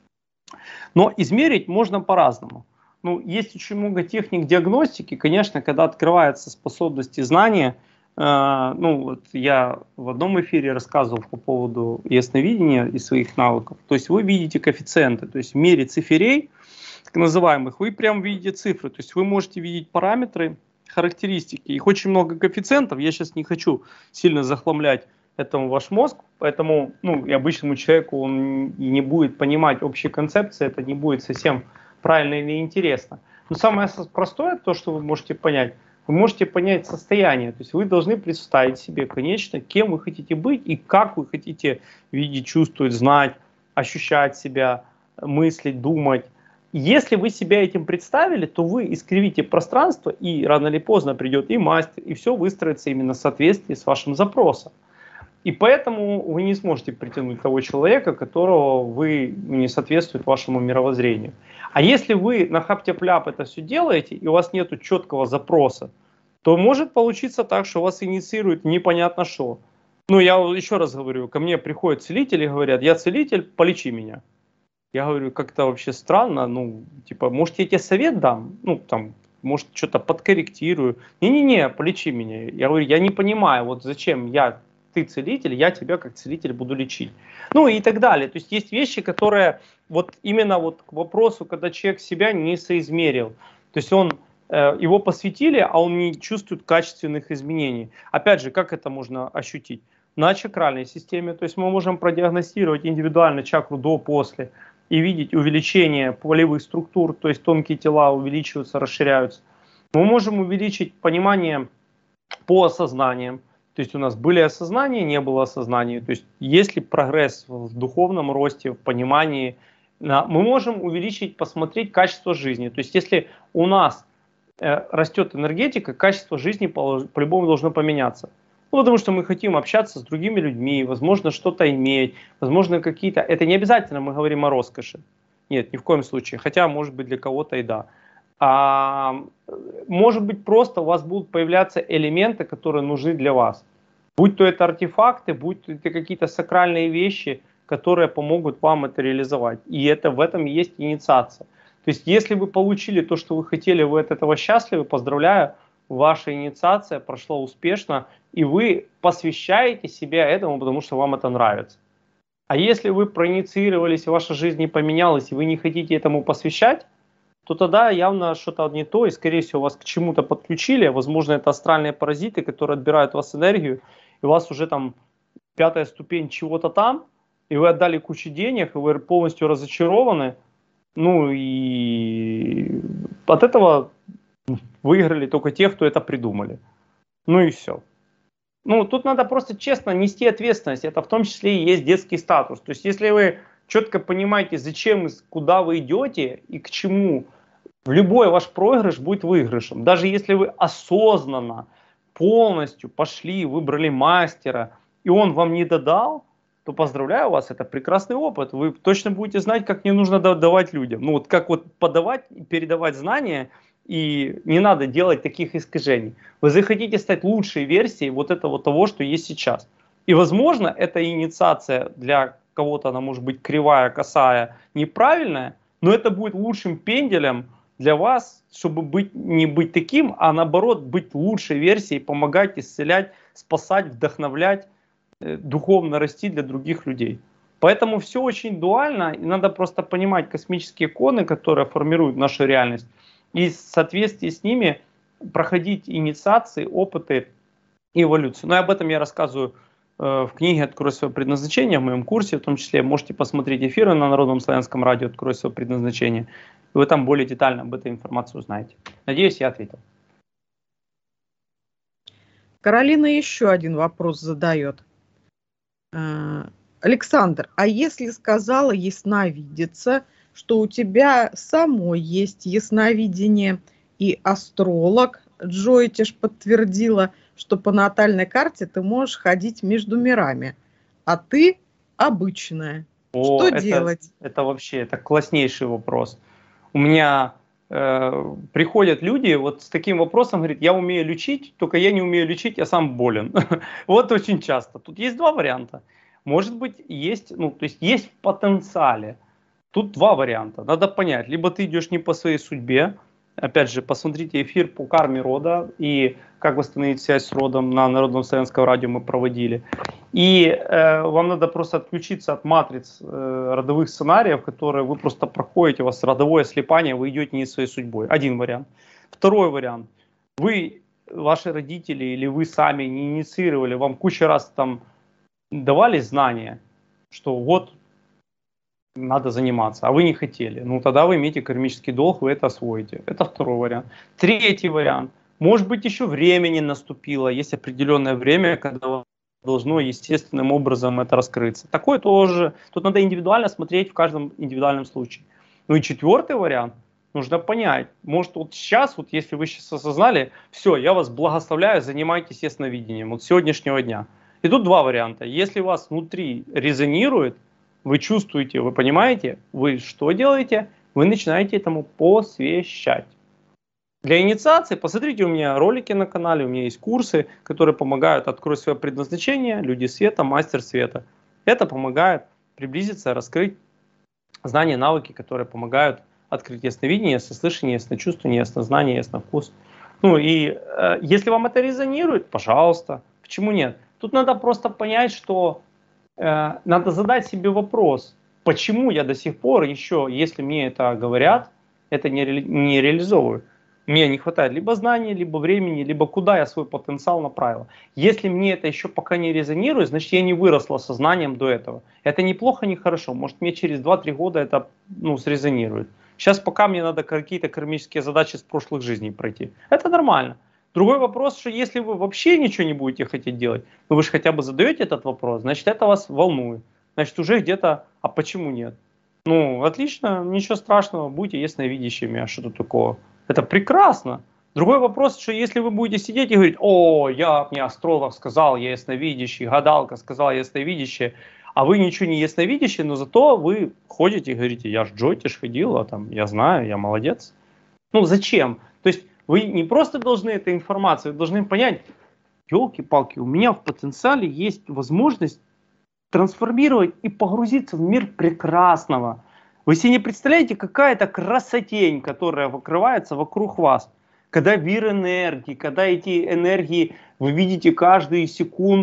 Но измерить можно по-разному. Ну, есть очень много техник диагностики. Конечно, когда открываются способности знания, э, ну, вот я в одном эфире рассказывал по поводу ясновидения и своих навыков. То есть вы видите коэффициенты, то есть в мире циферей, так называемых, вы прям видите цифры. То есть вы можете видеть параметры, характеристики. Их очень много коэффициентов. Я сейчас не хочу сильно захламлять этому ваш мозг, поэтому, ну, и обычному человеку он и не будет понимать общей концепции, это не будет совсем правильно или интересно. Но самое простое, то, что вы можете понять, вы можете понять состояние, то есть вы должны представить себе, конечно, кем вы хотите быть и как вы хотите видеть, чувствовать, знать, ощущать себя, мыслить, думать. Если вы себя этим представили, то вы искривите пространство, и рано или поздно придет и мастер, и все выстроится именно в соответствии с вашим запросом. И поэтому вы не сможете притянуть того человека, которого вы не соответствует вашему мировоззрению. А если вы на хап-тяп-ляп это все делаете, и у вас нет четкого запроса, то может получиться так, что вас инициирует непонятно что. Ну, я еще раз говорю, ко мне приходят целители и говорят, я целитель, полечи меня. Я говорю, как-то вообще странно, ну, типа, может, я тебе совет дам? Ну, там, может, что-то подкорректирую. Не-не-не, полечи меня. Я говорю, я не понимаю, вот зачем я, ты целитель, я тебя как целитель буду лечить. Ну, и так далее. То есть, есть вещи, которые, вот именно вот к вопросу, когда человек себя не соизмерил. То есть, он, э, его посвятили, а он не чувствует качественных изменений. Опять же, как это можно ощутить? На чакральной системе, то есть, мы можем продиагностировать индивидуально чакру до-после, и видеть увеличение полевых структур, то есть тонкие тела увеличиваются, расширяются. Мы можем увеличить понимание по осознаниям, то есть у нас были осознания, не было осознания, то есть есть ли прогресс в духовном росте, в понимании. Мы можем увеличить, посмотреть качество жизни, то есть если у нас растет энергетика, качество жизни по-любому должно поменяться. Ну, потому что мы хотим общаться с другими людьми, возможно, что-то иметь, возможно, какие-то... Это не обязательно мы говорим о роскоши. Нет, ни в коем случае. Хотя, может быть, для кого-то и да. А, может быть, просто у вас будут появляться элементы, которые нужны для вас. Будь то это артефакты, будь то это какие-то сакральные вещи, которые помогут вам это реализовать. И это, в этом и есть инициация. То есть, если вы получили то, что вы хотели, вы от этого счастливы, поздравляю, ваша инициация прошла успешно, и вы посвящаете себя этому, потому что вам это нравится. А если вы проинициировались, и ваша жизнь не поменялась, и вы не хотите этому посвящать, то тогда явно что-то не то, и, скорее всего, вас к чему-то подключили. Возможно, это астральные паразиты, которые отбирают у вас энергию, и у вас уже там пятая ступень чего-то там, и вы отдали кучу денег, и вы полностью разочарованы. Ну и от этого выиграли только те, кто это придумали. Ну и все. Ну, тут надо просто честно нести ответственность. Это в том числе и есть детский статус. То есть, если вы четко понимаете, зачем и куда вы идете и к чему, любой ваш проигрыш будет выигрышем. Даже если вы осознанно, полностью пошли, выбрали мастера, и он вам не додал, то поздравляю вас, это прекрасный опыт. Вы точно будете знать, как не нужно давать людям. Ну, вот как вот подавать и передавать знания, и не надо делать таких искажений. Вы захотите стать лучшей версией вот этого того, что есть сейчас. И, возможно, эта инициация для кого-то, она может быть кривая, косая, неправильная, но это будет лучшим пенделем для вас, чтобы быть, не быть таким, а наоборот быть лучшей версией, помогать, исцелять, спасать, вдохновлять, э, духовно расти для других людей. Поэтому все очень дуально, и надо просто понимать космические иконы, которые формируют нашу реальность, и в соответствии с ними проходить инициации, опыты и эволюцию. Но об этом я рассказываю э, в книге «Открой свое предназначение», в моем курсе, в том числе можете посмотреть эфиры на Народном славянском радио «Открой свое предназначение». И вы там более детально об этой информации узнаете. Надеюсь, я ответил. Каролина еще один вопрос задает. Александр, а если сказала ясновидица, что у тебя самой есть ясновидение, и астролог Джойтиш подтвердила, что по натальной карте ты можешь ходить между мирами, а ты обычная. О, что это, делать? Это вообще это класснейший вопрос. У меня э, приходят люди вот с таким вопросом, говорят, я умею лечить, только я не умею лечить, я сам болен. Вот очень часто. Тут есть два варианта. Может быть, есть, ну, то есть есть в потенциале. Тут два варианта. Надо понять, либо ты идешь не по своей судьбе, опять же, посмотрите эфир по карме рода и как восстановить связь с родом на Народном славянском радио мы проводили. И э, вам надо просто отключиться от матриц э, родовых сценариев, которые вы просто проходите, у вас родовое слепание, вы идете не своей судьбой. Один вариант. Второй вариант. Вы, ваши родители или вы сами не инициировали, вам кучу раз там давали знания, что вот надо заниматься, а вы не хотели. Ну, тогда вы имеете кармический долг, вы это освоите. Это второй вариант. Третий вариант. Может быть, еще время не наступило. Есть определенное время, когда должно естественным образом это раскрыться. Такое тоже. Тут надо индивидуально смотреть в каждом индивидуальном случае. Ну и четвертый вариант. Нужно понять. Может, вот сейчас, вот если вы сейчас осознали, все, я вас благословляю, занимайтесь ясновидением. Вот с сегодняшнего дня. И тут два варианта. Если у вас внутри резонирует, вы чувствуете, вы понимаете, вы что делаете? Вы начинаете этому посвящать. Для инициации посмотрите у меня ролики на канале, у меня есть курсы, которые помогают открыть свое предназначение, люди света, мастер света. Это помогает приблизиться, раскрыть знания, навыки, которые помогают открыть ясновидение, яснослышание, ясночувствование, яснознание, ясновкус. Ну и э, если вам это резонирует, пожалуйста, почему нет? Тут надо просто понять, что э, надо задать себе вопрос, почему я до сих пор еще, если мне это говорят, это не, ре, не реализовываю. Мне не хватает либо знаний, либо времени, либо куда я свой потенциал направил. Если мне это еще пока не резонирует, значит я не выросла сознанием до этого. Это не плохо, не хорошо. Может мне через два-три года это ну, срезонирует. Сейчас пока мне надо какие-то кармические задачи с прошлых жизней пройти. Это нормально. Другой вопрос, что если вы вообще ничего не будете хотеть делать, но вы же хотя бы задаете этот вопрос, значит это вас волнует. Значит уже где-то, а почему нет? Ну отлично, ничего страшного, будьте ясновидящими, а что тут такого? Это прекрасно. Другой вопрос, что если вы будете сидеть и говорить, о, я, мне астролог сказал, я ясновидящий, гадалка сказала, я ясновидящий, а вы ничего не ясновидящий, но зато вы ходите и говорите, я ж Джойтиш ходила, там, я знаю, я молодец. Ну зачем? То есть вы не просто должны эту информацию, вы должны понять, елки-палки, у меня в потенциале есть возможность трансформировать и погрузиться в мир прекрасного. Вы себе не представляете, какая-то красотень, которая выкрывается вокруг вас. Когда вир энергии, когда эти энергии вы видите каждую секунду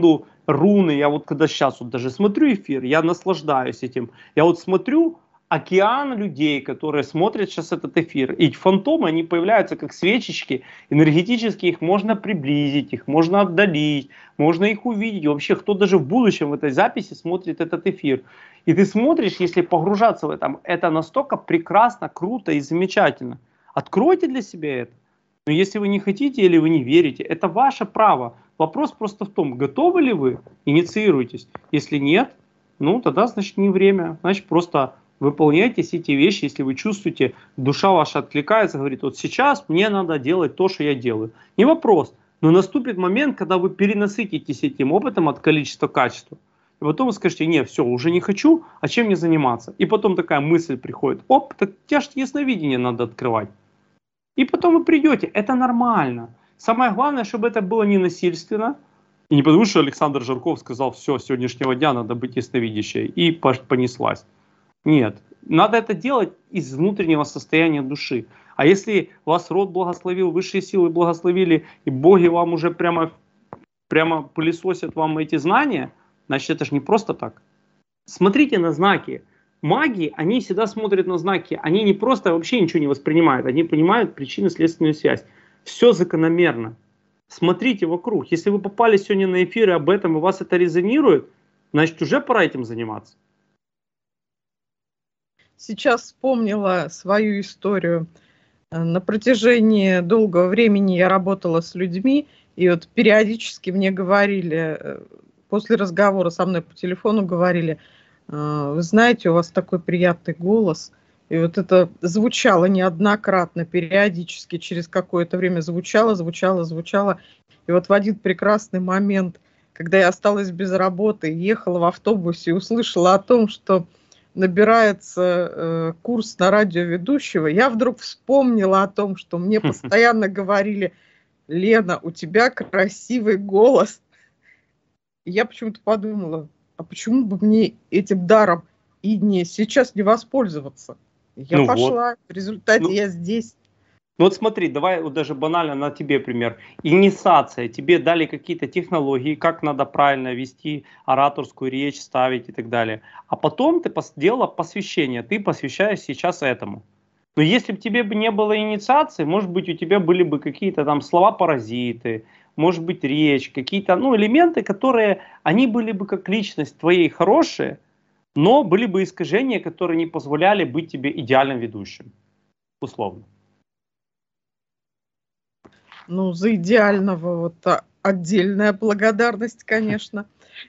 руны. Я вот когда сейчас вот даже смотрю эфир, я наслаждаюсь этим. Я вот смотрю океан людей, которые смотрят сейчас этот эфир. И фантомы, они появляются как свечечки. Энергетически их можно приблизить, их можно отдалить, можно их увидеть. И вообще, кто даже в будущем в этой записи смотрит этот эфир. И ты смотришь, если погружаться в это, это настолько прекрасно, круто и замечательно. Откройте для себя это. Но если вы не хотите или вы не верите, это ваше право. Вопрос просто в том, готовы ли вы, инициируйтесь. Если нет, ну тогда значит не время. Значит просто выполняйте все эти вещи, если вы чувствуете, душа ваша откликается, говорит, вот сейчас мне надо делать то, что я делаю. Не вопрос, но наступит момент, когда вы перенасытитесь этим опытом от количества к качеству. И потом вы скажете, нет, все, уже не хочу, а чем мне заниматься? И потом такая мысль приходит, оп, так тебе же ясновидение надо открывать. И потом вы придете, это нормально. Самое главное, чтобы это было не насильственно. И не потому, что Александр Жарков сказал, все, с сегодняшнего дня надо быть ясновидящей. И понеслась. Нет, надо это делать из внутреннего состояния души. А если вас род благословил, высшие силы благословили, и боги вам уже прямо, прямо пылесосят вам эти знания, значит это же не просто так. Смотрите на знаки. Маги, они всегда смотрят на знаки. Они не просто вообще ничего не воспринимают. Они понимают причинно-следственную связь. Все закономерно. Смотрите вокруг. Если вы попали сегодня на эфир и об этом, и у вас это резонирует, значит уже пора этим заниматься. Сейчас вспомнила свою историю. На протяжении долгого времени я работала с людьми, и вот периодически мне говорили, после разговора со мной по телефону говорили, вы знаете, у вас такой приятный голос. И вот это звучало неоднократно, периодически, через какое-то время звучало, звучало, звучало. И вот в один прекрасный момент, когда я осталась без работы, ехала в автобусе и услышала о том, что набирается э, курс на радиоведущего, я вдруг вспомнила о том, что мне постоянно говорили, Лена, у тебя красивый голос. И я почему-то подумала, а почему бы мне этим даром и не сейчас не воспользоваться? Я ну пошла, вот. В результате ну, я здесь. Ну вот смотри, давай вот даже банально на тебе пример. Инициация, тебе дали какие-то технологии, как надо правильно вести ораторскую речь, ставить и так далее. А потом ты сделала посвящение, ты посвящаешь сейчас этому. Но если бы тебе бы не было инициации, может быть у тебя были бы какие-то там слова-паразиты, может быть речь, какие-то ну, элементы, которые, они были бы как личность твоей хорошие, но были бы искажения, которые не позволяли быть тебе идеальным ведущим. Условно. Ну, за идеального вот отдельная благодарность, конечно.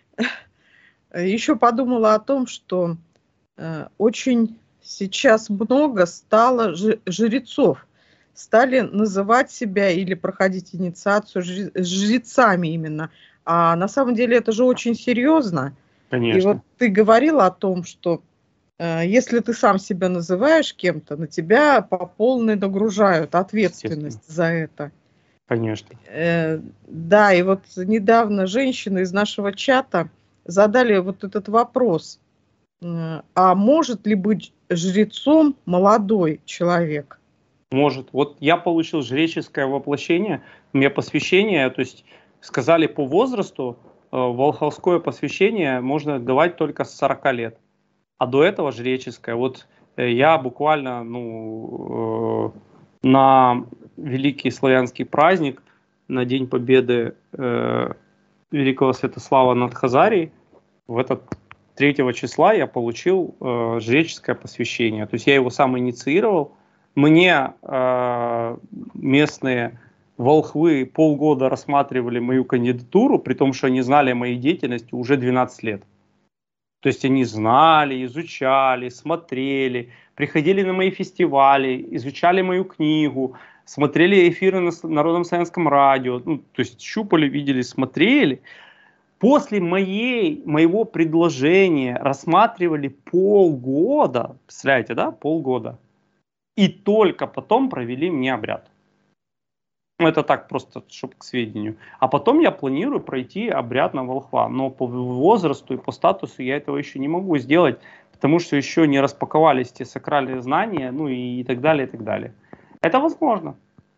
Еще подумала о том, что э, очень сейчас много стало жрецов. Стали называть себя или проходить инициацию жрецами именно. А на самом деле это же очень серьезно. Конечно. И вот ты говорила о том, что э, если ты сам себя называешь кем-то, на тебя по полной нагружают ответственность за это. Конечно. Э, да, и вот недавно женщины из нашего чата задали вот этот вопрос. Э, а может ли быть жрецом молодой человек? Может. Вот я получил жреческое воплощение, у меня посвящение, то есть сказали по возрасту, э, волховское посвящение можно давать только с сорока лет. А до этого жреческое. Вот э, я буквально ну, э, на великий славянский праздник, на День Победы э, великого Святослава над Хазарией, в этот третьего числа я получил э, жреческое посвящение. То есть я его сам инициировал. Мне э, местные волхвы полгода рассматривали мою кандидатуру, при том, что они знали о моей деятельности уже двенадцать лет. То есть они знали, изучали, смотрели, приходили на мои фестивали, изучали мою книгу, смотрели эфиры на Народном славянском радио, ну, то есть щупали, видели, смотрели. После моей, моего предложения рассматривали полгода, представляете, да, полгода. И только потом провели мне обряд. Ну, это так просто, чтобы к сведению. А потом я планирую пройти обряд на волхва. Но по возрасту и по статусу я этого еще не могу сделать, потому что еще не распаковались те сакральные знания, ну и, и так далее, и так далее. Это возможно.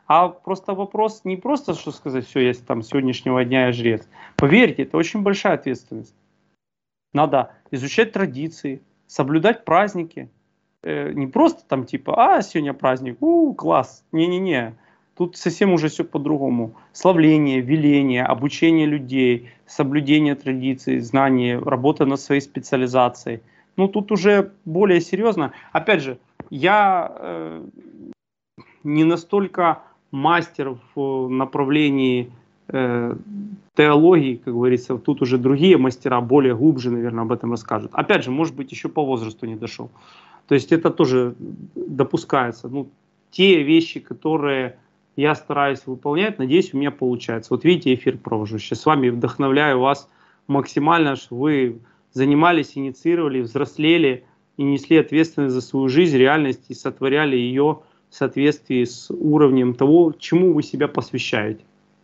а просто вопрос не просто, что сказать, все, я там с сегодняшнего дня я жрец. Поверьте, это очень большая ответственность. Надо изучать традиции, соблюдать праздники. Э, не просто там типа, а, сегодня праздник, у, класс. Не-не-не, тут совсем уже все по-другому. Славление, веление, обучение людей, соблюдение традиций, знания, работа над своей специализацией. Ну, тут уже более серьезно. Опять же, я э, не настолько мастер в направлении э, теологии, как говорится, тут уже другие мастера более глубже, наверное, об этом расскажут. Опять же, может быть, еще по возрасту не дошел. То есть это тоже допускается. Ну, те вещи, которые я стараюсь выполнять, надеюсь, у меня получается. Вот видите, эфир провожу. Сейчас с вами вдохновляю вас максимально, что вы занимались, инициировали, взрослели и несли ответственность за свою жизнь, реальность и сотворяли ее в соответствии с уровнем того, чему вы себя посвящаете.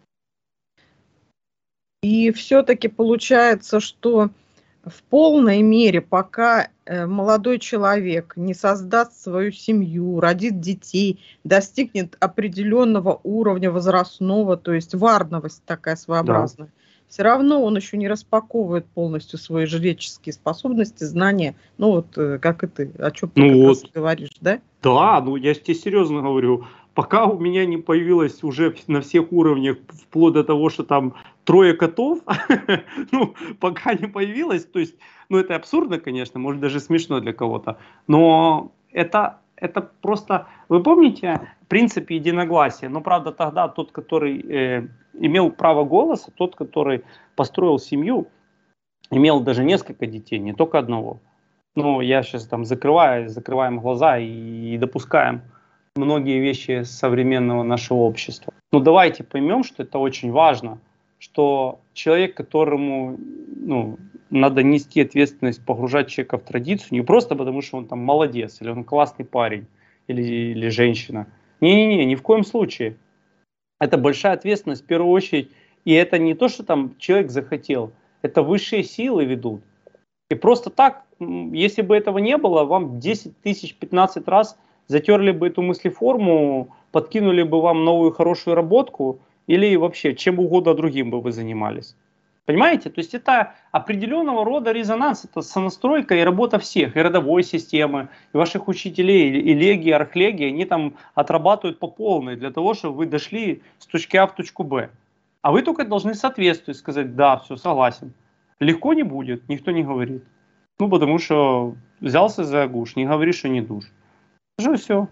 И все-таки получается, что в полной мере, пока молодой человек не создаст свою семью, родит детей, достигнет определенного уровня возрастного, то есть варновость такая своеобразная, да, все равно он еще не распаковывает полностью свои жреческие способности, знания. Ну вот, как и ты, о чем ты ну как вот. раз говоришь, да? Да, ну я тебе серьезно говорю. Пока у меня не появилось уже на всех уровнях, вплоть до того, что там трое котов, ну, пока не появилось, то есть, ну, это абсурдно, конечно, может, даже смешно для кого-то, но это, это просто, вы помните принцип единогласия, но, правда, тогда тот, который э, имел право голоса, тот, который построил семью, имел даже несколько детей, не только одного. Ну, я сейчас там закрываю, закрываем глаза и, и допускаем многие вещи современного нашего общества. Но давайте поймем, что это очень важно, что человек, которому ну, надо нести ответственность, погружать человека в традицию, не просто потому, что он там молодец, или он классный парень, или, или женщина. Не-не-не, ни в коем случае. Это большая ответственность в первую очередь. И это не то, что там человек захотел, это высшие силы ведут. И просто так, если бы этого не было, вам десять тысяч, пятнадцать раз затерли бы эту мыслеформу, подкинули бы вам новую хорошую работку или вообще чем угодно другим бы вы занимались. Понимаете? То есть это определенного рода резонанс, это сонастройка и работа всех, и родовой системы, и ваших учителей, и легии, и архлегии, они там отрабатывают по полной для того, чтобы вы дошли с точки А в точку Б. А вы только должны соответствовать, сказать, да, все, согласен. Легко не будет, никто не говорит. Ну, потому что взялся за гуш, не говори, что не душ. Уже все.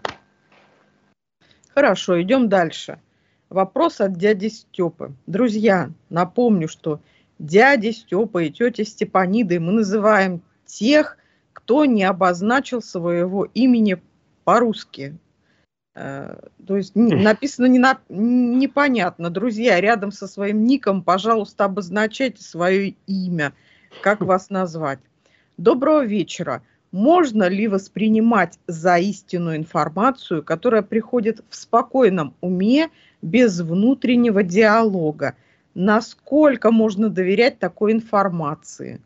Хорошо, идем дальше. Вопрос от дяди Степы. Друзья, напомню, что дяди Степа и тети Степаниды мы называем тех, кто не обозначил своего имени по-русски. То есть написано не на, непонятно. Друзья, рядом со своим ником, пожалуйста, обозначайте свое имя. Как вас назвать? Доброго вечера. Можно ли воспринимать за истинную информацию, которая приходит в спокойном уме, без внутреннего диалога? Насколько можно доверять такой информации?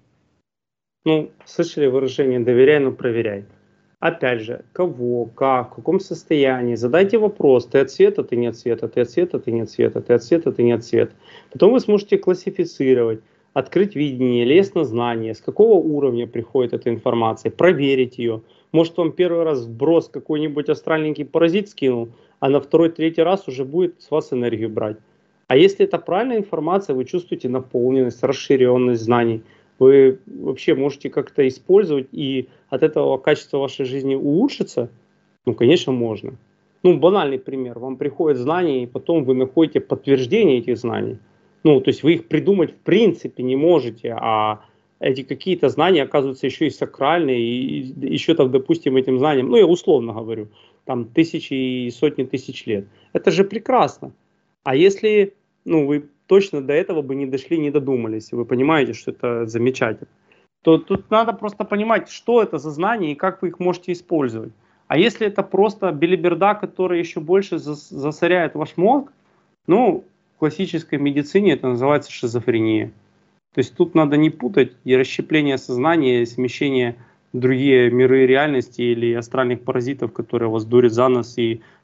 Ну, слышали выражение «доверяй, но проверяй». Опять же, кого, как, в каком состоянии. Задайте вопрос, ты от света, ты не от света, ты от света, ты не от света, ты от света, ты не от света. Потом вы сможете классифицировать, открыть видение, лестнознание, с какого уровня приходит эта информация, проверить ее. Может, вам первый раз вброс какой-нибудь астральненький паразит скинул, а на второй, третий раз уже будет с вас энергию брать. А если это правильная информация, вы чувствуете наполненность, расширенность знаний, вы вообще можете как-то использовать, и от этого качество вашей жизни улучшится? Ну, конечно, можно. Ну, банальный пример. Вам приходят знания, и потом вы находите подтверждение этих знаний. Ну, то есть вы их придумать в принципе не можете, а эти какие-то знания оказываются еще и сакральные, и еще там, допустим, этим знаниям, ну, я условно говорю, там тысячи и сотни тысяч лет. Это же прекрасно. А если, ну, вы точно до этого бы не дошли, не додумались, вы понимаете, что это замечательно, то тут надо просто понимать, что это за знания и как вы их можете использовать. А если это просто белиберда, которая еще больше засоряет ваш мозг, ну, в классической медицине это называется шизофрения. То есть тут надо не путать и расщепление сознания, и смещение в другие миры реальности или астральных паразитов, которые вас дурят за нос и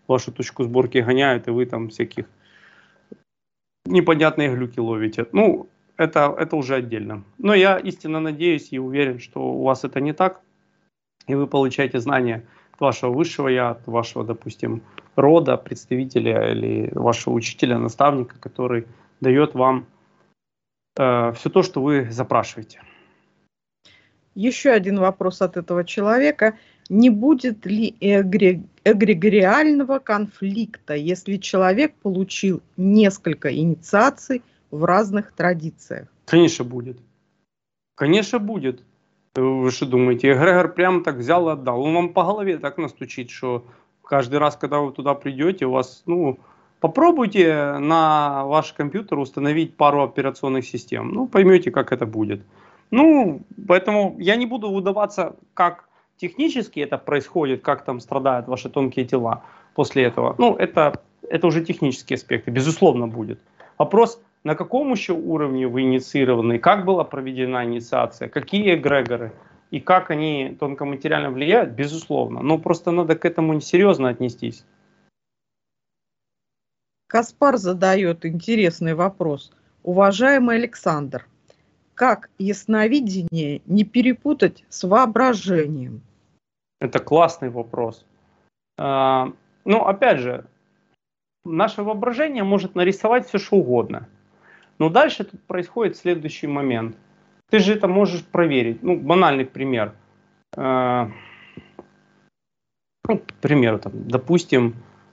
вашу точку сборки гоняют, и вы там всяких непонятные глюки ловите. Ну, это, это уже отдельно. Но я истинно надеюсь и уверен, что у вас это не так, и вы получаете знания от вашего высшего я, от вашего, допустим, рода, представителя или вашего учителя, наставника, который дает вам э, все то, что вы запрашиваете. Еще один вопрос от этого человека. Не будет ли эгрегориального конфликта, если человек получил несколько инициаций в разных традициях? Конечно, будет. Конечно, будет. Вы что думаете, эгрегор прямо так взял и отдал? Он вам по голове так настучит, что каждый раз, когда вы туда придете, у вас, ну, попробуйте на ваш компьютер установить пару операционных систем. Ну, поймете, как это будет. Ну, поэтому я не буду выдаваться, как технически это происходит, как там страдают ваши тонкие тела после этого. Ну, это, это уже технические аспекты, безусловно, будет. Вопрос, на каком еще уровне вы инициированы, как была проведена инициация, какие эгрегоры и как они тонкоматериально влияют, безусловно. Но просто надо к этому серьезно отнестись. Каспар задает интересный вопрос. Уважаемый Александр, как ясновидение не перепутать с воображением? Это классный вопрос. А, ну, опять же, наше воображение может нарисовать все, что угодно. Но дальше тут происходит следующий момент. Ты же это можешь проверить. Ну, банальный пример. А, ну, к примеру, там, допустим,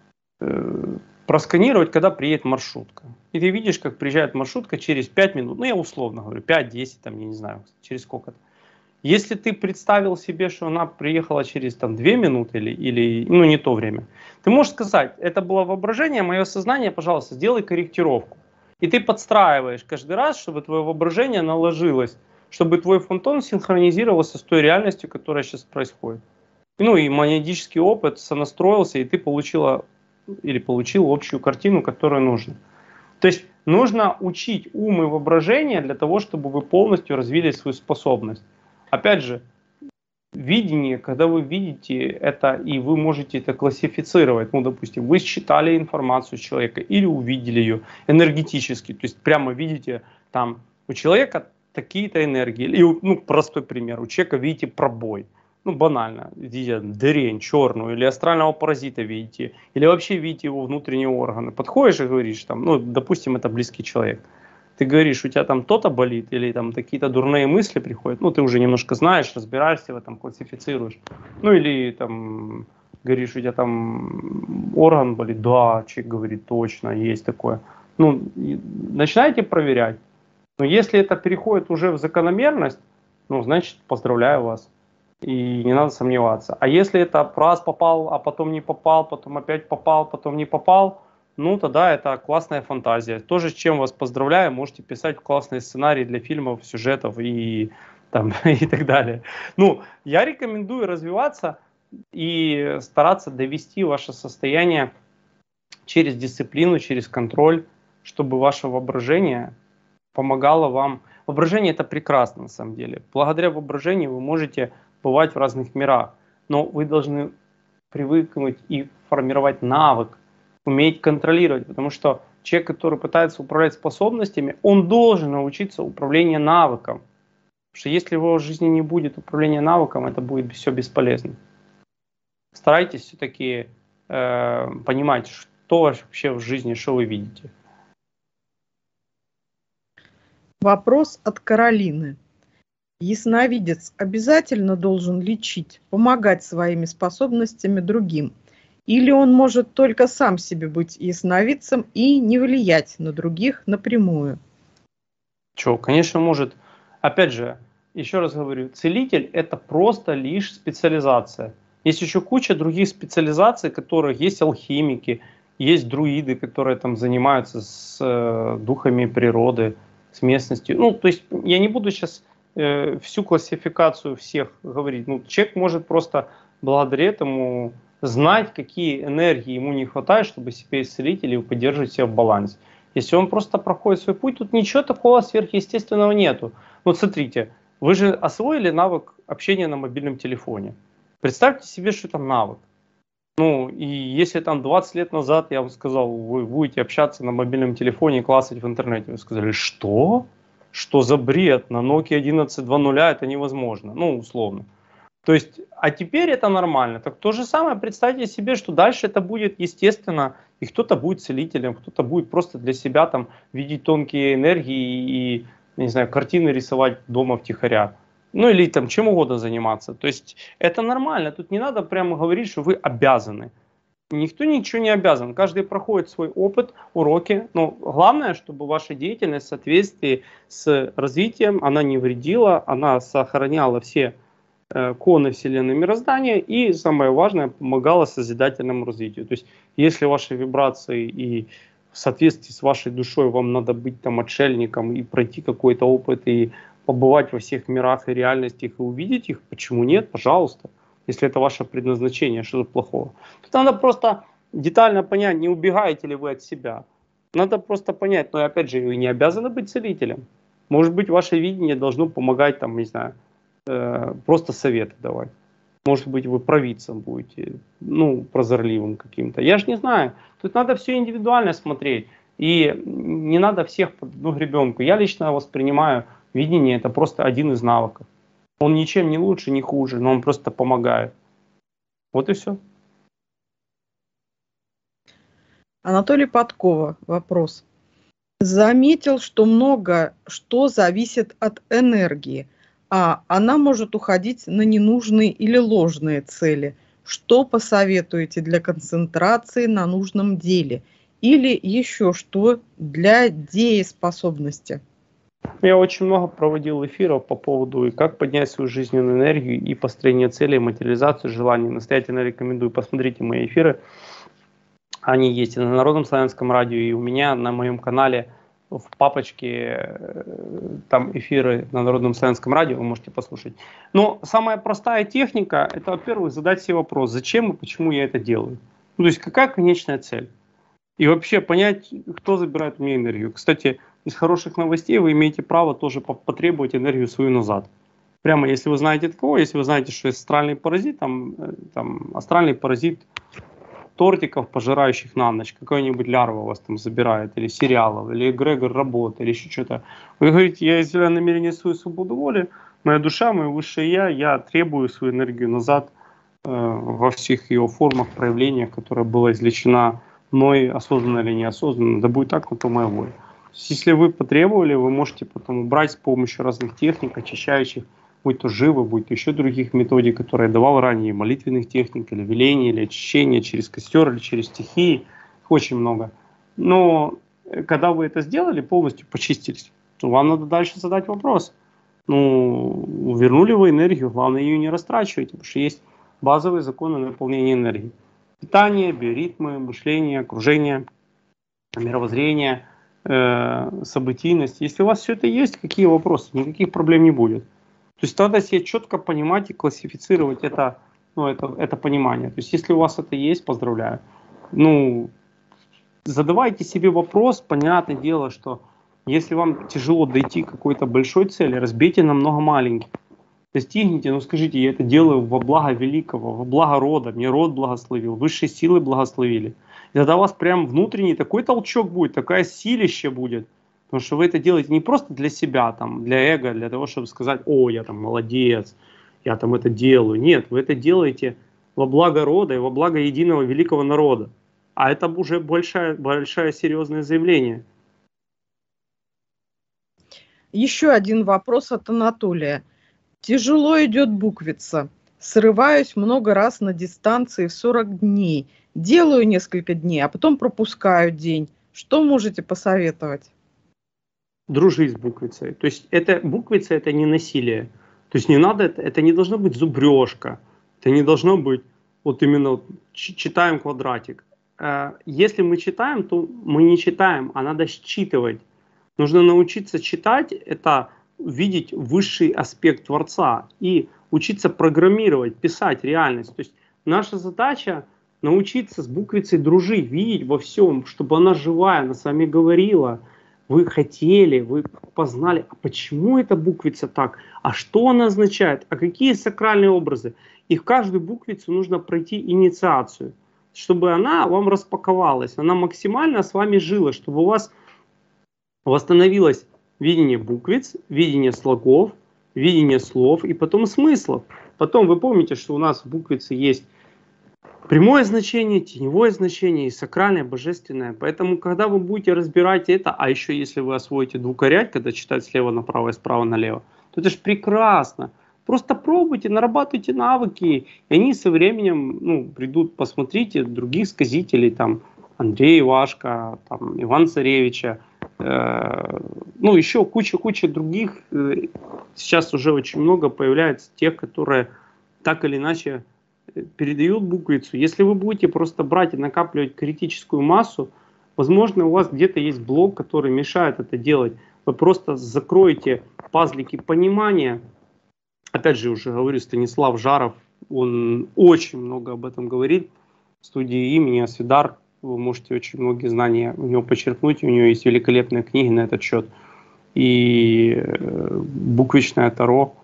э, просканировать, когда приедет маршрутка. И ты видишь, как приезжает маршрутка через пять минут. Ну, я условно говорю, пять-десять, там, я не знаю, через сколько-то. Если ты представил себе, что она приехала через там, две минуты или, или ну, не то время, ты можешь сказать, это было воображение, мое сознание, пожалуйста, сделай корректировку. И ты подстраиваешь каждый раз, чтобы твое воображение наложилось, чтобы твой фантом синхронизировался с той реальностью, которая сейчас происходит. Ну и магнетический опыт сонастроился, и ты получила или получил общую картину, которую нужно. То есть нужно учить ум и воображение для того, чтобы вы полностью развили свою способность. Опять же, видение, когда вы видите это и вы можете это классифицировать, ну, допустим, вы считали информацию человека или увидели ее энергетически, то есть прямо видите там у человека такие-то энергии, или, ну, простой пример, у человека видите пробой, ну, банально, видите дырень черную, или астрального паразита видите, или вообще видите его внутренние органы, подходишь и говоришь, там, ну, допустим, это близкий человек. Ты говоришь, у тебя там то-то болит, или там какие-то дурные мысли приходят, ну, ты уже немножко знаешь, разбираешься в этом, классифицируешь. Ну, или там говоришь, у тебя там орган болит, да, человек говорит, точно, есть такое. Ну, начинайте проверять. Но если это переходит уже в закономерность, ну, значит, поздравляю вас. И не надо сомневаться. А если это раз попал, а потом не попал, потом опять попал, потом не попал, ну, тогда это классная фантазия. Тоже с чем вас поздравляю, можете писать классные сценарии для фильмов, сюжетов и, там, и так далее. Ну, я рекомендую развиваться и стараться довести ваше состояние через дисциплину, через контроль, чтобы ваше воображение помогало вам. Воображение — это прекрасно на самом деле. Благодаря воображению вы можете бывать в разных мирах, но вы должны привыкнуть и формировать навык, уметь контролировать, потому что человек, который пытается управлять способностями, он должен научиться управлению навыком. Потому что если в его жизни не будет управления навыком, это будет все бесполезно. Старайтесь все-таки э, понимать, что вообще в жизни, что вы видите. Вопрос от Каролины. Ясновидец обязательно должен лечить, помогать своими способностями другим? Или он может только сам себе быть ясновидцем и не влиять на других напрямую? Че, конечно, может. Опять же, еще раз говорю, целитель — это просто лишь специализация. Есть еще куча других специализаций, которых есть алхимики, есть друиды, которые там занимаются с э, духами природы, с местностью. Ну, то есть я не буду сейчас э, всю классификацию всех говорить. Ну, человек может просто благодаря этому знать, какие энергии ему не хватает, чтобы себя исцелить или поддерживать себя в балансе. Если он просто проходит свой путь, тут ничего такого сверхъестественного нету. Вот смотрите, вы же освоили навык общения на мобильном телефоне. Представьте себе, что это навык. Ну, и если там двадцать лет назад я вам сказал, вы будете общаться на мобильном телефоне и классать в интернете, вы сказали, что? Что за бред? На Nokia одиннадцать два ноль это невозможно. Ну, условно. То есть, а теперь это нормально. Так то же самое, представьте себе, что дальше это будет естественно, и кто-то будет целителем, кто-то будет просто для себя там видеть тонкие энергии и, не знаю, картины рисовать дома втихаря. Ну или там чем угодно заниматься. То есть это нормально. Тут не надо прямо говорить, что вы обязаны. Никто ничего не обязан. Каждый проходит свой опыт, уроки. Но главное, чтобы ваша деятельность в соответствии с развитием, она не вредила, она сохраняла все коны Вселенной мироздания и, самое важное, помогала созидательному развитию. То есть, если ваши вибрации и в соответствии с вашей душой вам надо быть там отшельником и пройти какой-то опыт и побывать во всех мирах и реальностях и увидеть их, почему нет? Пожалуйста. Если это ваше предназначение, что тут плохого? Тут надо просто детально понять, не убегаете ли вы от себя. Надо просто понять, но опять же, вы не обязаны быть целителем. Может быть, ваше видение должно помогать, там, не знаю, просто советы давать. Может быть, вы провидцем будете, ну, прозорливым каким-то. Я же не знаю. Тут надо все индивидуально смотреть. И не надо всех под одну гребенку. Я лично воспринимаю видение, это просто один из навыков. Он ничем не лучше, не хуже, но он просто помогает. Вот и все. Анатолий Подкова, вопрос. Заметил, что много что зависит от энергии. А она может уходить на ненужные или ложные цели. Что посоветуете для концентрации на нужном деле? Или еще что для дееспособности? Я очень много проводил эфиров по поводу, и как поднять свою жизненную энергию и построение целей, материализацию желаний. Настоятельно рекомендую, посмотрите мои эфиры. Они есть и на Народном славянском радио, и у меня на моем канале в папочке там эфиры на Народном славянском радио, вы можете послушать. Но самая простая техника, это, во-первых, задать себе вопрос, зачем и почему я это делаю. Ну, то есть, какая конечная цель? И вообще понять, кто забирает у меня энергию. Кстати, из хороших новостей вы имеете право тоже потребовать энергию свою назад. Прямо, если вы знаете такого, если вы знаете, что есть астральный паразит, там, там астральный паразит тортиков, пожирающих на ночь, какая-нибудь лярва вас там забирает, или сериалов, или эгрегор работы, или еще что-то. Вы говорите, я изъявляю намерение свою свободу воли, моя душа, мое высшее я, я требую свою энергию назад э, во всех ее формах, проявлениях, которая была извлечена мной, осознанно или неосознанно, да будет так, на то моя воля. Если вы потребовали, вы можете потом убрать с помощью разных техник, очищающих, будь то живо, будь то еще других методик, которые я давал ранее, молитвенных техник, или веления, или очищения через костер, или через стихии, их очень много. Но когда вы это сделали, полностью почистились, то вам надо дальше задать вопрос. Ну, вернули вы энергию, главное ее не растрачивайте, потому что есть базовые законы наполнения энергии. Питание, биоритмы, мышление, окружение, мировоззрение, э, событийность. Если у вас все это есть, какие вопросы? Никаких проблем не будет. То есть надо себе четко понимать и классифицировать это, ну, это, это понимание. То есть если у вас это есть, поздравляю. Ну, задавайте себе вопрос, понятное дело, что если вам тяжело дойти к какой-то большой цели, разбейте на много маленьких. Достигните, ну скажите, я это делаю во благо великого, во благо рода, мне род благословил, высшие силы благословили. И тогда у вас прям внутренний такой толчок будет, такая силище будет. Потому что вы это делаете не просто для себя, там, для эго, для того, чтобы сказать, о, я там молодец, я там это делаю. Нет, вы это делаете во благо рода и во благо единого великого народа. А это уже большое, большое серьезное заявление. Еще один вопрос от Анатолия. Тяжело идет буквица. Срываюсь много раз на дистанции в сорок дней. Делаю несколько дней, а потом пропускаю день. Что можете посоветовать? Дружить с буквицей. То есть это, буквица это не насилие. То есть не надо, это, это не должно быть зубрежка. Это не должно быть вот именно вот, читаем квадратик. Если мы читаем, то мы не читаем, а надо считывать. Нужно научиться читать, это видеть высший аспект Творца и учиться программировать, писать реальность. То есть наша задача научиться с буквицей дружить, видеть во всем, чтобы она живая, она с вами говорила. Вы хотели, вы познали, а почему эта буквица так, а что она означает, а какие сакральные образы. И в каждую буквицу нужно пройти инициацию. чтобы она вам распаковалась, она максимально с вами жила, чтобы у вас восстановилось видение буквиц, видение слогов, видение слов и потом смыслов. Потом вы помните, что у нас в буквице есть прямое значение, теневое значение и сакральное, божественное. Поэтому, когда вы будете разбирать это, а еще если вы освоите двукорять, когда читать слева направо и справа налево, то это же прекрасно. Просто пробуйте, нарабатывайте навыки, и они со временем ну, придут. Посмотрите других сказителей, там Андрей Ивашко, там, Иван Царевича, э, ну еще куча-куча других. Сейчас уже очень много появляется тех, которые так или иначе передают буквицу. Если вы будете просто брать и накапливать критическую массу, возможно, у вас где-то есть блок, который мешает это делать. Вы просто закроете пазлики понимания. Опять же, уже говорю, Станислав Жаров, он очень много об этом говорит. В студии имени Асвидар вы можете очень многие знания у него почерпнуть. У него есть великолепные книги на этот счет. И буквичное Таро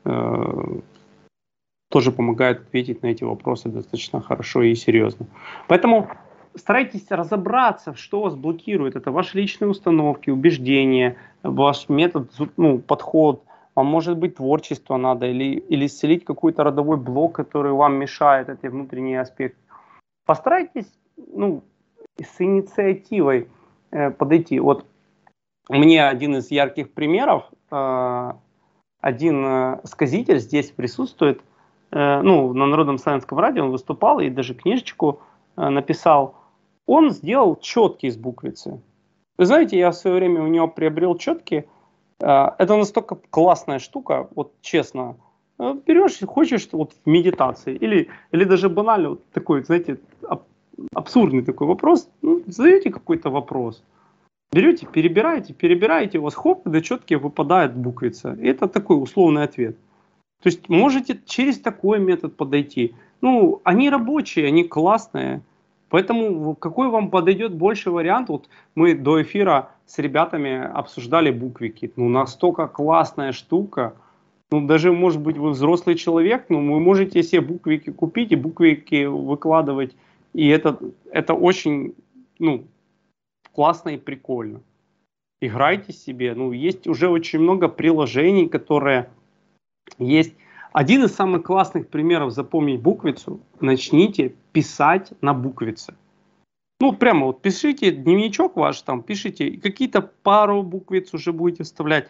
э, тоже помогает ответить на эти вопросы достаточно хорошо и серьезно. Поэтому старайтесь разобраться, что вас блокирует. Это ваши личные установки, убеждения, ваш метод, ну, подход. Вам может быть творчество надо или, или исцелить какой-то родовой блок, который вам мешает, это внутренний аспект. Постарайтесь ну, с инициативой э, подойти. Вот мне один из ярких примеров, э, один э, сказитель здесь присутствует, э, ну, на Народном славянском радио он выступал и даже книжечку э, написал. Он сделал четки из буквицы. Вы знаете, я в свое время у него приобрел четки. Это настолько классная штука, вот честно. Берешь, хочешь вот в медитации, или, или даже банально вот такой, знаете, аб, абсурдный такой вопрос, ну, задаете какой-то вопрос, берете, перебираете, перебираете, у вас хоп, до четки выпадает буквица. И это такой условный ответ. То есть можете через такой метод подойти. Ну, они рабочие, они классные. Поэтому какой вам подойдет больше вариант? Вот мы до эфира с ребятами обсуждали буквики. Ну, настолько классная штука. Ну, даже, может быть, вы взрослый человек, но вы можете себе буквики купить и буквики выкладывать. И это, это очень ну, классно и прикольно. Играйте себе. Ну, есть уже очень много приложений, которые есть. Один из самых классных примеров запомнить буквицу. Начните писать на буквице. Ну, прямо вот пишите дневничок ваш, там пишите, какие-то пару буквиц уже будете вставлять.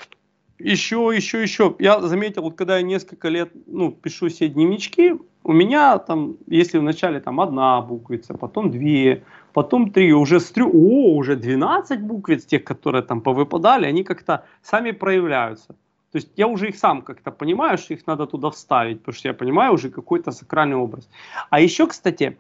Еще, еще, еще. Я заметил, вот когда я несколько лет ну, пишу себе дневнички, у меня там, если вначале там одна буквица, потом две, потом три, уже с трех, о, уже двенадцать буквиц, тех, которые там повыпадали, они как-то сами проявляются. То есть я уже их сам как-то понимаю, что их надо туда вставить, потому что я понимаю уже какой-то сакральный образ. А еще, кстати,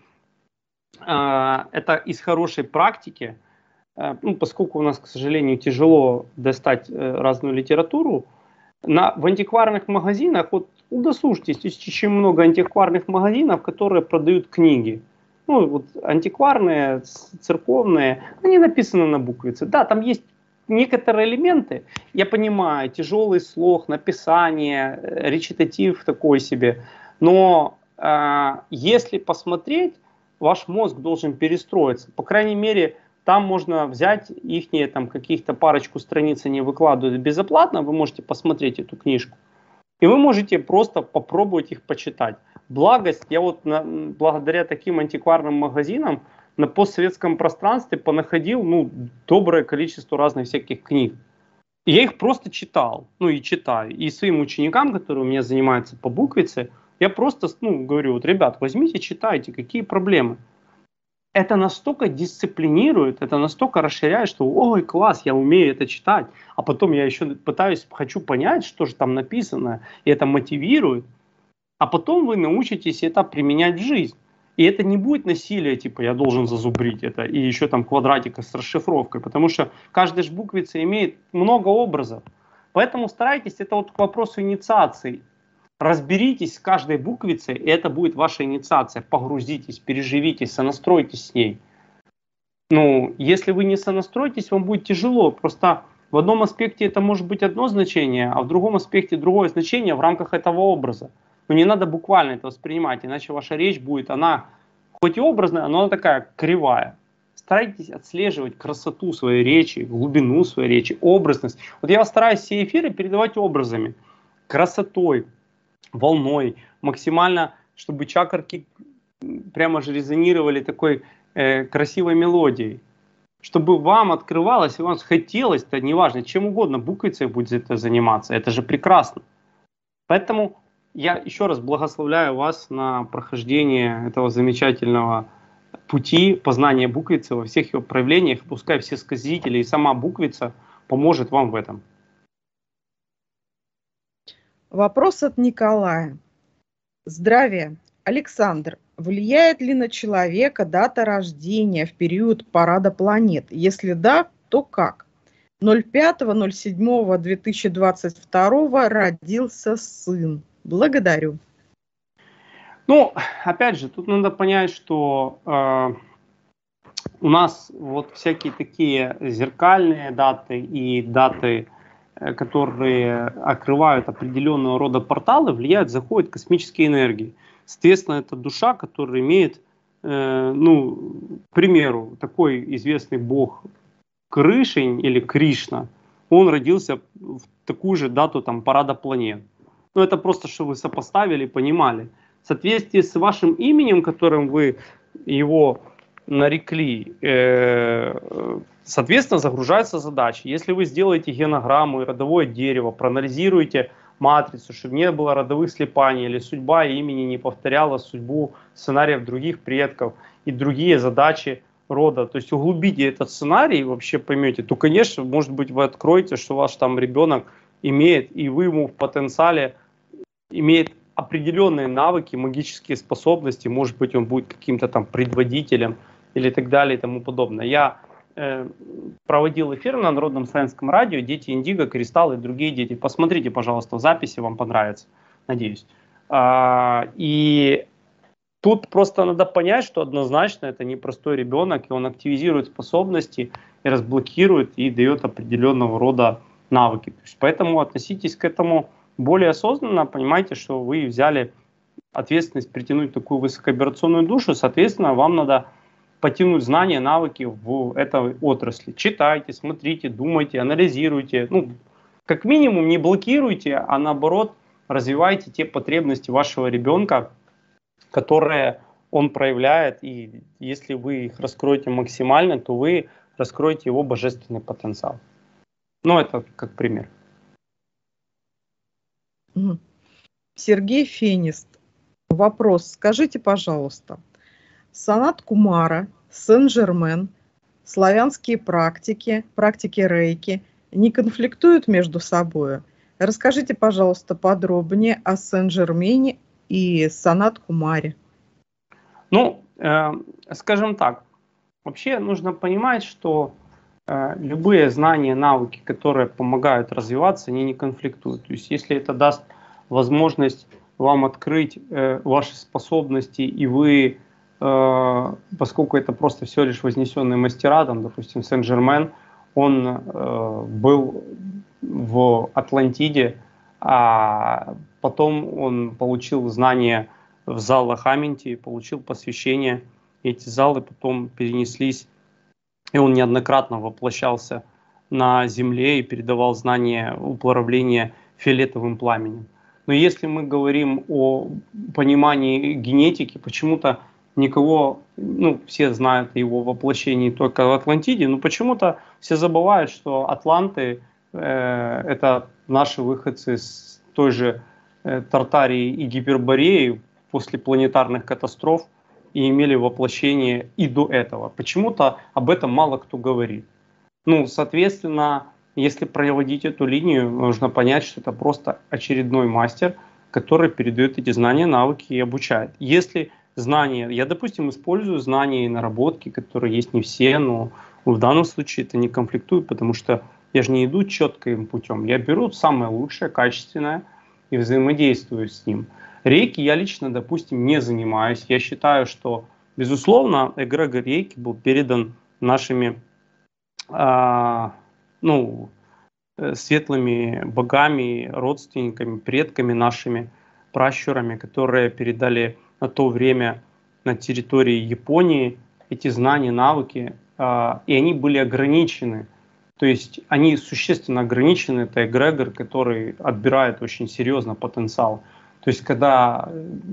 это из хорошей практики, ну, поскольку у нас, к сожалению, тяжело достать разную литературу, на, в антикварных магазинах, вот удосужьтесь, есть очень много антикварных магазинов, которые продают книги. Ну, вот антикварные, церковные, они написаны на буквице. Да, там есть некоторые элементы, я понимаю, тяжелый слог, написание, речитатив такой себе, но э, если посмотреть, ваш мозг должен перестроиться. По крайней мере, там можно взять их там каких-то парочку страниц, они выкладывают безоплатно, вы можете посмотреть эту книжку. И вы можете просто попробовать их почитать. Благость, я вот на, благодаря таким антикварным магазинам на постсоветском пространстве понаходил ну, доброе количество разных всяких книг. И я их просто читал, ну и читаю. И своим ученикам, которые у меня занимаются по буквице, я просто ну, говорю, вот, ребят, возьмите, читайте, какие проблемы. Это настолько дисциплинирует, это настолько расширяет, что ой, класс, я умею это читать. А потом я еще пытаюсь, хочу понять, что же там написано, и это мотивирует. А потом вы научитесь это применять в жизнь. И это не будет насилие, типа я должен зазубрить это, и еще там квадратика с расшифровкой, потому что каждая же буквица имеет много образов. Поэтому старайтесь, это вот к вопросу инициации. Разберитесь с каждой буквицей, и это будет ваша инициация. Погрузитесь, переживитесь, сонастройтесь с ней. Ну, если вы не сонастроитесь, вам будет тяжело. Просто в одном аспекте это может быть одно значение, а в другом аспекте другое значение в рамках этого образа. Но не надо буквально это воспринимать, иначе ваша речь будет, она хоть и образная, но она такая кривая. Старайтесь отслеживать красоту своей речи, глубину своей речи, образность. Вот я стараюсь все эфиры передавать образами, красотой, волной, максимально, чтобы чакрки прямо же резонировали такой э, красивой мелодией. Чтобы вам открывалось, и вам хотелось, это неважно, чем угодно, буквицей будет это заниматься, это же прекрасно. Поэтому я еще раз благословляю вас на прохождение этого замечательного пути познания буквицы во всех ее проявлениях. Пускай все сказители и сама буквица поможет вам в этом. Вопрос от Николая. Здравия. Александр, влияет ли на человека дата рождения в период парада планет? Если да, то как? ноль пятого ноль седьмого две тысячи двадцать второго родился сын. Благодарю. Ну, опять же, тут надо понять, что э, у нас вот всякие такие зеркальные даты и даты, э, которые открывают определенного рода порталы, влияют, заходят космические энергии. Соответственно, это душа, которая имеет, э, ну, к примеру, такой известный бог Крышень или Кришна, он родился в такую же дату там парада планет. Ну, это просто, чтобы вы сопоставили, понимали. В соответствии с вашим именем, которым вы его нарекли, э, соответственно, загружаются задачи. Если вы сделаете генограмму и родовое дерево, проанализируете матрицу, чтобы не было родовых слипаний, или судьба имени не повторяла судьбу сценариев других предков и другие задачи рода, то есть углубите этот сценарий и вообще поймете, то, конечно, может быть, вы откроете, что ваш там ребенок имеет, и вы ему в потенциале имеет определенные навыки, магические способности, может быть, он будет каким-то там предводителем или так далее и тому подобное. Я э, проводил эфир на Народном славянском радио «Дети Индиго», «Кристаллы» и другие дети. Посмотрите, пожалуйста, в записи, вам понравится, надеюсь. А, и тут просто надо понять, что однозначно это непростой ребенок, и он активизирует способности, и разблокирует, и дает определенного рода навыки. То есть, поэтому относитесь к этому более осознанно, понимаете, что вы взяли ответственность притянуть такую высоковибрационную душу, соответственно, вам надо потянуть знания, навыки в этой отрасли. Читайте, смотрите, думайте, анализируйте. Ну, как минимум не блокируйте, а наоборот развивайте те потребности вашего ребенка, которые он проявляет, и если вы их раскроете максимально, то вы раскроете его божественный потенциал. Ну, это как пример. Сергей Фенист. Вопрос. Скажите, пожалуйста, Санат Кумара, Сен-Жермен, славянские практики, практики рейки не конфликтуют между собой? Расскажите, пожалуйста, подробнее о Сен-Жермене и Санат Кумаре. Ну, э, скажем так, вообще нужно понимать, что э, любые знания, навыки, которые помогают развиваться, они не конфликтуют. То есть, если это даст возможность вам открыть э, ваши способности, и вы, э, поскольку это просто все лишь вознесенные мастера, там, допустим, Сен-Жермен, он э, был в Атлантиде, а потом он получил знания в залах Аминти, получил посвящение. Эти залы потом перенеслись, и он неоднократно воплощался на земле и передавал знания управления фиолетовым пламенем. Но если мы говорим о понимании генетики, почему-то никого, ну, все знают о его воплощении только в Атлантиде, но почему-то все забывают, что атланты э, это наши выходцы с той же э, Тартарии и Гипербореи после планетарных катастроф и имели воплощение и до этого. Почему-то об этом мало кто говорит. Ну, соответственно, если проводить эту линию, нужно понять, что это просто очередной мастер, который передает эти знания, навыки и обучает. Если знания, я, допустим, использую знания и наработки, которые есть не все, но в данном случае это не конфликтует, потому что я же не иду четким путем. Я беру самое лучшее, качественное и взаимодействую с ним. Рейки я лично, допустим, не занимаюсь. Я считаю, что, безусловно, эгрегор рейки был передан нашими э, ну, светлыми богами, родственниками, предками нашими, пращурами, которые передали на то время на территории Японии, эти знания, навыки, э, и они были ограничены. То есть они существенно ограничены, это эгрегор, который отбирает очень серьезно потенциал. То есть когда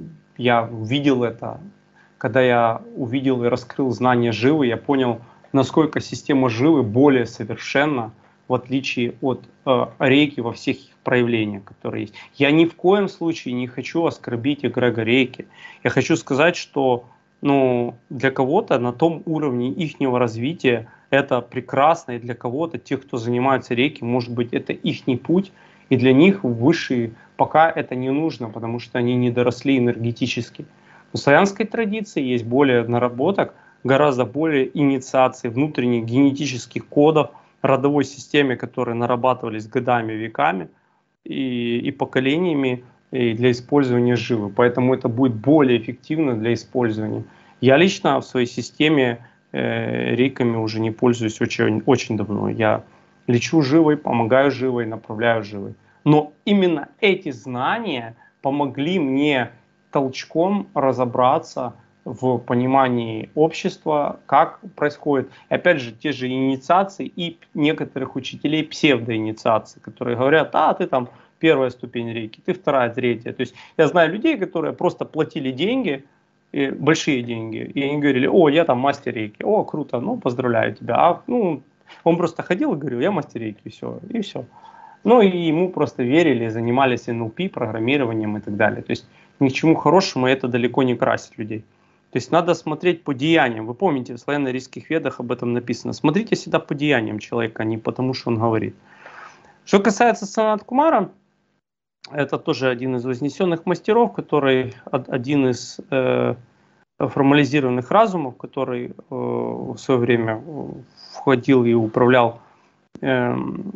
я увидел это, когда я увидел и раскрыл знания Живы, я понял, насколько система Живы более совершенна, в отличие от э, рейки во всех их проявлениях, которые есть. Я ни в коем случае не хочу оскорбить эгрегор рейки. Я хочу сказать, что ну, для кого-то на том уровне ихнего развития это прекрасно, и для кого-то, тех, кто занимается рейки, может быть, это ихний путь, и для них высшие пока это не нужно, потому что они не доросли энергетически. В славянской традиции есть более наработок, гораздо более инициаций внутренних генетических кодов, родовой системе, которые нарабатывались годами, веками и, и поколениями и для использования Живы. Поэтому это будет более эффективно для использования. Я лично в своей системе э, рейками уже не пользуюсь очень, очень давно. Я лечу Живой, помогаю Живой, направляю Живой. Но именно эти знания помогли мне толчком разобраться в понимании общества, как происходит. И опять же, те же инициации и некоторых учителей псевдоинициации, которые говорят, а ты там первая ступень рейки, ты вторая, третья. То есть я знаю людей, которые просто платили деньги, и большие деньги, и они говорили, о, я там мастер рейки, о, круто, ну, поздравляю тебя. А ну, он просто ходил и говорил, я мастер рейки, и все, и все. Ну, и ему просто верили, занимались эн эл пи, программированием и так далее. То есть ни к чему хорошему это далеко не красит людей. То есть надо смотреть по деяниям. Вы помните, в славяно-арийских ведах об этом написано. Смотрите всегда по деяниям человека, а не потому, что он говорит. Что касается Санат-Кумара, это тоже один из вознесенных мастеров, который один из э, формализированных разумов, который э, в свое время входил и управлял э,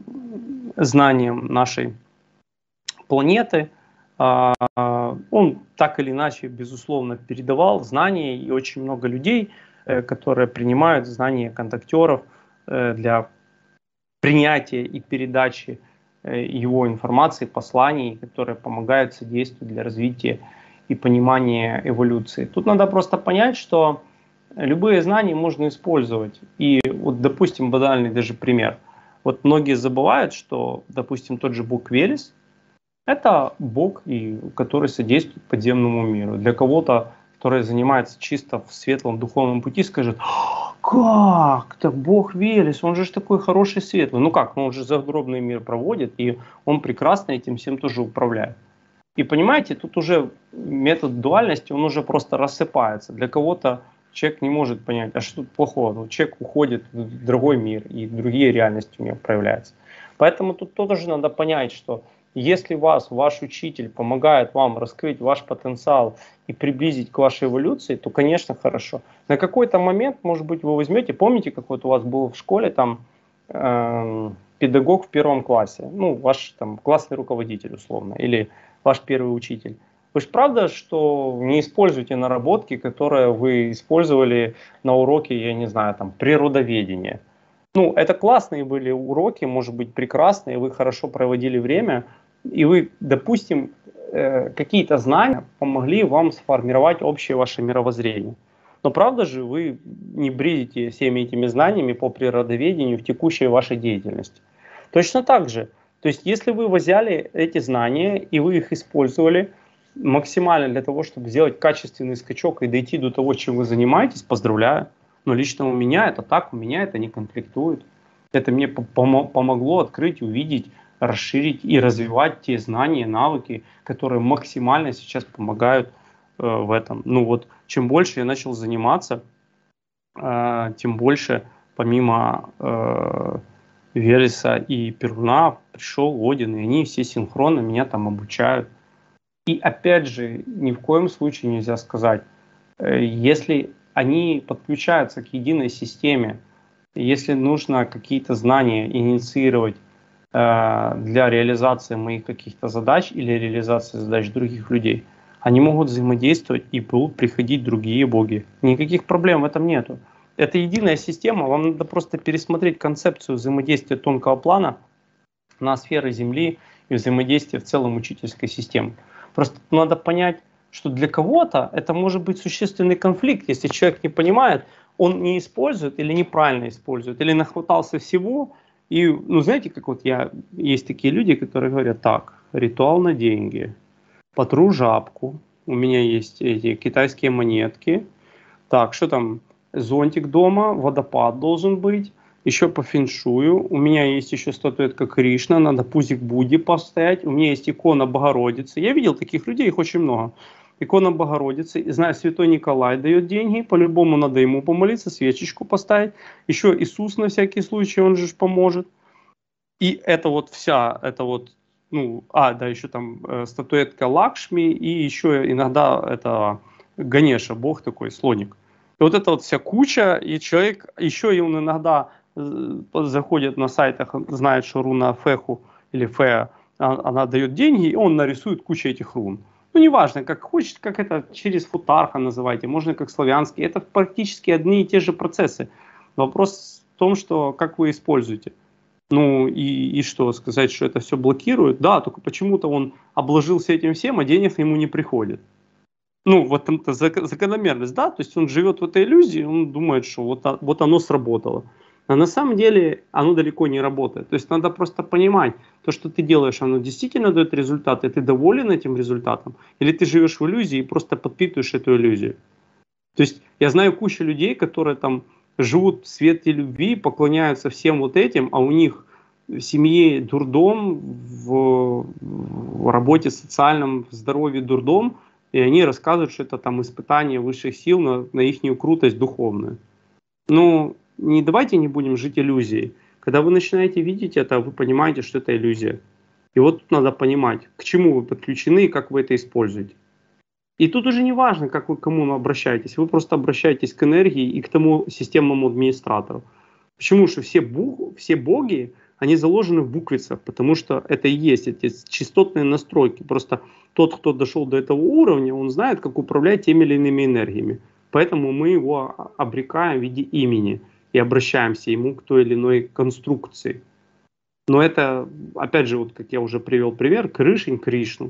знанием нашей планеты. Он так или иначе, безусловно, передавал знания, и очень много людей, которые принимают знания контактеров для принятия и передачи его информации, посланий, которые помогают содействовать для развития и понимания эволюции. Тут надо просто понять, что любые знания можно использовать. И вот, допустим, банальный даже пример. Вот многие забывают, что, допустим, тот же бог Велес, это бог, который содействует подземному миру. Для кого-то, который занимается чисто в светлом духовном пути, скажет, как, так бог Велес, он же такой хороший, светлый. Ну как, он же загробный мир проводит, и он прекрасно этим всем тоже управляет. И понимаете, тут уже метод дуальности, он уже просто рассыпается. Для кого-то человек не может понять, а что тут плохого? Ну, человек уходит в другой мир, и другие реальности у него проявляются. Поэтому тут тоже надо понять, что если вас, ваш учитель помогает вам раскрыть ваш потенциал и приблизить к вашей эволюции, то, конечно, хорошо. На какой-то момент, может быть, вы возьмете, помните, как вот у вас был в школе там э, педагог в первом классе, ну, ваш там классный руководитель, условно, или ваш первый учитель. Вы же правда, что не используете наработки, которые вы использовали на уроке, я не знаю, там, природоведения. Ну, это классные были уроки, может быть, прекрасные, вы хорошо проводили время, и вы, допустим, какие-то знания помогли вам сформировать общее ваше мировоззрение. Но правда же вы не бредите всеми этими знаниями по природоведению в текущей вашей деятельности. Точно так же. То есть, если вы взяли эти знания и вы их использовали максимально для того, чтобы сделать качественный скачок и дойти до того, чем вы занимаетесь, поздравляю. Но лично у меня это так, у меня это не конфликтует. Это мне пом- помогло открыть, увидеть, расширить и развивать те знания, навыки, которые максимально сейчас помогают э, в этом. Ну вот, чем больше я начал заниматься, э, тем больше помимо э, Велеса и Перуна пришел Один, и они все синхронно меня там обучают. И опять же, ни в коем случае нельзя сказать, э, если они подключаются к единой системе, если нужно какие-то знания инициировать э, для реализации моих каких-то задач или реализации задач других людей, они могут взаимодействовать и будут приходить другие боги. Никаких проблем в этом нету. Это единая система, вам надо просто пересмотреть концепцию взаимодействия тонкого плана на сферы Земли и взаимодействия в целом учительской системы. Просто надо понять, что для кого-то это может быть существенный конфликт, если человек не понимает, он не использует или неправильно использует, или нахватался всего. И, ну, знаете, как вот я, есть такие люди, которые говорят: так, ритуал на деньги, потру жабку, у меня есть эти китайские монетки, так, что там, зонтик дома, водопад должен быть, еще по феншую, у меня есть еще статуэтка Кришна, надо пузик Будди поставить, у меня есть икона Богородицы. Я видел таких людей, их очень много. Икона Богородицы, знаю, Святой Николай дает деньги, по-любому надо ему помолиться, свечечку поставить. Еще Иисус на всякий случай, он же поможет. И это вот вся, это вот, ну, а, да, еще там э, статуэтка Лакшми, и еще иногда это Ганеша, бог такой, слоник. И вот эта вот вся куча, и человек, еще и он иногда э, заходит на сайтах, знает, что руна Феху или Феа, она дает деньги, и он нарисует кучу этих рун. Ну, неважно, как хочет, как это через футарха называйте, можно как славянский. Это практически одни и те же процессы. Вопрос в том, что как вы используете. Ну и, и что, сказать, что это все блокирует? Да, только почему-то он обложился этим всем, а денег ему не приходит. Ну, вот это закономерность, да, то есть он живет в этой иллюзии, он думает, что вот, вот оно сработало. А на самом деле оно далеко не работает. То есть надо просто понимать, то, что ты делаешь, оно действительно дает результат, и ты доволен этим результатом, или ты живешь в иллюзии и просто подпитываешь эту иллюзию. То есть я знаю кучу людей, которые там живут в свете любви, поклоняются всем вот этим, а у них в семье дурдом, в, в работе социальном, в здоровье дурдом, и они рассказывают, что это там испытание высших сил на, на их крутость духовную. Ну, не давайте не будем жить иллюзией. Когда вы начинаете видеть это, вы понимаете, что это иллюзия. И вот тут надо понимать, к чему вы подключены и как вы это используете. И тут уже не важно, как вы к кому обращаетесь. Вы просто обращаетесь к энергии и к тому системному администратору. Почему? Что все, буг, все боги, они заложены в буквицах, потому что это и есть эти частотные настройки. Просто тот, кто дошел до этого уровня, он знает, как управлять теми или иными энергиями. Поэтому мы его обрекаем в виде имени и обращаемся ему к той или иной конструкции. Но это, опять же, вот как я уже привел пример, Кришень, Кришну.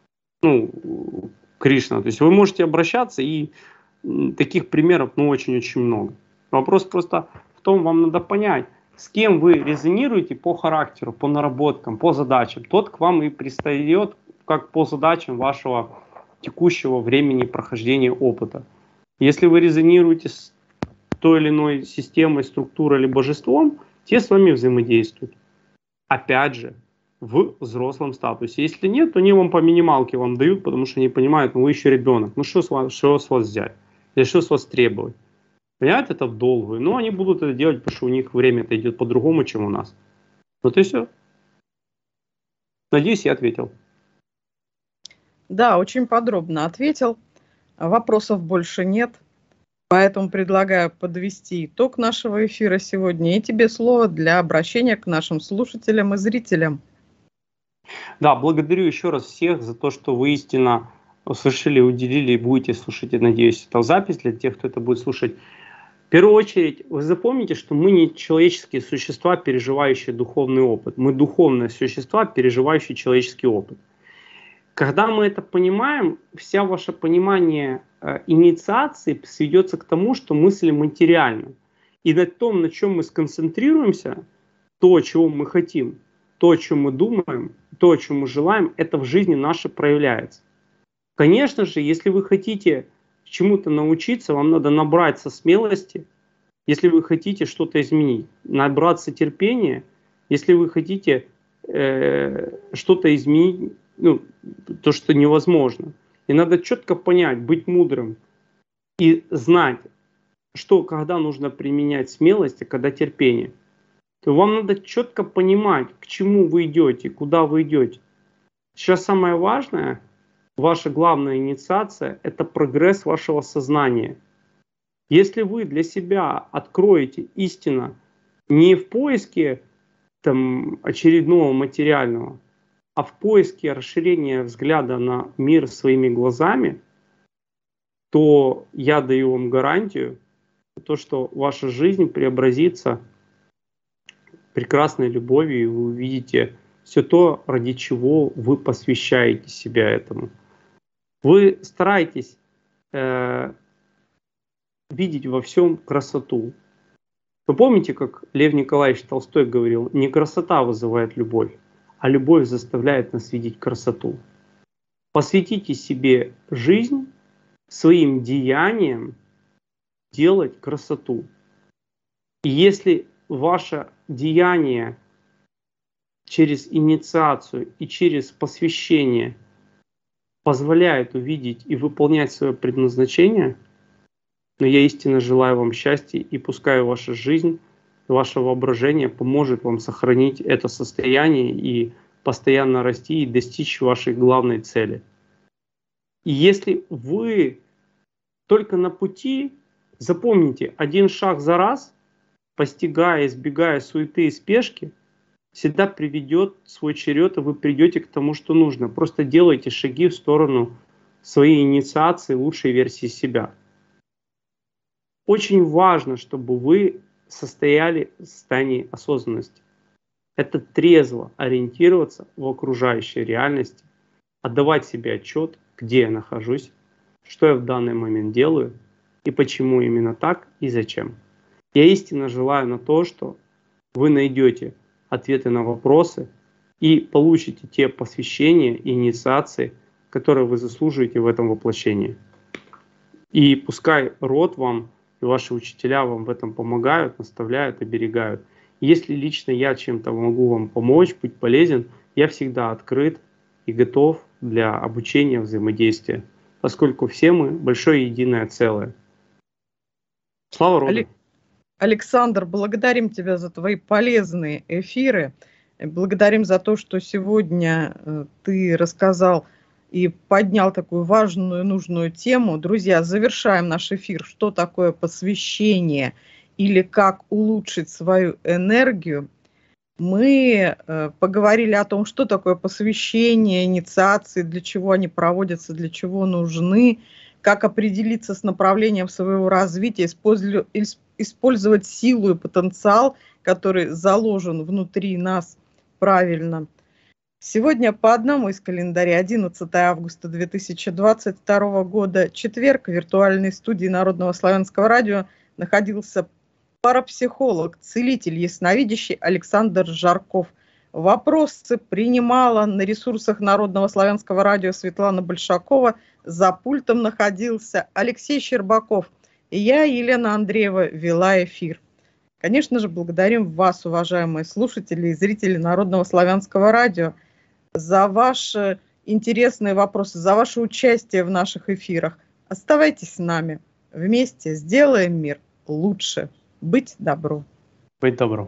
Ну, Кришна. То есть вы можете обращаться, и таких примеров, ну, очень-очень много. Вопрос просто в том, вам надо понять, с кем вы резонируете по характеру, по наработкам, по задачам. Тот к вам и пристает как по задачам вашего текущего времени прохождения опыта. Если вы резонируете с той или иной системой, структурой или божеством, те с вами взаимодействуют. Опять же, в взрослом статусе. Если нет, то они вам по минималке вам дают, потому что они понимают, ну вы еще ребенок, ну что с вас, что с вас взять, или что с вас требовать. Понимаете, это в долгую. Но они будут это делать, потому что у них время-то идет по-другому, чем у нас. Вот и все. Надеюсь, я ответил. Да, очень подробно ответил. Вопросов больше нет. Поэтому предлагаю подвести итог нашего эфира сегодня. И тебе слово для обращения к нашим слушателям и зрителям. Да, благодарю еще раз всех за то, что вы истинно услышали, уделили и будете слушать, я надеюсь, эту запись для тех, кто это будет слушать. В первую очередь, вы запомните, что мы не человеческие существа, переживающие духовный опыт. Мы духовные существа, переживающие человеческий опыт. Когда мы это понимаем, вся ваше понимание э, инициации сведется к тому, что мысль материальна. И на том, на чем мы сконцентрируемся, то, чего мы хотим, то, о чем мы думаем, то, о чем мы желаем, это в жизни наше проявляется. Конечно же, если вы хотите чему-то научиться, вам надо набраться смелости. Если вы хотите что-то изменить, набраться терпения. Если вы хотите э, что-то изменить, ну, то, что невозможно. И надо четко понять, быть мудрым и знать, что когда нужно применять смелость, а когда терпение. То вам надо четко понимать, к чему вы идете, куда вы идете. Сейчас самое важное, ваша главная инициация, это прогресс вашего сознания. Если вы для себя откроете истину не в поиске там, очередного материального, а в поиске расширения взгляда на мир своими глазами, то я даю вам гарантию, то, что ваша жизнь преобразится прекрасной любовью, и вы увидите все то, ради чего вы посвящаете себя этому. Вы стараетесь э, видеть во всем красоту. Вы помните, как Лев Николаевич Толстой говорил, не красота вызывает любовь, а любовь заставляет нас видеть красоту. Посвятите себе жизнь, своим деяниям делать красоту. И если ваше деяние через инициацию и через посвящение позволяет увидеть и выполнять свое предназначение, но я истинно желаю вам счастья, и пускай ваша жизнь, ваше воображение поможет вам сохранить это состояние и постоянно расти и достичь вашей главной цели. И если вы только на пути, запомните, один шаг за раз, постигая, избегая суеты и спешки, всегда приведет свой черед, и вы придете к тому, что нужно. Просто делайте шаги в сторону своей инициации, лучшей версии себя. Очень важно, чтобы вы состояли в состоянии осознанности. Это трезво ориентироваться в окружающей реальности, отдавать себе отчет, где я нахожусь, что я в данный момент делаю и почему именно так и зачем. Я истинно желаю на то, что вы найдете ответы на вопросы и получите те посвящения и инициации, которые вы заслуживаете в этом воплощении. И пускай род вам и ваши учителя вам в этом помогают, наставляют, оберегают. Если лично я чем-то могу вам помочь, быть полезен, я всегда открыт и готов для обучения, взаимодействия, поскольку все мы большое единое целое. Слава роду! Александр, благодарим тебя за твои полезные эфиры. Благодарим за то, что сегодня ты рассказал и поднял такую важную, нужную тему. Друзья, завершаем наш эфир. Что такое посвящение или как улучшить свою энергию? Мы поговорили о том, что такое посвящение, инициации, для чего они проводятся, для чего нужны, как определиться с направлением своего развития, использовать силу и потенциал, который заложен внутри нас правильно. Сегодня по одному из календаря, одиннадцатое августа две тысячи двадцать второго года, четверг, в виртуальной студии Народного славянского радио находился парапсихолог, целитель, ясновидящий Александр Жарков. Вопросы принимала на ресурсах Народного славянского радио Светлана Большакова. За пультом находился Алексей Щербаков. И я, Елена Андреева, вела эфир. Конечно же, благодарим вас, уважаемые слушатели и зрители Народного славянского радио, за ваши интересные вопросы, за ваше участие в наших эфирах. Оставайтесь с нами. Вместе сделаем мир лучше. Быть добру. Быть добру.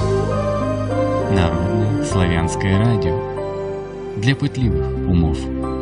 Народное славянское радио. Для пытливых умов.